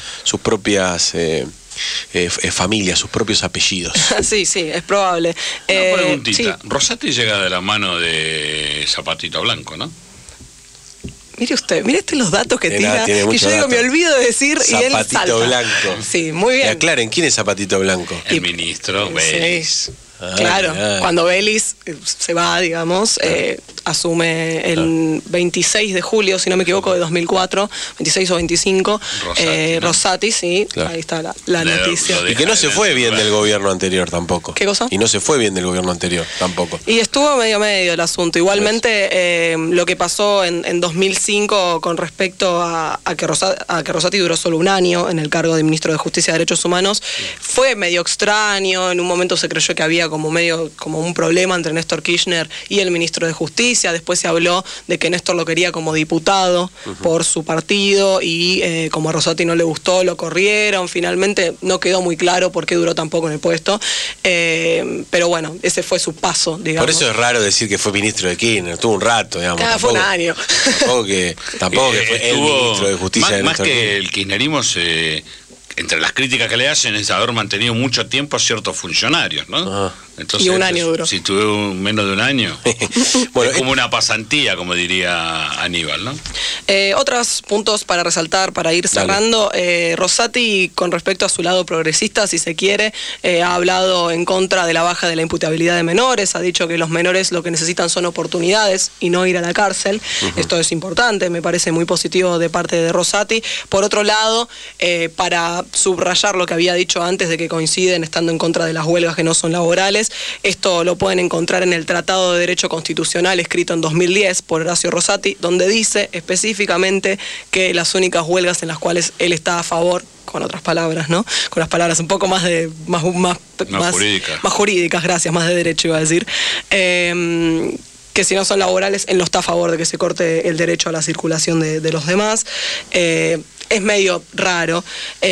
familias, sus propios apellidos. Sí, es probable. Una preguntita. Sí. Rosati llega de la mano de Zapatito Blanco, ¿no? Mire usted, los datos que tira, que yo digo, datos. Me olvido de decir Zapatito y él salta. Zapatito Blanco. Sí, muy bien. Y aclaren, ¿quién es Zapatito Blanco? El ministro Vélez. Claro, cuando Vélez se va, digamos, asume el 26 de julio, si no me equivoco, de 2004, 26 o 25, Rosati, sí, claro. Ahí está la noticia. Y que no se fue bien del gobierno anterior tampoco. ¿Qué cosa? Y no se fue bien del gobierno anterior tampoco. Y estuvo medio el asunto. Igualmente, lo que pasó en 2005 con respecto a que Rosati duró solo un año en el cargo de ministro de Justicia y Derechos Humanos, fue medio extraño. En un momento se creyó que había como un problema entre Néstor Kirchner y el ministro de Justicia. Después se habló de que Néstor lo quería como diputado por su partido y como a Rosati no le gustó, lo corrieron. Finalmente no quedó muy claro por qué duró tan poco en el puesto, pero bueno, ese fue su paso, digamos. Por eso es raro decir que fue ministro de Kirchner, tuvo un rato, digamos. Fue un año. Tampoco que fue el ministro de Justicia. Más que el kirchnerismo entre las críticas que le hacen es haber mantenido mucho tiempo a ciertos funcionarios, ¿no? Entonces, y un año duró. Si tuve menos de un año, bueno, es como una pasantía, como diría Aníbal, ¿no? Otros puntos para resaltar, para ir cerrando. Rosati, con respecto a su lado progresista, si se quiere, ha hablado en contra de la baja de la imputabilidad de menores, ha dicho que los menores lo que necesitan son oportunidades y no ir a la cárcel. Esto es importante, me parece muy positivo de parte de Rosati. Por otro lado, para subrayar lo que había dicho antes de que coinciden estando en contra de las huelgas que no son laborales, esto lo pueden encontrar en el Tratado de Derecho Constitucional escrito en 2010 por Horacio Rosati, donde dice específicamente que las únicas huelgas en las cuales él está a favor, con otras palabras, ¿no? Con las palabras un poco más jurídicas, gracias, más de derecho iba a decir, que si no son laborales, él no está a favor de que se corte el derecho a la circulación de los demás. Es medio raro.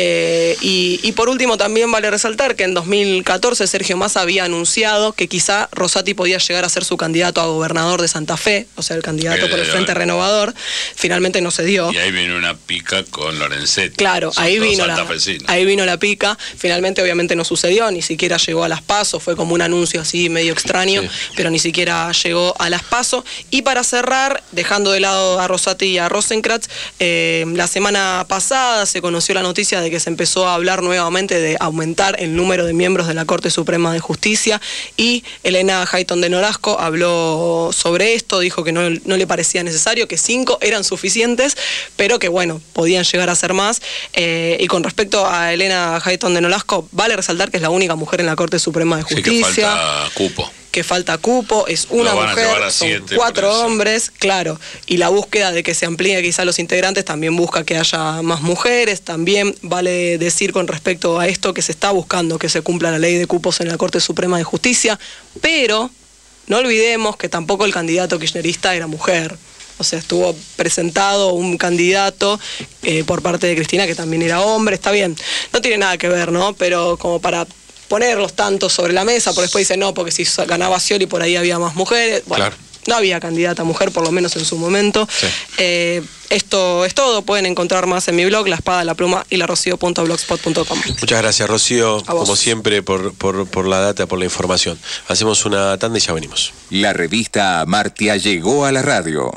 Y por último también vale resaltar que en 2014 Sergio Massa había anunciado que quizá Rosati podía llegar a ser su candidato a gobernador de Santa Fe, o sea, el candidato por el Frente Renovador. Finalmente no se dio. Y ahí vino una pica con Lorenzetti. Claro, ahí vino la pica. Finalmente obviamente no sucedió, ni siquiera llegó a las PASO, fue como un anuncio así medio extraño, pero ni siquiera llegó a las PASO. Y para cerrar, dejando de lado a Rosati y a Rosenkrantz, la semana pasada se conoció la noticia de que se empezó a hablar nuevamente de aumentar el número de miembros de la Corte Suprema de Justicia, y Elena Hayton de Nolasco habló sobre esto, dijo que no le parecía necesario, que 5 eran suficientes, pero que bueno, podían llegar a ser más. Y con respecto a Elena Hayton de Nolasco, vale resaltar que es la única mujer en la Corte Suprema de Justicia. Sí, que falta cupo. Que falta cupo, es una mujer, son 4 hombres, claro, y la búsqueda de que se amplíe quizá los integrantes también busca que haya más mujeres. También vale decir con respecto a esto que se está buscando que se cumpla la ley de cupos en la Corte Suprema de Justicia, pero no olvidemos que tampoco el candidato kirchnerista era mujer. O sea, estuvo presentado un candidato por parte de Cristina que también era hombre, está bien, no tiene nada que ver, ¿no? Pero como para ponerlos tanto sobre la mesa, por después dicen no, porque si ganaba Scioli por ahí había más mujeres. Bueno, claro. No había candidata mujer, por lo menos en su momento. Sí. Esto es todo. Pueden encontrar más en mi blog, La Espada, La Pluma y larocío.blogspot.com. Muchas gracias, Rocío, como siempre, por la data, por la información. Hacemos una tanda y ya venimos. La revista Amartya llegó a la radio.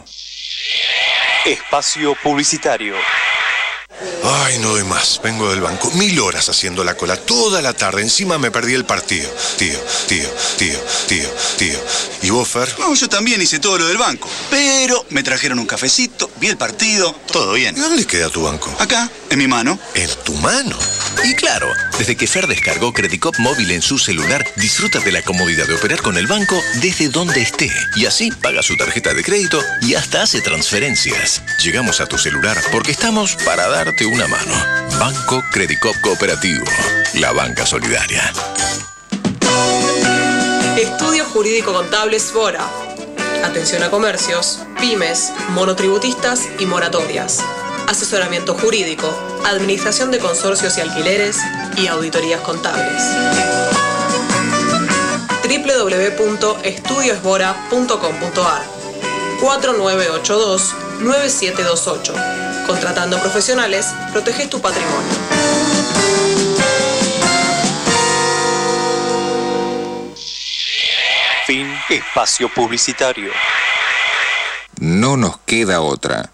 Espacio publicitario. Ay, no doy más. Vengo del banco. 1000 horas haciendo la cola toda la tarde. Encima me perdí el partido. Tío. ¿Y vos, Fer? No, yo también hice todo lo del banco. Pero me trajeron un cafecito, vi el partido, todo bien. ¿Y dónde queda tu banco? Acá, en mi mano. ¿En tu mano? Y claro, desde que Fer descargó Credicop móvil en su celular, disfruta de la comodidad de operar con el banco desde donde esté. Y así paga su tarjeta de crédito y hasta hace transferencias. Llegamos a tu celular porque estamos para darte una mano. Banco Credicop Cooperativo. La banca solidaria. Estudio Jurídico Contable Svora. Atención a comercios, pymes, monotributistas y moratorias. Asesoramiento jurídico, administración de consorcios y alquileres y auditorías contables. www.estudiosvora.com.ar 4982-9728. Contratando profesionales, proteges tu patrimonio. Fin. Espacio publicitario. No nos queda otra.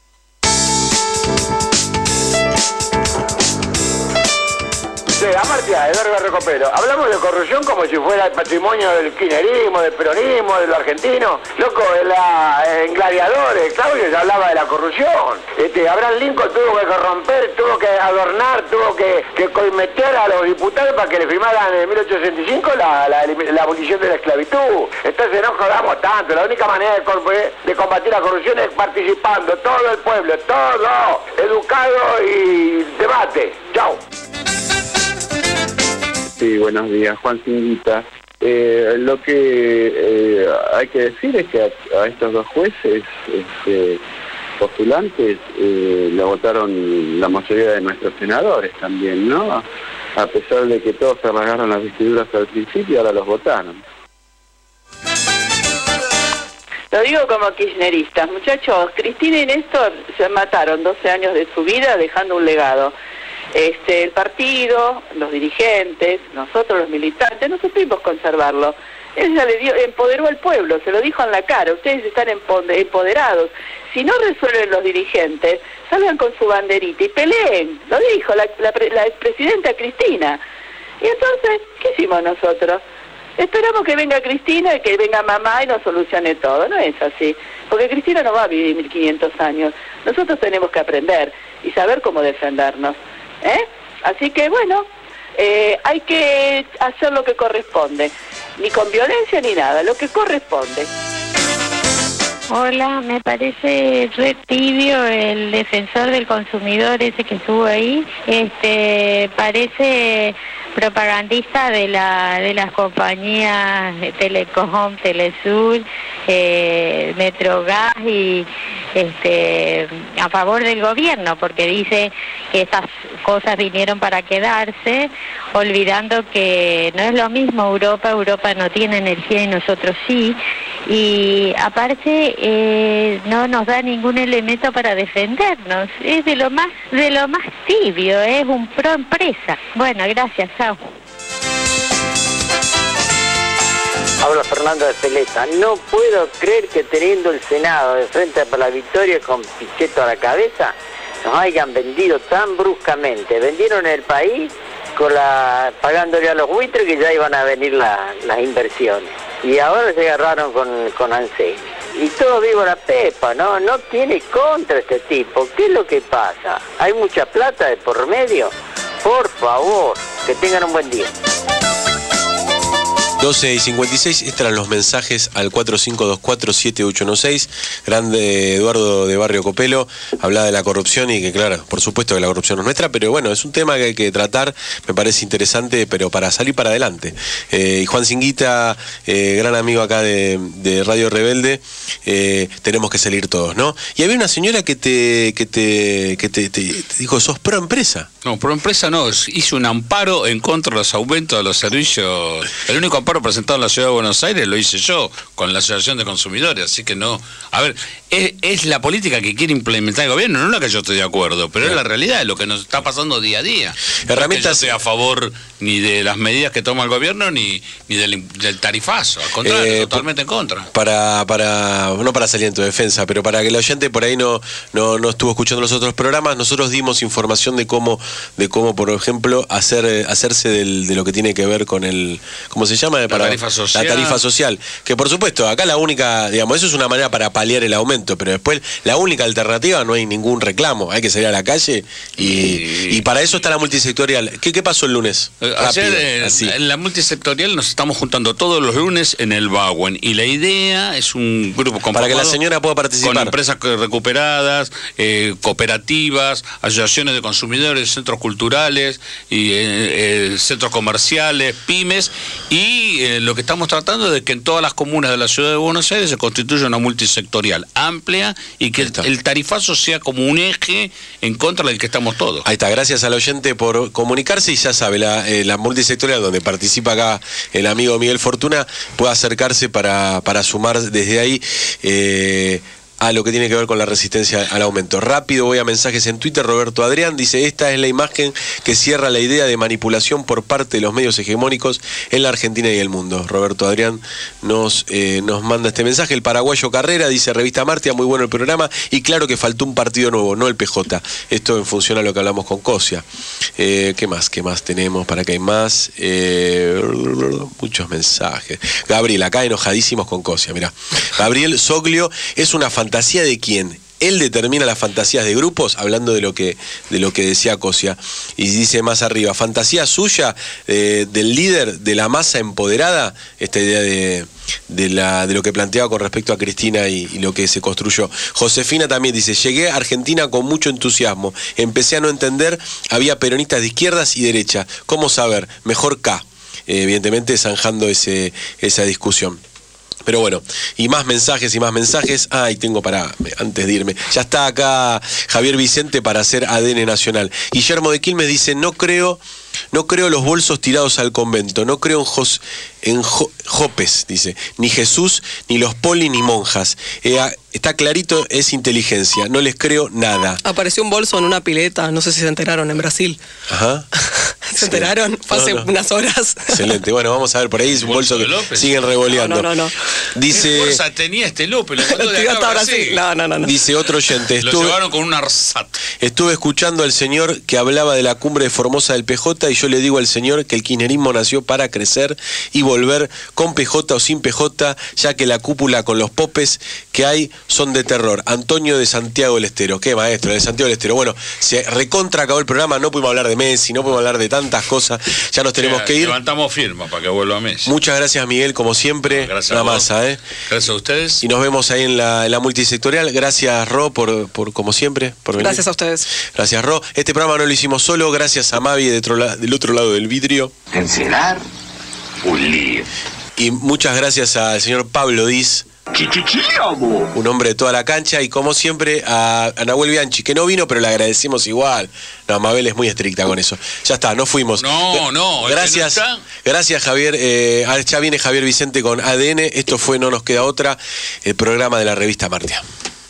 Sí, Amartya, Eduardo Recopero. Hablamos de corrupción como si fuera el patrimonio del kirchnerismo, del peronismo, de lo argentino. Loco, en Gladiadores, Claudio ya hablaba de la corrupción. Abraham Lincoln tuvo que corromper, tuvo que adornar, tuvo que coimeter a los diputados para que le firmaran en 1865 la abolición de la esclavitud. Entonces no jodamos tanto. La única manera de combatir la corrupción es participando, todo el pueblo, todo, educado y debate. Chau. Sí, buenos días, Juan Cinguita. Lo que hay que decir es que a estos dos jueces postulantes le votaron la mayoría de nuestros senadores también, ¿no? A pesar de que todos se rasgaron las vestiduras al principio, ahora los votaron. Lo digo como kirchneristas. Muchachos, Cristina y Néstor se mataron 12 años de su vida dejando un legado. El partido, los dirigentes, nosotros los militantes, no supimos conservarlo. Ella empoderó al pueblo, se lo dijo en la cara, ustedes están empoderados. Si no resuelven los dirigentes, salgan con su banderita y peleen, lo dijo la expresidenta Cristina. Y entonces, ¿qué hicimos nosotros? Esperamos que venga Cristina y que venga mamá y nos solucione todo. No es así, porque Cristina no va a vivir 1500 años. Nosotros tenemos que aprender y saber cómo defendernos. Así que bueno, hay que hacer lo que corresponde, ni con violencia ni nada, lo que corresponde. Hola, me parece re tibio el defensor del consumidor ese que estuvo ahí. Parece propagandista de las compañías de Telecom, Telesur, Metrogas y a favor del gobierno, porque dice que estas cosas vinieron para quedarse, olvidando que no es lo mismo Europa no tiene energía y nosotros sí, y aparte no nos da ningún elemento para defendernos, es de lo más tibio, es un pro empresa. Bueno, gracias, chao. Habla Fernando de Peleta. No puedo creer que teniendo el Senado de frente para la victoria con Pichetto a la cabeza, nos hayan vendido tan bruscamente. Vendieron el país pagándole a los buitres que ya iban a venir las inversiones. Y ahora se agarraron con ANSES. Y todo vivo la pepa, ¿no? No tiene contra este tipo. ¿Qué es lo que pasa? ¿Hay mucha plata de por medio? Por favor, que tengan un buen día. 12:56, estos eran los mensajes al 45247816. Grande Eduardo de Barrio Copelo hablaba de la corrupción y que claro, por supuesto que la corrupción no es nuestra, pero bueno, es un tema que hay que tratar, me parece interesante, pero para salir para adelante. Y Juan Singuita, gran amigo acá de Radio Rebelde, tenemos que salir todos, ¿no? Y había una señora que te dijo, sos pro empresa. No, pro empresa no, hizo un amparo en contra de los aumentos de los servicios. El único amparo presentado en la Ciudad de Buenos Aires lo hice yo, con la Asociación de Consumidores, así que no. A ver, es la política que quiere implementar el gobierno, no la que yo estoy de acuerdo, pero es la realidad, es lo que nos está pasando día a día. Herramientas... No es que yo sea a favor ni de las medidas que toma el gobierno, ni del tarifazo, al contrario, totalmente en contra. No para salir en tu defensa, pero para que el oyente por ahí no estuvo escuchando los otros programas, nosotros dimos información de cómo por ejemplo, hacerse de lo que tiene que ver con el, ¿cómo se llama? La tarifa social. Que por supuesto, acá la única, digamos, eso es una manera para paliar el aumento, pero después la única alternativa, no hay ningún reclamo, hay que salir a la calle y para eso está la multisectorial. ¿Qué pasó el lunes? Ayer en la multisectorial nos estamos juntando todos los lunes en el Bauen y la idea es un grupo para que la señora pueda participar. Con empresas recuperadas, cooperativas, asociaciones de consumidores, centros culturales, y centros comerciales, pymes, y lo que estamos tratando es de que en todas las comunas de la Ciudad de Buenos Aires se constituya una multisectorial amplia y que el tarifazo sea como un eje en contra del que estamos todos. Ahí está, gracias al oyente por comunicarse y ya sabe, la multisectorial donde participa acá el amigo Miguel Fortuna puede acercarse para sumar desde ahí a lo que tiene que ver con la resistencia al aumento. Rápido voy a mensajes en Twitter. Roberto Adrián dice, esta es la imagen que cierra la idea de manipulación por parte de los medios hegemónicos en la Argentina y el mundo. Roberto Adrián nos manda este mensaje. El paraguayo Carrera dice, Revista Martia, muy bueno el programa y claro que faltó un partido nuevo, no el PJ. Esto en función a lo que hablamos con Cosia. ¿Qué más tenemos? Para que hay más. Muchos mensajes. Gabriel, acá enojadísimos con Cosia, mirá. Gabriel Soglio, es una fantasía de quién. Él determina las fantasías de grupos, hablando de lo que decía Cosia. Y dice más arriba, fantasía suya del líder de la masa empoderada, esta idea de lo que planteaba con respecto a Cristina y lo que se construyó. Josefina también dice, llegué a Argentina con mucho entusiasmo, empecé a no entender, había peronistas de izquierdas y derecha, ¿cómo saber? Mejor K. Evidentemente zanjando esa discusión. Pero bueno, y más mensajes y más mensajes. Y tengo antes de irme. Ya está acá Javier Vicente para hacer ADN Nacional. Guillermo de Quilmes dice, no creo los bolsos tirados al convento, no creo en Jopes, dice, ni Jesús, ni los poli, ni monjas. Está clarito, es inteligencia, no les creo nada. Apareció un bolso en una pileta, no sé si se enteraron, en Brasil. Ajá. ¿Se enteraron? Hace unas horas. Excelente, bueno, vamos a ver, por ahí es un bolso que siguen revoleando. No. Dice, ¿qué fuerza tenía este López? Lo mandó de acá a Brasil. No. Dice otro oyente, lo llevaron con un arsat. Estuve escuchando al señor que hablaba de la cumbre de Formosa del PJ y yo le digo al señor que el kirchnerismo nació para crecer y volver con PJ o sin PJ, ya que la cúpula con los popes que hay son de terror. Antonio de Santiago del Estero. Qué maestro, de Santiago del Estero. Bueno, se recontra acabó el programa, no pudimos hablar de Messi, no pudimos hablar de tantas cosas, ya nos tenemos que ir. Levantamos firma para que vuelva Messi. Muchas gracias, Miguel, como siempre. Gracias una masa, Gracias a ustedes. Y nos vemos ahí en la multisectorial. Gracias, Ro, por como siempre, por venir. Gracias a ustedes. Gracias, Ro. Este programa no lo hicimos solo, gracias a Mavi del otro lado del vidrio. Encerar, un lío. Y muchas gracias al señor Pablo Diz, un hombre de toda la cancha, y como siempre a Nahuel Bianchi, que no vino, pero le agradecemos igual. No, Mabel es muy estricta con eso. Ya está, nos fuimos. No. Gracias, gracias Javier. Ya viene Javier Vicente con ADN. Esto fue No Nos Queda Otra, el programa de la revista Martia.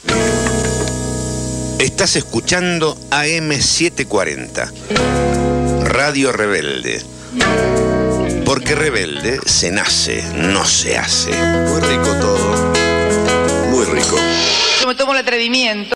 Estás escuchando AM740, Radio Rebelde. Porque rebelde se nace, no se hace. Muy rico todo. Muy rico. Yo me tomo el atrevimiento